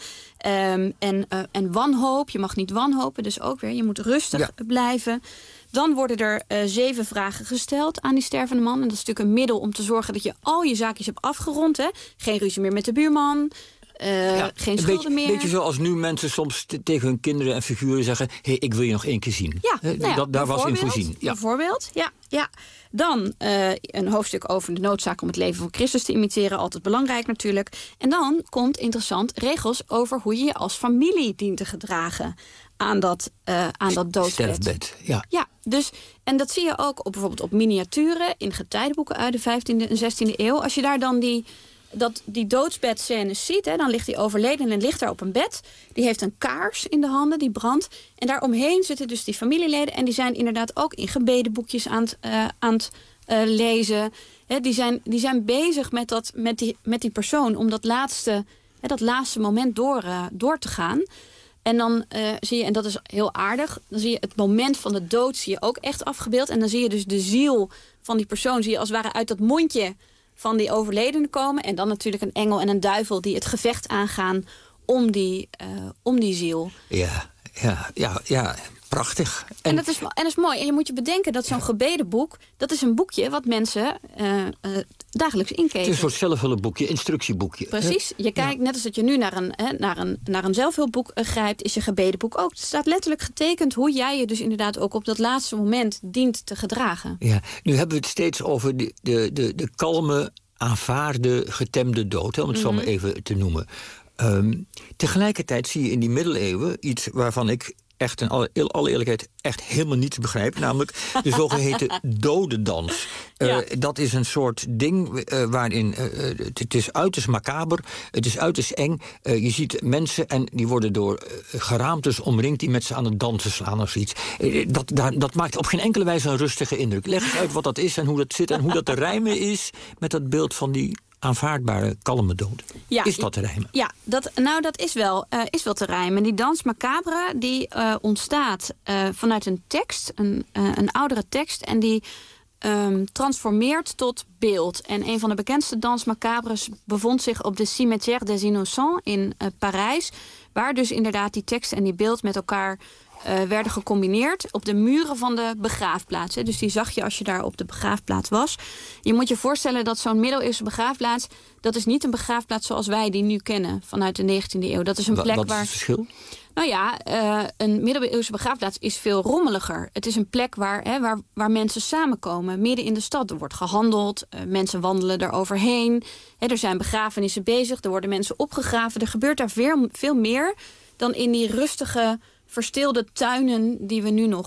En wanhoop, je mag niet wanhopen, dus ook weer, je moet rustig blijven. Dan worden er 7 vragen gesteld aan die stervende man. En dat is natuurlijk een middel om te zorgen dat je al je zaakjes hebt afgerond. Hè? Geen ruzie meer met de buurman. Geen schulden meer. Beetje zoals nu mensen soms tegen hun kinderen en figuren zeggen, hey, ik wil je nog 1 keer zien. Daar was in voorzien. Bijvoorbeeld, ja. Dan een hoofdstuk over de noodzaak om het leven van Christus te imiteren. Altijd belangrijk natuurlijk. En dan komt interessant regels over hoe je je als familie dient te gedragen aan dat doodsbed. Sterfbed, ja. Dus, en dat zie je ook bijvoorbeeld op miniaturen in getijdenboeken uit de 15e en 16e eeuw. Als je daar dan die doodsbedscènes ziet, dan ligt hij overleden en ligt daar op een bed. Die heeft een kaars in de handen, die brandt. En daaromheen zitten dus die familieleden. En die zijn inderdaad ook in gebedenboekjes aan het lezen. Die zijn bezig met die persoon om dat laatste moment door te gaan. En dan zie je, en dat is heel aardig, dan zie je het moment van de dood zie je ook echt afgebeeld. En dan zie je dus de ziel van die persoon, zie je als het ware uit dat mondje van die overledene komen. En dan natuurlijk een engel en een duivel die het gevecht aangaan om die ziel. Ja, prachtig. En dat is mooi. En je moet je bedenken dat zo'n gebedenboek, dat is een boekje wat mensen dagelijks inkeken. Het is een soort zelfhulpboekje, instructieboekje. Precies. Je kijkt, net als dat je nu naar een zelfhulpboek grijpt, is je gebedenboek ook. Het staat letterlijk getekend hoe jij je dus inderdaad ook op dat laatste moment dient te gedragen. Ja, nu hebben we het steeds over de kalme, aanvaarde, getemde dood, om het zo maar even te noemen. Tegelijkertijd zie je in die middeleeuwen iets waarvan ik echt in alle eerlijkheid echt helemaal niets begrijp. Namelijk de zogeheten dodendans. Dat is een soort ding waarin het is uiterst macaber. Het is uiterst eng. Je ziet mensen en die worden door geraamtes omringd die met ze aan het dansen slaan of zoiets. Dat maakt op geen enkele wijze een rustige indruk. Leg eens uit wat dat is en hoe dat zit en hoe dat te rijmen is met dat beeld van die aanvaardbare, kalme dood. Ja, is dat te rijmen? Ja, dat is wel te rijmen. Die dans macabre die ontstaat vanuit een tekst, een oudere tekst, en die transformeert tot beeld. En een van de bekendste dans macabres bevond zich op de Cimetière des Innocents in Parijs, waar dus inderdaad die tekst en die beeld met elkaar werden gecombineerd op de muren van de begraafplaats. Dus die zag je als je daar op de begraafplaats was. Je moet je voorstellen dat zo'n middeleeuwse begraafplaats, dat is niet een begraafplaats zoals wij die nu kennen vanuit de 19e eeuw. Dat is een plek Wat waar... is het verschil? Nou ja, een middeleeuwse begraafplaats is veel rommeliger. Het is een plek waar mensen samenkomen, midden in de stad. Er wordt gehandeld, mensen wandelen er overheen. Er zijn begrafenissen bezig, er worden mensen opgegraven. Er gebeurt daar veel meer dan in die rustige, verstilde tuinen die we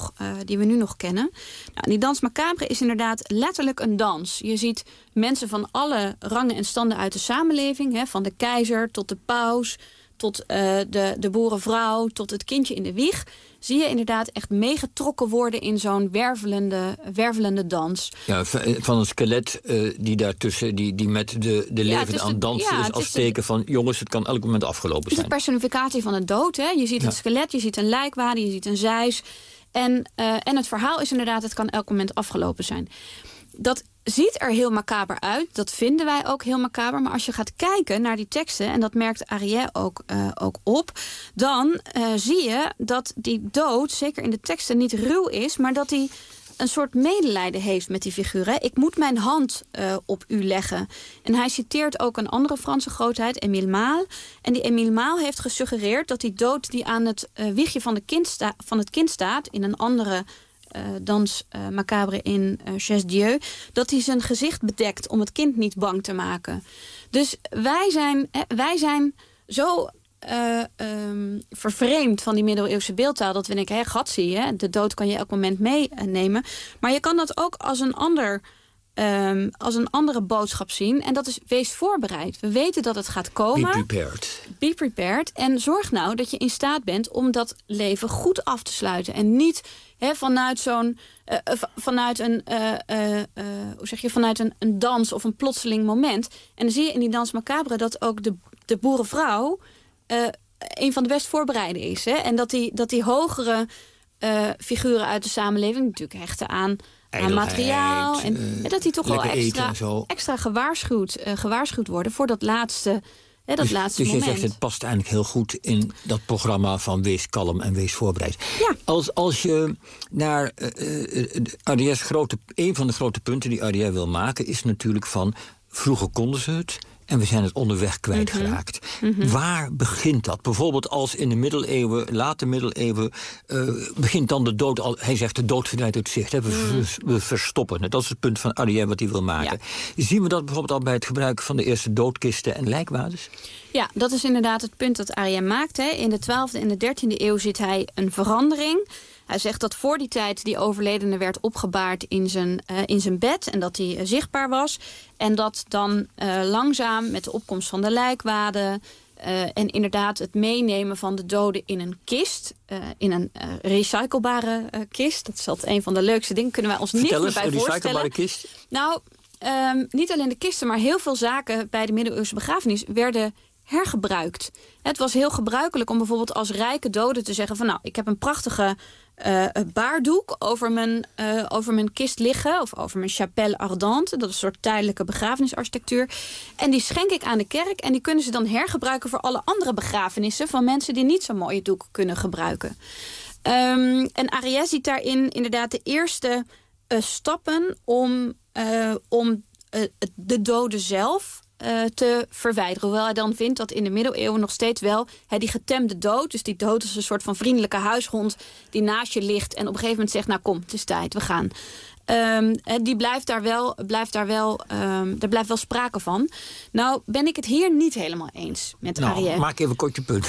nu nog kennen. Nou, die dans macabre is inderdaad letterlijk een dans. Je ziet mensen van alle rangen en standen uit de samenleving, van de keizer tot de paus, tot de boerenvrouw, tot het kindje in de wieg, zie je inderdaad echt meegetrokken worden in zo'n wervelende dans. Ja, van een skelet die daartussen, die met de levenden aan het dansen is, als teken van, jongens, het kan elk moment afgelopen zijn. Het is een personificatie van de dood. Hè? Je ziet een skelet, je ziet een lijkwade, je ziet een zeis. En het verhaal is inderdaad, het kan elk moment afgelopen zijn. Dat ziet er heel macaber uit. Dat vinden wij ook heel macaber. Maar als je gaat kijken naar die teksten, en dat merkt Arië ook op, dan zie je dat die dood, zeker in de teksten, niet ruw is, maar dat hij een soort medelijden heeft met die figuren. Ik moet mijn hand op u leggen. En hij citeert ook een andere Franse grootheid, Émile Maal. En die Émile Maal heeft gesuggereerd dat die dood die aan het wiegje van het kind staat, in een andere dans macabre in Chaise Dieu, dat hij zijn gezicht bedekt om het kind niet bang te maken. Dus wij zijn zo vervreemd van die middeleeuwse beeldtaal dat we denken, gatsie, de dood kan je elk moment meenemen. Maar je kan dat ook als een andere boodschap zien. En dat is, wees voorbereid. We weten dat het gaat komen. Be prepared. Be prepared. En zorg nou dat je in staat bent om dat leven goed af te sluiten. En niet vanuit een dans of een plotseling moment. En dan zie je in die dans macabre dat ook de boerenvrouw een van de best voorbereide is. En dat die hogere figuren uit de samenleving natuurlijk hechten aan materiaal. En dat die toch wel extra gewaarschuwd worden voor dat laatste laatste moment. Dus je zegt, het past eigenlijk heel goed in dat programma van wees kalm en wees voorbereid. Ja. Als je naar Arië's een van de grote punten die Arië wil maken, is natuurlijk van, vroeger konden ze het en we zijn het onderweg kwijtgeraakt. Mm-hmm. Waar begint dat? Bijvoorbeeld als in de middeleeuwen, late middeleeuwen, begint dan de dood al. Hij zegt, de dood verdwijnt uit zicht. We verstoppen het. Dat is het punt van Arië wat hij wil maken. Ja. Zien we dat bijvoorbeeld al bij het gebruik van de eerste doodkisten en lijkwades? Ja, dat is inderdaad het punt dat Arië maakt. In de 12e en de 13e eeuw ziet hij een verandering. Hij zegt dat voor die tijd die overledene werd opgebaard in zijn bed en dat hij zichtbaar was. En dat dan langzaam met de opkomst van de lijkwade en inderdaad het meenemen van de doden in een kist, in een recyclebare kist. Dat is altijd een van de leukste dingen. Kunnen wij ons niet meer bij voorstellen. Een recyclebare kist? Nou, niet alleen de kisten, maar heel veel zaken bij de middeleeuwse begrafenis werden hergebruikt. Het was heel gebruikelijk om bijvoorbeeld als rijke dode te zeggen van... nou, ik heb een prachtige baardoek over mijn kist liggen... of over mijn chapelle ardente. Dat is een soort tijdelijke begrafenisarchitectuur. En die schenk ik aan de kerk... en die kunnen ze dan hergebruiken voor alle andere begrafenissen... van mensen die niet zo'n mooie doek kunnen gebruiken. En Ariès ziet daarin inderdaad de eerste stappen... om de dode zelf... te verwijderen. Hoewel hij dan vindt dat in de middeleeuwen nog steeds wel... die getemde dood, dus die dood is een soort van vriendelijke huishond... die naast je ligt en op een gegeven moment zegt... nou kom, het is tijd, we gaan. Die daar blijft wel sprake van. Nou ben ik het hier niet helemaal eens met Ariès. Maak even kort je punt.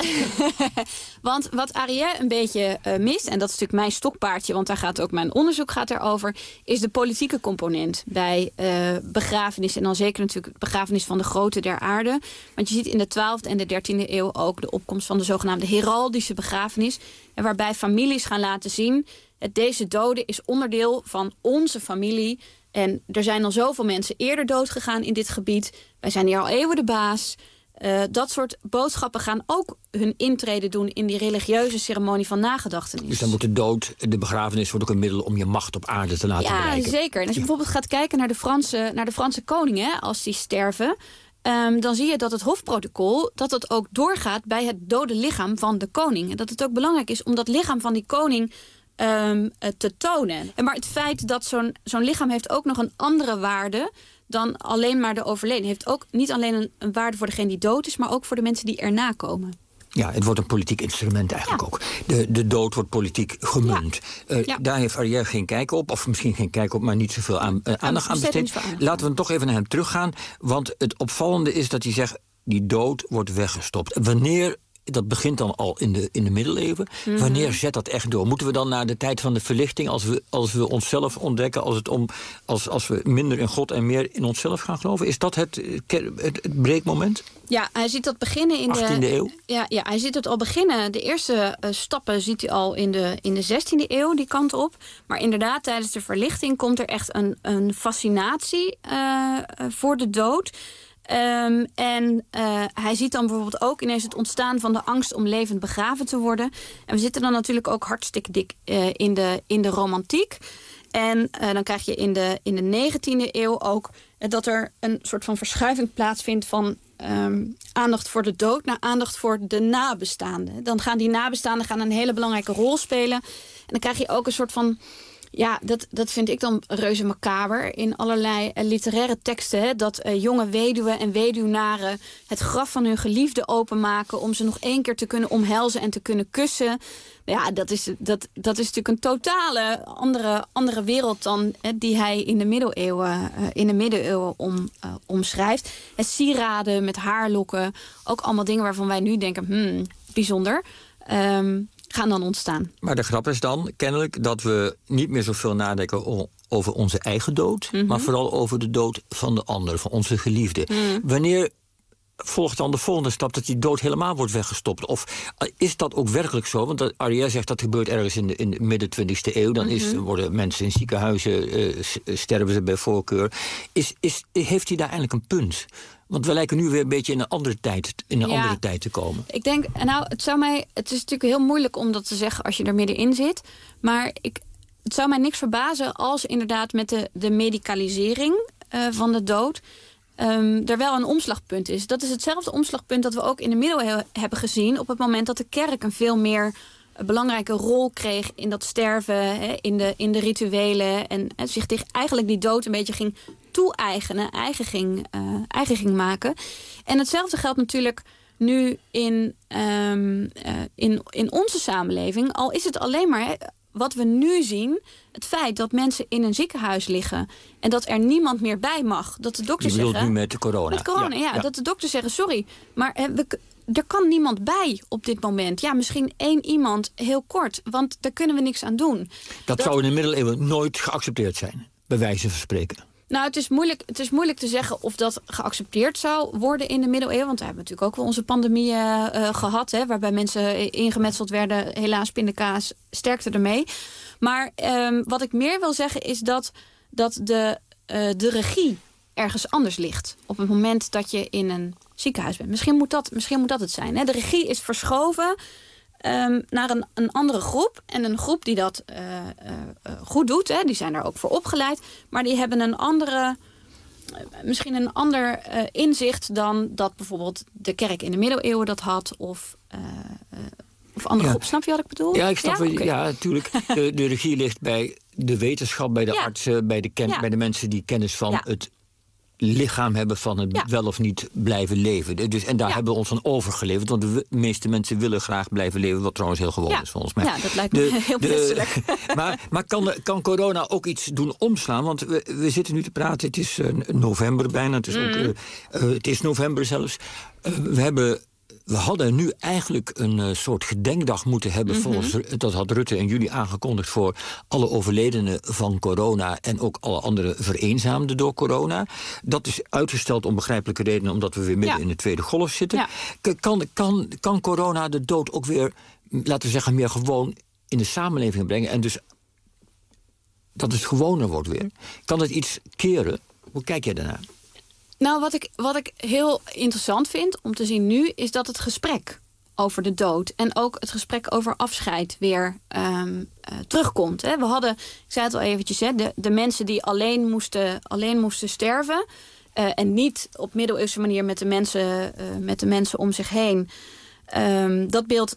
Want wat Ariès een beetje mist... en dat is natuurlijk mijn stokpaardje... want daar gaat ook mijn onderzoek over... is de politieke component bij begrafenis... en dan zeker natuurlijk de begrafenis van de grote der aarde. Want je ziet in de 12e en de 13e eeuw... ook de opkomst van de zogenaamde heraldische begrafenis... en waarbij families gaan laten zien... deze dode is onderdeel van onze familie. En er zijn al zoveel mensen eerder doodgegaan in dit gebied. Wij zijn hier al eeuwen de baas. Dat soort boodschappen gaan ook hun intrede doen... in die religieuze ceremonie van nagedachtenis. Dus dan wordt de begrafenis wordt ook een middel... om je macht op aarde te laten bereiken. Ja, zeker. En als je bijvoorbeeld gaat kijken naar de Franse koningen... als die sterven... dan zie je dat het hofprotocol dat het ook doorgaat... bij het dode lichaam van de koning. En dat het ook belangrijk is om dat lichaam van die koning... te tonen. Maar het feit dat zo'n lichaam heeft ook nog een andere waarde... dan alleen maar de overleden. Heeft ook niet alleen een waarde voor degene die dood is... maar ook voor de mensen die erna komen. Ja, het wordt een politiek instrument eigenlijk ook. De dood wordt politiek gemunt. Daar heeft Ariès geen kijk op, of misschien geen kijk op... maar niet zoveel aandacht aan besteed. Laten we toch even naar hem teruggaan. Want het opvallende is dat hij zegt... die dood wordt weggestopt. Wanneer... Dat begint dan al in de middeleeuwen. Mm-hmm. Wanneer zet dat echt door? Moeten we dan naar de tijd van de verlichting... als we onszelf ontdekken... als we minder in God en meer in onszelf gaan geloven? Is dat het breekmoment? Ja, hij ziet dat beginnen in 18e eeuw? Ja, hij ziet het al beginnen. De eerste stappen ziet hij al in de 16e eeuw, die kant op. Maar inderdaad, tijdens de verlichting komt er echt een fascinatie voor de dood... En hij ziet dan bijvoorbeeld ook ineens het ontstaan van de angst om levend begraven te worden. En we zitten dan natuurlijk ook hartstikke dik in de romantiek. En dan krijg je in de 19e eeuw ook dat er een soort van verschuiving plaatsvindt van aandacht voor de dood naar aandacht voor de nabestaanden. Dan gaan die nabestaanden een hele belangrijke rol spelen. En dan krijg je ook een soort van... Ja, dat vind ik dan reuze macaber in allerlei literaire teksten. Hè, dat jonge weduwen en weduwnaren het graf van hun geliefde openmaken... om ze nog 1 keer te kunnen omhelzen en te kunnen kussen. Ja, dat is natuurlijk een totale andere wereld dan die hij in de middeleeuwen omschrijft. Het sieraden met haarlokken, ook allemaal dingen waarvan wij nu denken, bijzonder... gaan dan ontstaan. Maar de grap is dan kennelijk dat we niet meer zoveel nadenken over onze eigen dood... Mm-hmm. maar vooral over de dood van de ander, van onze geliefde. Mm. Wanneer volgt dan de volgende stap dat die dood helemaal wordt weggestopt? Of is dat ook werkelijk zo? Want Ariès zegt dat gebeurt ergens in de midden 20e eeuw. Dan worden mensen in ziekenhuizen, sterven ze bij voorkeur. Heeft hij daar eigenlijk een punt? Want we lijken nu weer een beetje in een andere tijd te komen. Ik denk, het is natuurlijk heel moeilijk om dat te zeggen als je er middenin zit. Maar het zou mij niks verbazen als inderdaad met de medicalisering van de dood er wel een omslagpunt is. Dat is hetzelfde omslagpunt dat we ook in de middeleeuwen hebben gezien op het moment dat de kerk een veel meer belangrijke rol kreeg in dat sterven, in de rituelen en zich eigenlijk die dood een beetje ging toe-eigenen, eigen ging maken. En hetzelfde geldt natuurlijk nu in onze samenleving. Al is het alleen maar wat we nu zien, het feit dat mensen in een ziekenhuis liggen en dat er niemand meer bij mag. Dat de dokters zeggen... Je bedoelt nu met corona. Met corona, ja. Dat de dokters zeggen, sorry, maar er kan niemand bij op dit moment. Ja, misschien 1 iemand, heel kort, want daar kunnen we niks aan doen. Dat zou in de middeleeuwen nooit geaccepteerd zijn, bij wijze van spreken. Nou, het is moeilijk te zeggen of dat geaccepteerd zou worden in de middeleeuwen. Want we hebben natuurlijk ook wel onze pandemie gehad, waarbij mensen ingemetseld werden. Helaas, pindakaas, sterkte ermee. Maar wat ik meer wil zeggen is dat de regie ergens anders ligt. Op het moment dat je in een ziekenhuis bent. Misschien moet dat het zijn. Hè? De regie is verschoven naar een andere groep. En een groep die dat goed doet. Hè? Die zijn daar ook voor opgeleid. Maar die hebben misschien een ander inzicht dan dat bijvoorbeeld de kerk in de middeleeuwen dat had. Of andere groep. Snap je wat ik bedoel? Ja, ik snap natuurlijk. De regie ligt bij de wetenschap, bij de artsen, bij de mensen die kennis van het lichaam hebben van het wel of niet blijven leven. Dus, en daar hebben we ons aan overgeleverd. Want de meeste mensen willen graag blijven leven, wat trouwens heel gewoon is volgens mij. Ja, dat lijkt me heel menselijk. Maar kan corona ook iets doen omslaan? Want we zitten nu te praten, het is november bijna. Het is november zelfs. We hadden nu eigenlijk een soort gedenkdag moeten hebben. Dat had Rutte in juli aangekondigd voor alle overledenen van corona en ook alle andere vereenzaamden door corona. Dat is uitgesteld om begrijpelijke redenen, omdat we weer midden in de tweede golf zitten. Ja. Kan corona de dood ook weer, laten we zeggen, meer gewoon in de samenleving brengen en dus dat het gewoner wordt weer? Kan het iets keren? Hoe kijk jij daarnaar? Nou, wat ik heel interessant vind om te zien nu, is dat het gesprek over de dood en ook het gesprek over afscheid weer terugkomt. Hè. We hadden, ik zei het al eventjes, hè, de mensen die alleen moesten sterven en niet op middeleeuwse manier met de mensen om zich heen. Dat beeld,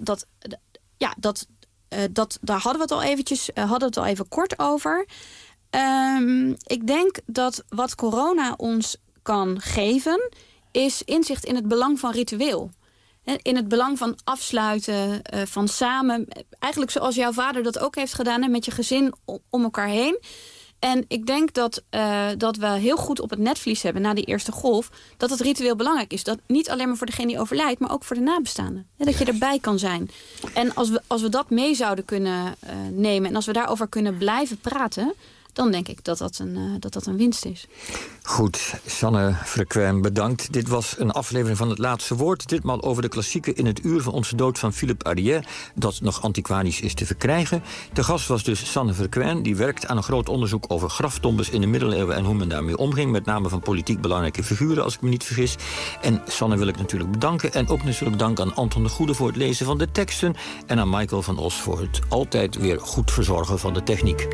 daar hadden we het al eventjes, even kort over. Ik denk dat wat corona ons kan geven, is inzicht in het belang van ritueel. In het belang van afsluiten, van samen. Eigenlijk zoals jouw vader dat ook heeft gedaan, met je gezin om elkaar heen. En ik denk dat we heel goed op het netvlies hebben na die eerste golf, dat het ritueel belangrijk is. Dat niet alleen maar voor degene die overlijdt, maar ook voor de nabestaanden. Dat je erbij kan zijn. En als we dat mee zouden kunnen nemen en als we daarover kunnen blijven praten, dan denk ik dat een winst is. Goed, Sanne Verquijn, bedankt. Dit was een aflevering van Het Laatste Woord. Ditmaal over de klassieke In het uur van onze dood van Philippe Ariès, dat nog antiquarisch is te verkrijgen. De gast was dus Sanne Verquijn, die werkt aan een groot onderzoek over graftombes in de middeleeuwen en hoe men daarmee omging, met name van politiek belangrijke figuren, als ik me niet vergis. En Sanne wil ik natuurlijk bedanken. En ook natuurlijk dank aan Anton de Goede voor het lezen van de teksten en aan Michael van Os voor het altijd weer goed verzorgen van de techniek.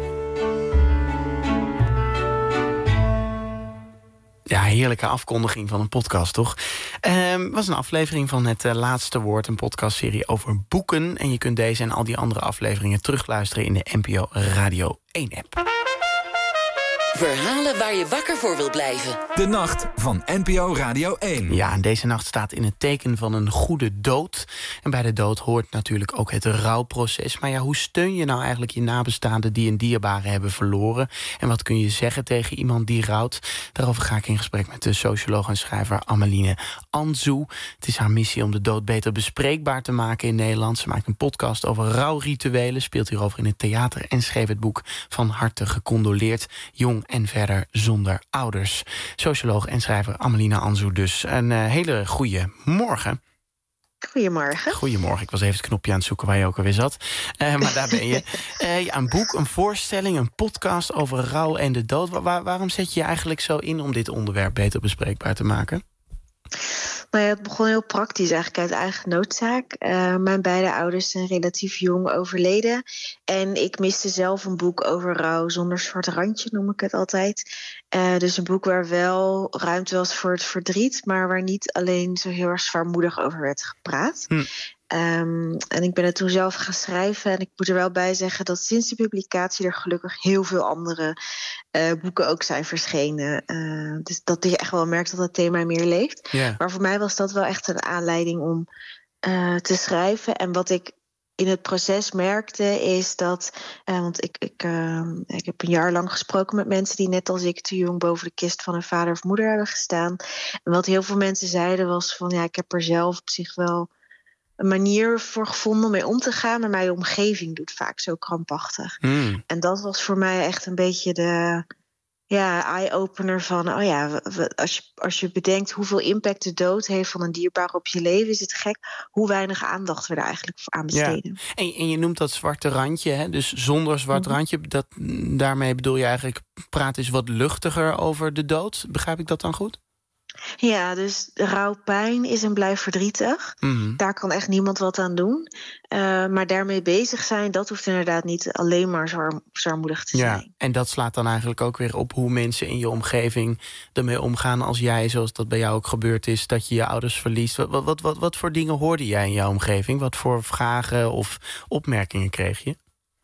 Ja, heerlijke afkondiging van een podcast, toch? Was een aflevering van Het Laatste Woord, een podcastserie over boeken. En je kunt deze en al die andere afleveringen terugluisteren in de NPO Radio 1-app. Verhalen waar je wakker voor wilt blijven. De nacht van NPO Radio 1. Ja, en deze nacht staat in het teken van een goede dood. En bij de dood hoort natuurlijk ook het rouwproces. Maar ja, hoe steun je nou eigenlijk je nabestaanden die een dierbare hebben verloren? En wat kun je zeggen tegen iemand die rouwt? Daarover ga ik in gesprek met de socioloog en schrijver Ameline Anzou. Het is haar missie om de dood beter bespreekbaar te maken in Nederland. Ze maakt een podcast over rouwrituelen, speelt hierover in het theater en schreef het boek Van harte gecondoleerd, jong en verder zonder ouders. Socioloog en schrijver Ameline Anzou dus. Een hele goede morgen. Goedemorgen. Goedemorgen. Ik was even het knopje aan het zoeken waar je ook alweer zat. Maar daar ben je. Een boek, een voorstelling, een podcast over rouw en de dood. Waarom zet je je eigenlijk zo in om dit onderwerp beter bespreekbaar te maken? Nou ja, het begon heel praktisch eigenlijk uit eigen noodzaak. Mijn beide ouders zijn relatief jong overleden. En ik miste zelf een boek over rouw zonder zwart randje, noem ik het altijd. Dus een boek waar wel ruimte was voor het verdriet, maar waar niet alleen zo heel erg zwaarmoedig over werd gepraat. En ik ben het toen zelf gaan schrijven. En ik moet er wel bij zeggen dat sinds de publicatie er gelukkig heel veel andere boeken ook zijn verschenen. Dus dat je echt wel merkt dat het thema meer leeft. Yeah. Maar voor mij was dat wel echt een aanleiding om te schrijven. En wat ik in het proces merkte is dat, want ik heb een jaar lang gesproken met mensen die net als ik te jong boven de kist van hun vader of moeder hebben gestaan. En wat heel veel mensen zeiden was van, ja, ik heb er zelf op zich wel een manier voor gevonden om mee om te gaan, maar mijn omgeving doet vaak zo krampachtig. En dat was voor mij echt een beetje de eye-opener van, als je bedenkt hoeveel impact de dood heeft van een dierbare op je leven, is het gek hoe weinig aandacht we er eigenlijk voor aan besteden. Ja. En je noemt dat zwarte randje, hè? Dus zonder zwart randje. Daarmee bedoel je eigenlijk, praat eens wat luchtiger over de dood. Begrijp ik dat dan goed? Ja, dus rouw, pijn is en blijft verdrietig. Mhm. Daar kan echt niemand wat aan doen. Maar daarmee bezig zijn, dat hoeft inderdaad niet alleen maar zwaarmoedig te zijn. Ja, en dat slaat dan eigenlijk ook weer op hoe mensen in je omgeving ermee omgaan als jij, zoals dat bij jou ook gebeurd is, dat je je ouders verliest. Wat voor dingen hoorde jij in jouw omgeving? Wat voor vragen of opmerkingen kreeg je?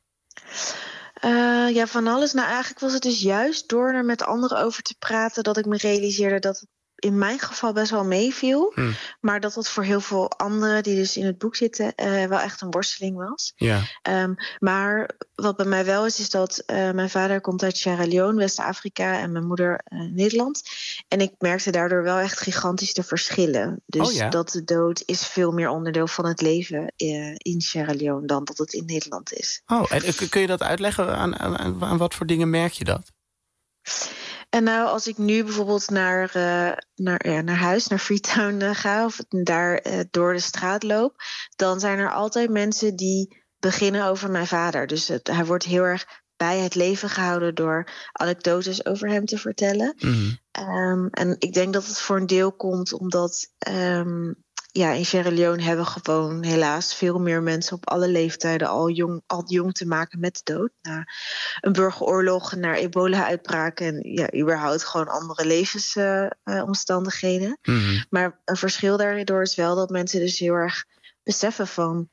Ja, van alles. Nou, eigenlijk was het dus juist door er met anderen over te praten dat ik me realiseerde dat het in mijn geval best wel meeviel. Maar dat het voor heel veel anderen die dus in het boek zitten wel echt een worsteling was. Ja. Maar wat bij mij wel is dat mijn vader komt uit Sierra Leone, West-Afrika, en mijn moeder Nederland. En ik merkte daardoor wel echt gigantisch de verschillen. Dus dat de dood is veel meer onderdeel van het leven in Sierra Leone dan dat het in Nederland is. Oh, en kun je dat uitleggen? Aan wat voor dingen merk je dat? En nou, als ik nu bijvoorbeeld naar huis, naar Freetown ga, of daar door de straat loop, dan zijn er altijd mensen die beginnen over mijn vader. Dus hij wordt heel erg bij het leven gehouden door anekdotes over hem te vertellen. En ik denk dat het voor een deel komt omdat in Sierra Leone hebben gewoon helaas veel meer mensen op alle leeftijden al jong te maken met de dood. Na een burgeroorlog, naar ebola-uitbraken en überhaupt gewoon andere levensomstandigheden. Maar een verschil daardoor is wel dat mensen dus heel erg beseffen van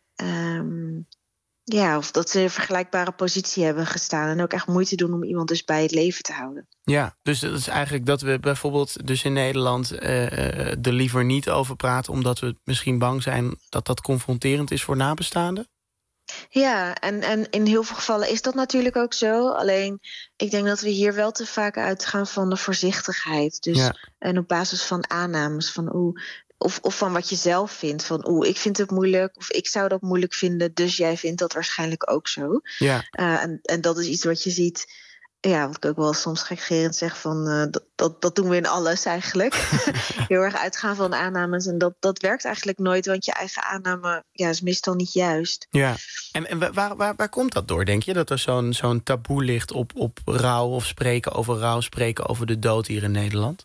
of dat ze in een vergelijkbare positie hebben gestaan en ook echt moeite doen om iemand dus bij het leven te houden. Ja, dus dat is eigenlijk dat we bijvoorbeeld dus in Nederland er liever niet over praten, omdat we misschien bang zijn dat dat confronterend is voor nabestaanden? Ja, en in heel veel gevallen is dat natuurlijk ook zo. Alleen, ik denk dat we hier wel te vaak uitgaan van de voorzichtigheid. Dus en op basis van aannames van Of van wat je zelf vindt. Van ik vind het moeilijk. Of ik zou dat moeilijk vinden. Dus jij vindt dat waarschijnlijk ook zo. Ja. En dat is iets wat je ziet. Ja, wat ik ook wel soms gekgerend zeg. Van dat doen we in alles eigenlijk. Heel erg uitgaan van aannames. En dat werkt eigenlijk nooit. Want je eigen aanname is meestal niet juist. Ja. En waar komt dat door, denk je? Dat er zo'n taboe ligt op rouw of spreken over rouw. Spreken over de dood hier in Nederland?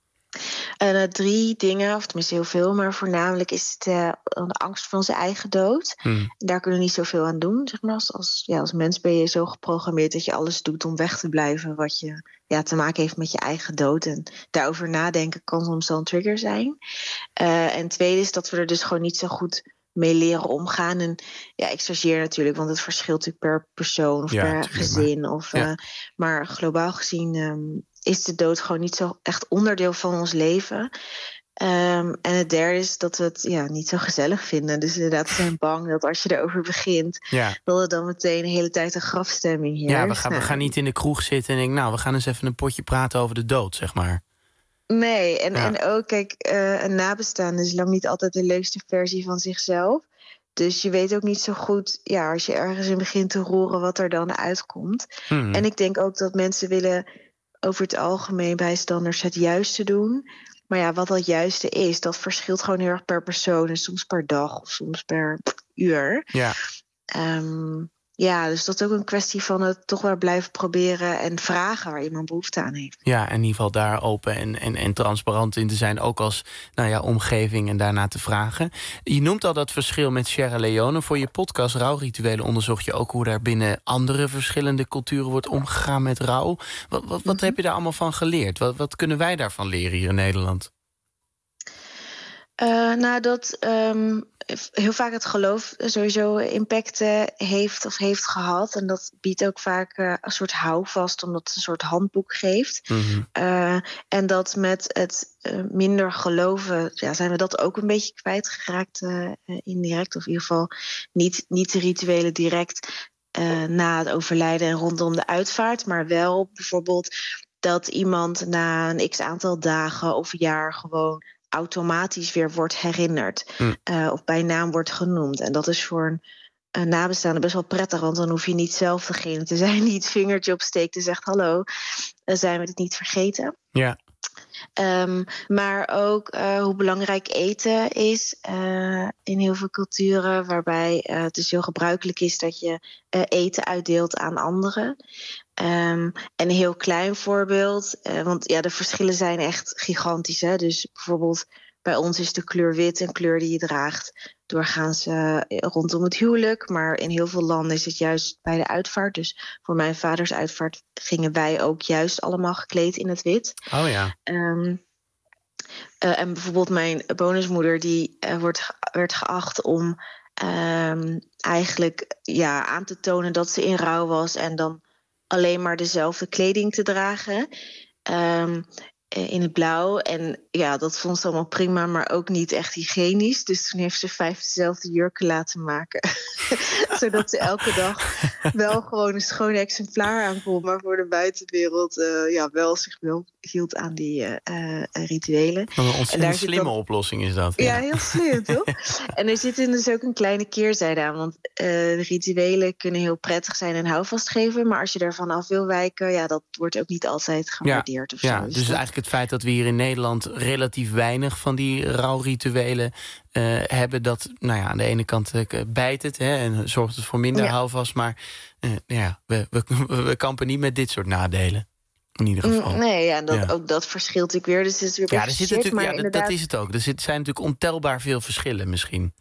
3 dingen, of tenminste heel veel, maar voornamelijk is het de angst voor onze eigen dood. Daar kunnen we niet zoveel aan doen. Zeg maar. Als mens ben je zo geprogrammeerd dat je alles doet om weg te blijven wat je te maken heeft met je eigen dood. En daarover nadenken kan soms wel een trigger zijn. En tweede is dat we er dus gewoon niet zo goed mee leren omgaan. En ik chargeer natuurlijk, want het verschilt natuurlijk per persoon of per gezin. Maar globaal gezien is de dood gewoon niet zo echt onderdeel van ons leven. En het derde is dat we het niet zo gezellig vinden. Dus inderdaad, we zijn bang dat als je erover begint, dat het dan meteen de hele tijd een grafstemming heerst. Ja, we gaan niet in de kroeg zitten en denken, we gaan eens even een potje praten over de dood, zeg maar. Nee, en ook, kijk, een nabestaande is lang niet altijd de leukste versie van zichzelf. Dus je weet ook niet zo goed, als je ergens in begint te roeren, wat er dan uitkomt. En ik denk ook dat mensen willen over het algemeen bijstanders het juiste doen. Maar wat dat juiste is, dat verschilt gewoon heel erg per persoon. En soms per dag of soms per uur. Dus dat is ook een kwestie van het toch wel blijven proberen en vragen waar iemand behoefte aan heeft. Ja, in ieder geval daar open en transparant in te zijn, ook als omgeving en daarna te vragen. Je noemt al dat verschil met Sierra Leone. Voor je podcast Rouwrituelen onderzocht je ook hoe daar binnen andere verschillende culturen wordt omgegaan met rouw. Wat heb je daar allemaal van geleerd? Wat kunnen wij daarvan leren hier in Nederland? Dat heel vaak het geloof sowieso impact heeft gehad. En dat biedt ook vaak een soort houvast, omdat het een soort handboek geeft. En dat met het minder geloven zijn we dat ook een beetje kwijtgeraakt indirect. Of in ieder geval niet de rituelen direct na het overlijden en rondom de uitvaart. Maar wel bijvoorbeeld dat iemand na een x-aantal dagen of jaar gewoon automatisch weer wordt herinnerd. Of bij naam wordt genoemd. En dat is voor een nabestaande best wel prettig, want dan hoef je niet zelf degene te zijn die het vingertje opsteekt en zegt hallo, zijn we het niet vergeten. Ja. Maar ook hoe belangrijk eten is in heel veel culturen, waarbij het dus heel gebruikelijk is dat je eten uitdeelt aan anderen. En een heel klein voorbeeld, want de verschillen zijn echt gigantisch. Hè? Dus bijvoorbeeld bij ons is de kleur wit een kleur die je draagt doorgaans rondom het huwelijk. Maar in heel veel landen is het juist bij de uitvaart. Dus voor mijn vaders uitvaart gingen wij ook juist allemaal gekleed in het wit. Oh ja. En bijvoorbeeld mijn bonusmoeder, die werd geacht om eigenlijk aan te tonen dat ze in rouw was en dan alleen maar dezelfde kleding te dragen. In het blauw. En dat vond ze allemaal prima, maar ook niet echt hygiënisch. Dus toen heeft ze 5 dezelfde jurken laten maken. Zodat ze elke dag wel gewoon een schoon exemplaar aanvond, maar voor de buitenwereld wel zich wel hield aan die rituelen. Wat een ontzettend slimme oplossing is dat. Ja, heel slim, toch? En er zit dus ook een kleine keerzijde aan. Want de rituelen kunnen heel prettig zijn en houvast geven. Maar als je daarvan af wil wijken, dat wordt ook niet altijd gewaardeerd. Dus eigenlijk het feit dat we hier in Nederland relatief weinig van die rouwrituelen hebben, dat aan de ene kant bijt het en zorgt het voor minder houvast. Maar we kampen niet met dit soort nadelen. In ieder geval. Nee, ook dat verschilt natuurlijk weer. Dus het is weer er zit natuurlijk, inderdaad, dat is het ook. Er zijn natuurlijk ontelbaar veel verschillen misschien.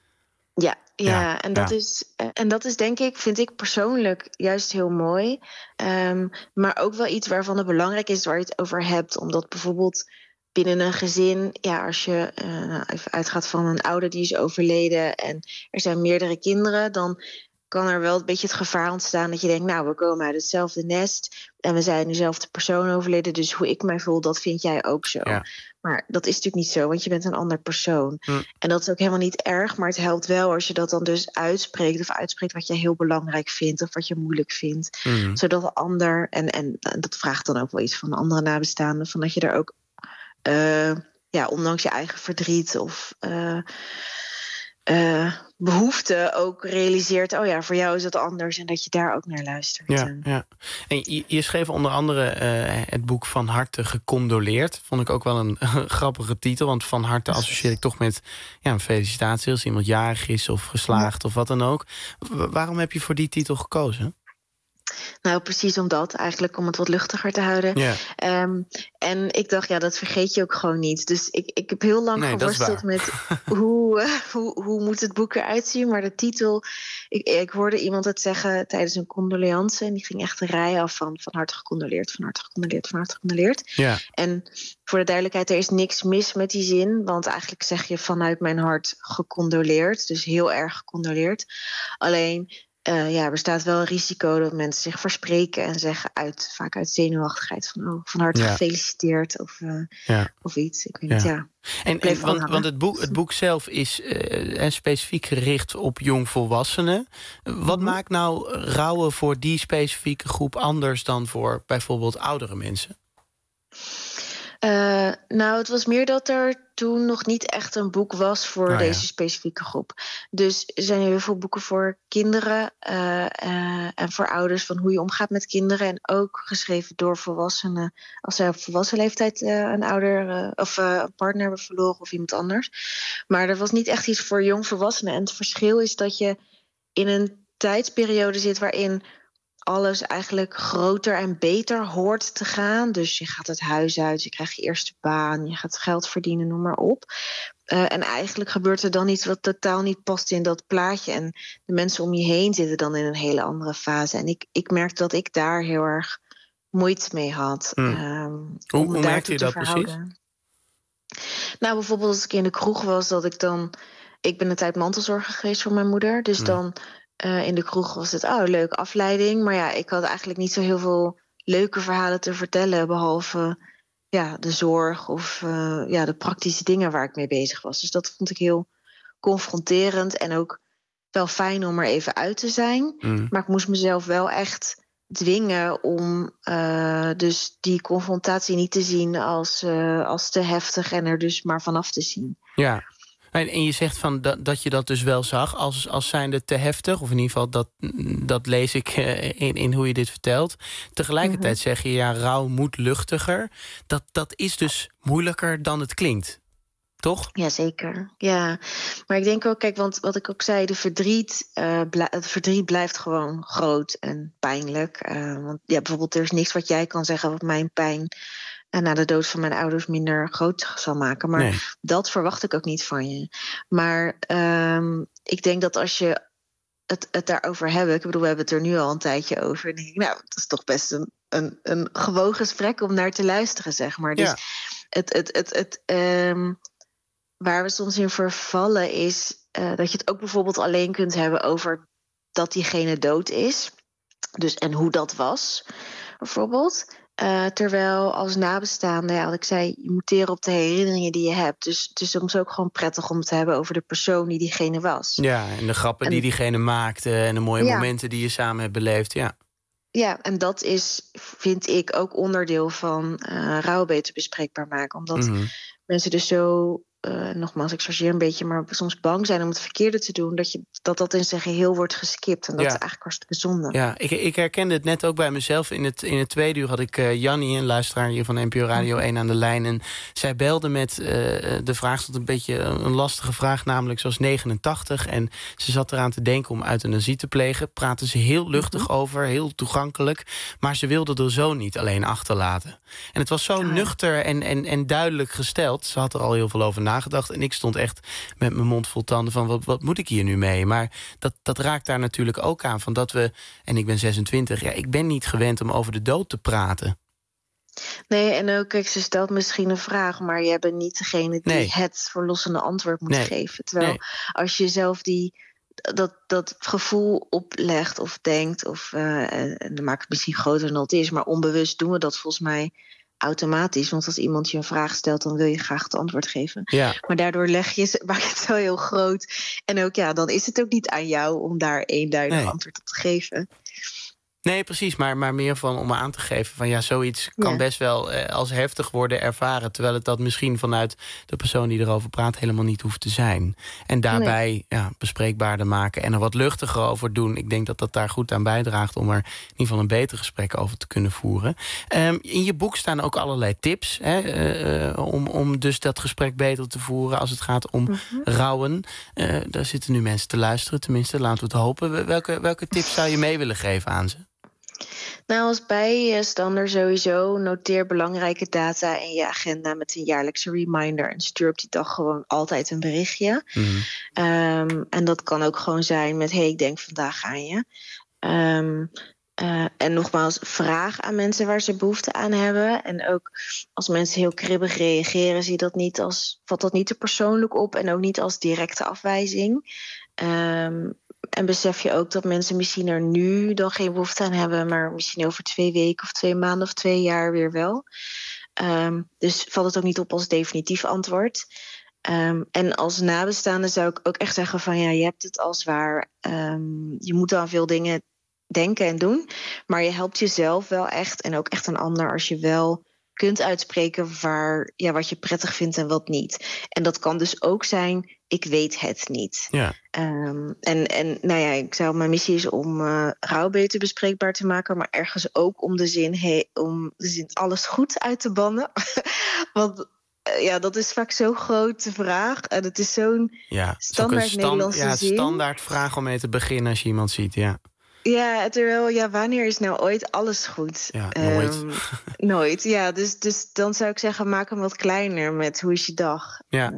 En dat is denk ik, vind ik persoonlijk juist heel mooi. Maar ook wel iets waarvan het belangrijk is waar je het over hebt. Omdat bijvoorbeeld binnen een gezin, als je even uitgaat van een ouder die is overleden en er zijn meerdere kinderen, dan kan er wel een beetje het gevaar ontstaan dat je denkt, we komen uit hetzelfde nest en we zijn dezelfde persoon overleden, dus hoe ik mij voel, dat vind jij ook zo. Ja. Maar dat is natuurlijk niet zo, want je bent een ander persoon. En dat is ook helemaal niet erg, maar het helpt wel als je dat dan dus uitspreekt wat je heel belangrijk vindt of wat je moeilijk vindt. Zodat de ander, en dat vraagt dan ook wel iets van de andere nabestaanden, van dat je er ook ondanks je eigen verdriet of behoefte ook realiseert, voor jou is het anders en dat je daar ook naar luistert. Ja. En je schreef onder andere het boek Van Harte gecondoleerd. Vond ik ook wel een grappige titel, want van harte associeer ik toch met een felicitatie als iemand jarig is of geslaagd of wat dan ook. Waarom heb je voor die titel gekozen? Nou, precies omdat. Eigenlijk om het wat luchtiger te houden. Ja. En ik dacht, dat vergeet je ook gewoon niet. Dus ik heb heel lang geworsteld met hoe moet het boek eruit zien. Maar de titel, ik hoorde iemand het zeggen tijdens een condoleance. En die ging echt een rij af van harte gecondoleerd, van harte gecondoleerd, van harte gecondoleerd. Ja. En voor de duidelijkheid, er is niks mis met die zin. Want eigenlijk zeg je vanuit mijn hart gecondoleerd. Dus heel erg gecondoleerd. Alleen er bestaat wel een risico dat mensen zich verspreken en zeggen vaak uit zenuwachtigheid van harte gefeliciteerd of iets. Ik weet niet, Want het boek zelf is specifiek gericht op jongvolwassenen. Wat maakt nou rouwen voor die specifieke groep anders dan voor bijvoorbeeld oudere mensen? Het was meer dat er toen nog niet echt een boek was voor deze specifieke groep. Dus er zijn heel veel boeken voor kinderen en voor ouders van hoe je omgaat met kinderen. En ook geschreven door volwassenen als zij op volwassen leeftijd een ouder of een partner hebben verloren of iemand anders. Maar er was niet echt iets voor jongvolwassenen. En het verschil is dat je in een tijdsperiode zit waarin alles eigenlijk groter en beter hoort te gaan. Dus je gaat het huis uit, je krijgt je eerste baan, je gaat geld verdienen, noem maar op. En eigenlijk gebeurt er dan iets wat totaal niet past in dat plaatje. En de mensen om je heen zitten dan in een hele andere fase. En ik merkte dat ik daar heel erg moeite mee had. Hoe merkte je dat precies? Nou, bijvoorbeeld als ik in de kroeg was, dat ik dan... Ik ben een tijd mantelzorger geweest voor mijn moeder. Dus dan... in de kroeg was het, leuk, afleiding. Maar ik had eigenlijk niet zo heel veel leuke verhalen te vertellen. Behalve de zorg of de praktische dingen waar ik mee bezig was. Dus dat vond ik heel confronterend. En ook wel fijn om er even uit te zijn. Maar ik moest mezelf wel echt dwingen om dus die confrontatie niet te zien als te heftig. En er dus maar vanaf te zien. Ja. En je zegt dat je dat dus wel zag als zijnde te heftig. Of in ieder geval, dat lees ik in hoe je dit vertelt. Tegelijkertijd zeg je, rouw moet luchtiger. Dat is dus moeilijker dan het klinkt. Toch? Jazeker, ja. Maar ik denk ook, kijk, want wat ik ook zei, het verdriet blijft gewoon groot en pijnlijk. Want bijvoorbeeld, er is niks wat jij kan zeggen wat mijn pijn na de dood van mijn ouders minder groot zal maken. Maar dat verwacht ik ook niet van je. Maar ik denk dat als je het daarover hebben, ik bedoel, we hebben het er nu al een tijdje over. En denk ik, nou, het is toch best een gewoon gesprek om naar te luisteren, zeg maar. Dus waar we soms in vervallen is dat je het ook bijvoorbeeld alleen kunt hebben over dat diegene dood is. Dus en hoe dat was, bijvoorbeeld. Terwijl als nabestaande, wat ik zei, je moet teren op de herinneringen die je hebt. Dus het is soms ook gewoon prettig om het te hebben over de persoon die diegene was. Ja, en de grappen die diegene maakte en de mooie momenten die je samen hebt beleefd, Ja, en dat is, vind ik, ook onderdeel van rouw beter bespreekbaar maken. Omdat mensen dus zo, nogmaals, ik chargeer een beetje, maar soms bang zijn om het verkeerde te doen, dat in zijn geheel wordt geskipt. En dat is eigenlijk hartstikke zonde. Ja, ik herkende het net ook bij mezelf. In het tweede uur had ik Jannie, een luisteraar hier van NPO Radio 1, aan de lijn. En zij belde met de vraag, stond een beetje een lastige vraag, namelijk zoals 89. En ze zat eraan te denken om euthanasie te plegen. Praten ze heel luchtig over, heel toegankelijk. Maar ze wilde er zo niet alleen achterlaten. En het was zo nuchter en duidelijk gesteld. Ze had er al heel veel over nagedacht. En ik stond echt met mijn mond vol tanden van wat moet ik hier nu mee? Maar dat raakt daar natuurlijk ook aan. Van dat we, en ik ben 26, ik ben niet gewend om over de dood te praten. Nee, en ook, kijk, ze stelt misschien een vraag, maar jij bent niet degene die het verlossende antwoord moet geven. Terwijl als je zelf dat gevoel oplegt of denkt, en dan maakt het misschien groter dan het is, maar onbewust doen we dat volgens mij automatisch. Want als iemand je een vraag stelt, dan wil je graag het antwoord geven. Ja. Maar daardoor maak je het zo heel groot. En ook, dan is het ook niet aan jou om daar eenduidig antwoord op te geven. Nee, precies, maar meer om aan te geven van zoiets kan best wel als heftig worden ervaren, terwijl het dat misschien vanuit de persoon die erover praat helemaal niet hoeft te zijn. En daarbij bespreekbaarder maken en er wat luchtiger over doen. Ik denk dat dat daar goed aan bijdraagt om er in ieder geval een beter gesprek over te kunnen voeren. In je boek staan ook allerlei tips om dus dat gesprek beter te voeren als het gaat om rouwen. Daar zitten nu mensen te luisteren, tenminste, laten we het hopen. Welke tips zou je mee willen geven aan ze? Nou, als bijstander sowieso noteer belangrijke data in je agenda met een jaarlijkse reminder en stuur op die dag gewoon altijd een berichtje. En dat kan ook gewoon zijn met ik denk vandaag aan je. En nogmaals, vraag aan mensen waar ze behoefte aan hebben. En ook als mensen heel kribbig reageren, valt dat niet te persoonlijk op en ook niet als directe afwijzing. En besef je ook dat mensen misschien er nu dan geen behoefte aan hebben, maar misschien over 2 weken of 2 maanden of 2 jaar weer wel. Dus valt het ook niet op als definitief antwoord. En als nabestaande zou ik ook echt zeggen van je hebt het als waar. Je moet aan veel dingen denken en doen, maar je helpt jezelf wel echt en ook echt een ander als je wel kunt uitspreken wat je prettig vindt en wat niet. En dat kan dus ook zijn, ik weet het niet. Ja. Mijn missie is om rouw beter bespreekbaar te maken, maar ergens ook om de zin alles goed uit te bannen. Want dat is vaak zo'n grote vraag. En het is zo'n standaard Nederlandse zin. Standaard vraag om mee te beginnen als je iemand ziet, Ja, terwijl, wanneer is nou ooit alles goed? Ja, nooit. Nooit, ja. Dus dan zou ik zeggen, maak hem wat kleiner met hoe is je dag? Ja.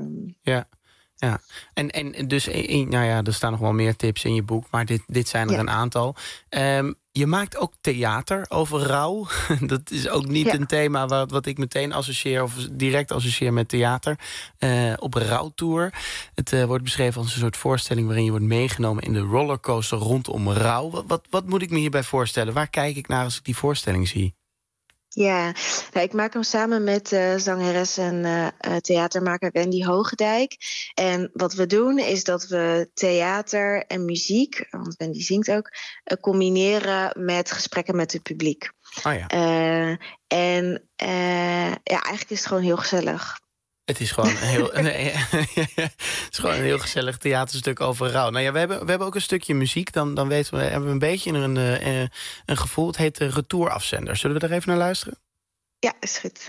En dus, er staan nog wel meer tips in je boek, maar dit zijn er een aantal. Je maakt ook theater over rouw. Dat is ook niet een thema wat ik meteen associeer of direct associeer met theater. Op een rouwtour. Het wordt beschreven als een soort voorstelling waarin je wordt meegenomen in de rollercoaster rondom rouw. Wat moet ik me hierbij voorstellen? Waar kijk ik naar als ik die voorstelling zie? Ja, ik maak hem samen met zangeres en theatermaker Wendy Hogendijk. En wat we doen is dat we theater en muziek, want Wendy zingt ook, combineren met gesprekken met het publiek. Oh ja. Eigenlijk is het gewoon heel gezellig. Het is gewoon het is gewoon een heel gezellig theaterstuk over rouw. Nou ja, we hebben ook een stukje muziek. Dan weten we, hebben we een beetje een gevoel. Het heet Retourafzender. Zullen we daar even naar luisteren? Ja, is goed.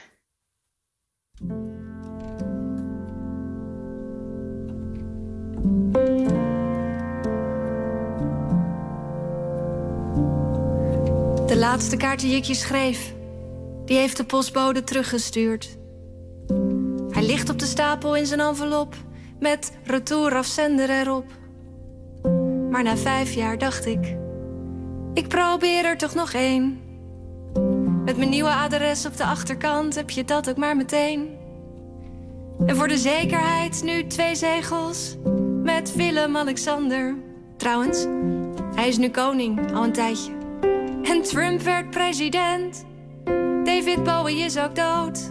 De laatste kaart die ik je schreef, die heeft de postbode teruggestuurd. Hij ligt op de stapel in zijn envelop, met retourafzender erop. Maar na 5 jaar dacht ik probeer er toch nog 1. Met mijn nieuwe adres op de achterkant heb je dat ook maar meteen. En voor de zekerheid nu 2 zegels, met Willem-Alexander. Trouwens, hij is nu koning, al een tijdje. En Trump werd president. David Bowie is ook dood.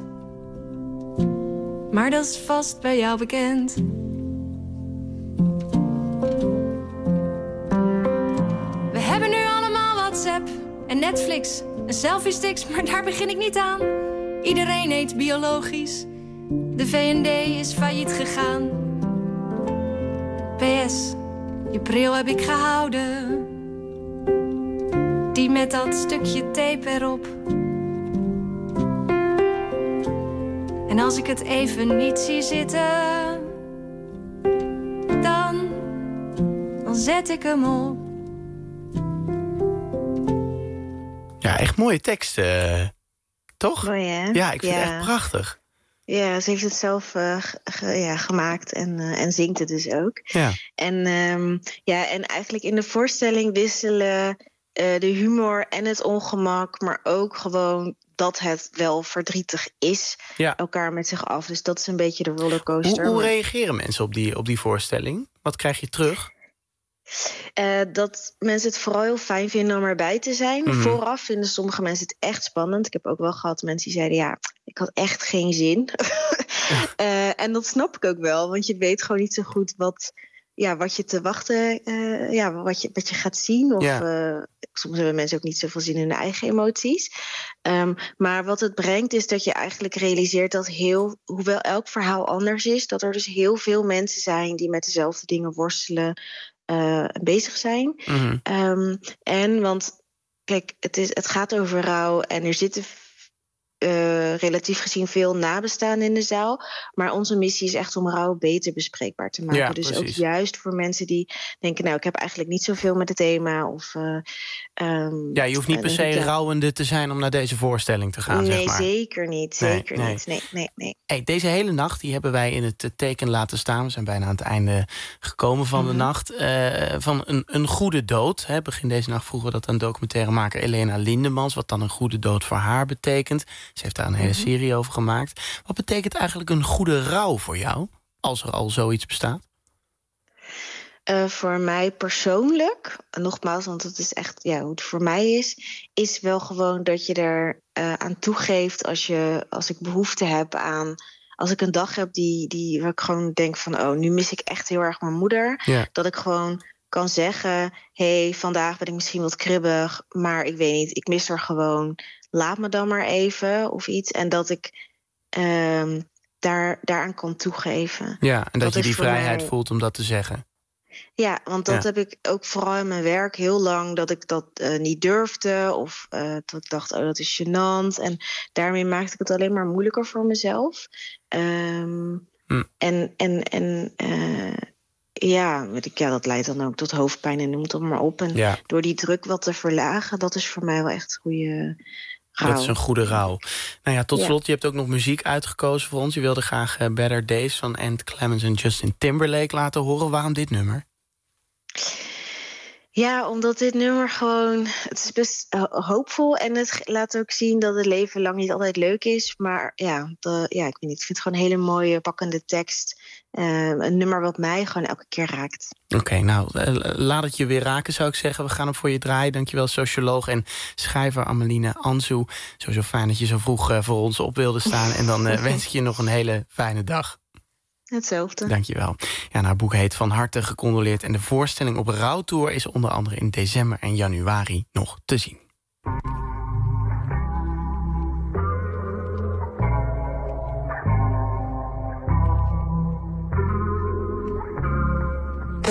Maar dat is vast bij jou bekend. We hebben nu allemaal WhatsApp en Netflix en selfie-sticks, maar daar begin ik niet aan. Iedereen eet biologisch. De V&D is failliet gegaan. PS, je bril heb ik gehouden. Die met dat stukje tape erop. En als ik het even niet zie zitten, dan zet ik hem op. Ja, echt mooie tekst, toch? Mooi, hè? Ja, ik vind het echt prachtig. Ja, ze heeft het zelf gemaakt en zingt het dus ook. Ja. En eigenlijk in de voorstelling wisselen de humor en het ongemak, maar ook gewoon dat het wel verdrietig is, elkaar met zich af. Dus dat is een beetje de rollercoaster. Hoe reageren mensen op die voorstelling? Wat krijg je terug? Dat mensen het vooral heel fijn vinden om erbij te zijn. Vooraf vinden sommige mensen het echt spannend. Ik heb ook wel gehad mensen die zeiden, ja, ik had echt geen zin. En dat snap ik ook wel, want je weet gewoon niet zo goed wat je te wachten, wat je gaat zien. Of soms hebben mensen ook niet zoveel zin in hun eigen emoties. Maar wat het brengt is dat je eigenlijk realiseert dat hoewel elk verhaal anders is, dat er dus heel veel mensen zijn die met dezelfde dingen worstelen, bezig zijn. Want kijk, het gaat over rouw en er zitten relatief gezien veel nabestaanden in de zaal. Maar onze missie is echt om rouw beter bespreekbaar te maken. Ja, dus precies. ook juist voor mensen die denken, nou, ik heb eigenlijk niet zoveel met het thema. Of, je hoeft niet per se rouwende te zijn om naar deze voorstelling te gaan, nee, zeg maar. Zeker niet. Zeker niet. Nee. Hey, deze hele nacht die hebben wij in het teken laten staan. We zijn bijna aan het einde gekomen van de nacht. Van een goede dood. Begin deze nacht vroegen we dat aan documentairemaker Elena Lindemans. Wat dan een goede dood voor haar betekent. Ze heeft daar een hele serie over gemaakt. Wat betekent eigenlijk een goede rouw voor jou? Als er al zoiets bestaat? Voor mij persoonlijk, nogmaals, want het is echt hoe het voor mij is wel gewoon dat je er aan toegeeft als ik behoefte heb aan. Als ik een dag heb waar ik gewoon denk van, nu mis ik echt heel erg mijn moeder. Ja. Dat ik gewoon kan zeggen, vandaag ben ik misschien wat kribbig, maar ik weet niet, ik mis haar gewoon. Laat me dan maar even of iets. En dat ik daaraan kan toegeven. Ja, en dat je die vrijheid mij voelt om dat te zeggen. Ja, want dat heb ik ook vooral in mijn werk heel lang, dat ik dat niet durfde. Of dat ik dacht, dat is gênant. En daarmee maakte ik het alleen maar moeilijker voor mezelf. Dat leidt dan ook tot hoofdpijn en noem het maar op. En door die druk wat te verlagen, dat is voor mij wel echt een goede rouw. Dat is een goede rouw. Nou ja, tot slot, je hebt ook nog muziek uitgekozen voor ons. Je wilde graag Better Days van Ant Clemens en Justin Timberlake laten horen. Waarom dit nummer? Ja, omdat dit nummer gewoon, het is best hoopvol en het laat ook zien dat het leven lang niet altijd leuk is. Maar ik weet niet, ik vind het gewoon een hele mooie, pakkende tekst. Een nummer wat mij gewoon elke keer raakt. Oké, laat het je weer raken, zou ik zeggen. We gaan hem voor je draaien. Dankjewel, socioloog en schrijver Ameline Anzu. Sowieso fijn dat je zo vroeg voor ons op wilde staan. En dan wens ik je nog een hele fijne dag. Hetzelfde. Dankjewel. Ja, haar boek heet Van harte gecondoleerd. En de voorstelling op Rouwtour is onder andere in december en januari nog te zien.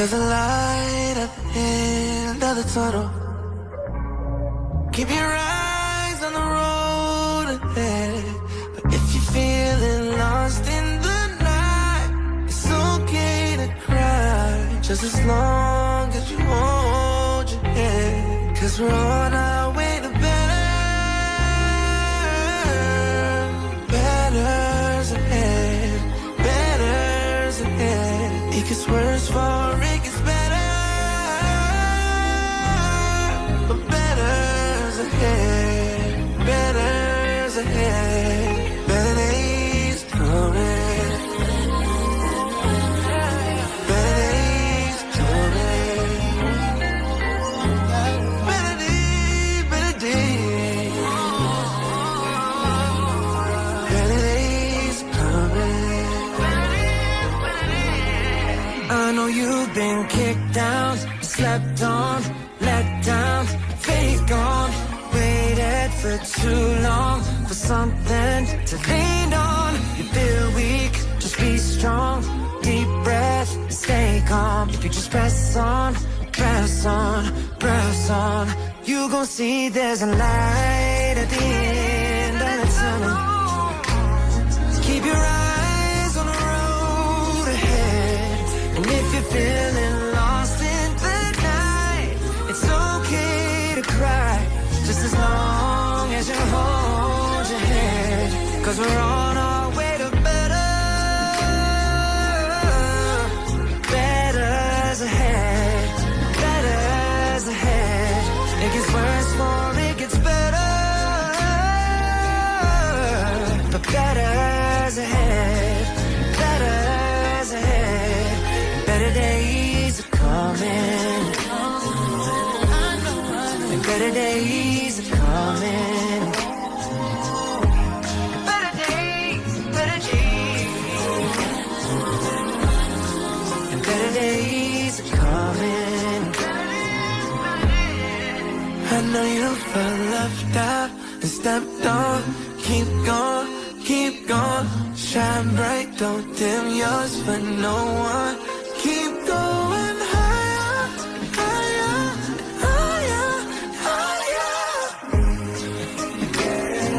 There's a light at the end of the tunnel. Keep your eyes on the road ahead. But if you're feeling lost in the night, it's okay to cry, just as long as you hold your head. 'Cause we're on our way to better. Better's ahead. Better's ahead. It gets worse for it gets better. But better's ahead. Better's ahead. Better days coming. Better days coming. Better days, better days. Better days coming. I know you've been kicked down, slept on, let down, faith gone. Waited for too long for something to lean on. You feel weak, just be strong. Deep breath, stay calm. If you just press on, press on, press on. You gon' see there's a light at the end of the tunnel. Keep your eyes on the road ahead. And if you're feeling lost in the night, it's okay to cry, just as long as you hold your head. 'Cause we're on our way to better. Better's ahead. Better's ahead. It gets worse before it gets better. But better's ahead. Better's ahead. Better days are coming. And better days are coming. Better days, better days. And better days are coming. I know you felt left out and stepped on. Keep going, keep going. Shine bright, don't dim yours for no one. Keep going higher, higher, higher, higher. Better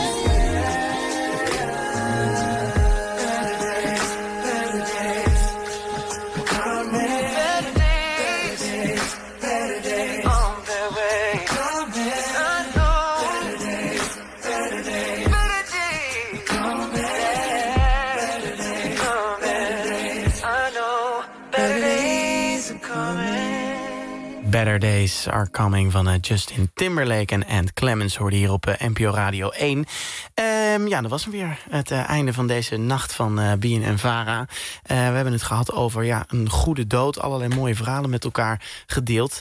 days, better days, coming. Better days, better days, on their way. Coming, I know. Better days, better days, better days, coming. Better days, coming. I know. Better days are coming. Better Days Are Coming van Justin Timberlake en Ant Clemens hoorde hier op NPO Radio 1. Ja, dat was hem weer. Het einde van deze nacht van BNN-Vara. We hebben het gehad over een goede dood. Allerlei mooie verhalen met elkaar gedeeld.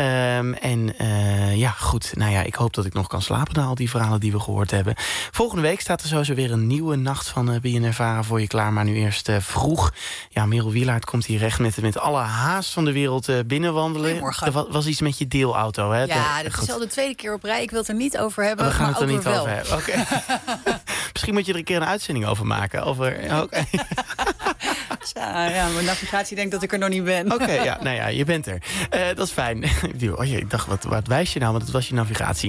Goed. Nou ja, ik hoop dat ik nog kan slapen na al die verhalen die we gehoord hebben. Volgende week staat er sowieso weer een nieuwe nacht van BNN-Vara voor je klaar. Maar nu eerst vroeg. Ja, Merel Wielaert komt hier recht met alle haast van de wereld binnenwandelen. Goedemorgen. Er was iets met je deelauto, hè? Ja, dat is al de tweede keer op rij. Ik wil het er niet over hebben, we gaan maar het er niet wel. over hebben. Okay. Misschien moet je er een keer een uitzending over maken. Okay. Ja, mijn navigatie denkt dat ik er nog niet ben. Oké, nou ja, je bent er. Dat is fijn. Ik dacht, wat wijs je nou? Want het was je navigatie.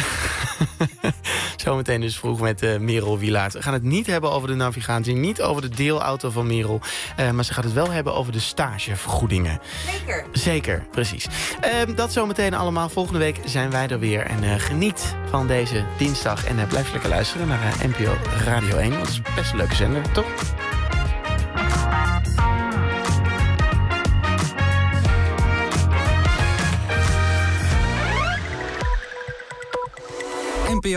Zometeen dus vroeg met Merel Wielaert. We gaan het niet hebben over de navigatie, niet over de deelauto van Merel. Maar ze gaat het wel hebben over de stagevergoedingen. Zeker, precies. Dat zometeen allemaal. Volgende week zijn wij er weer. En geniet van deze dinsdag. En blijf lekker luisteren naar NPO Radio 1. Dat is best een leuke zender, toch? NPO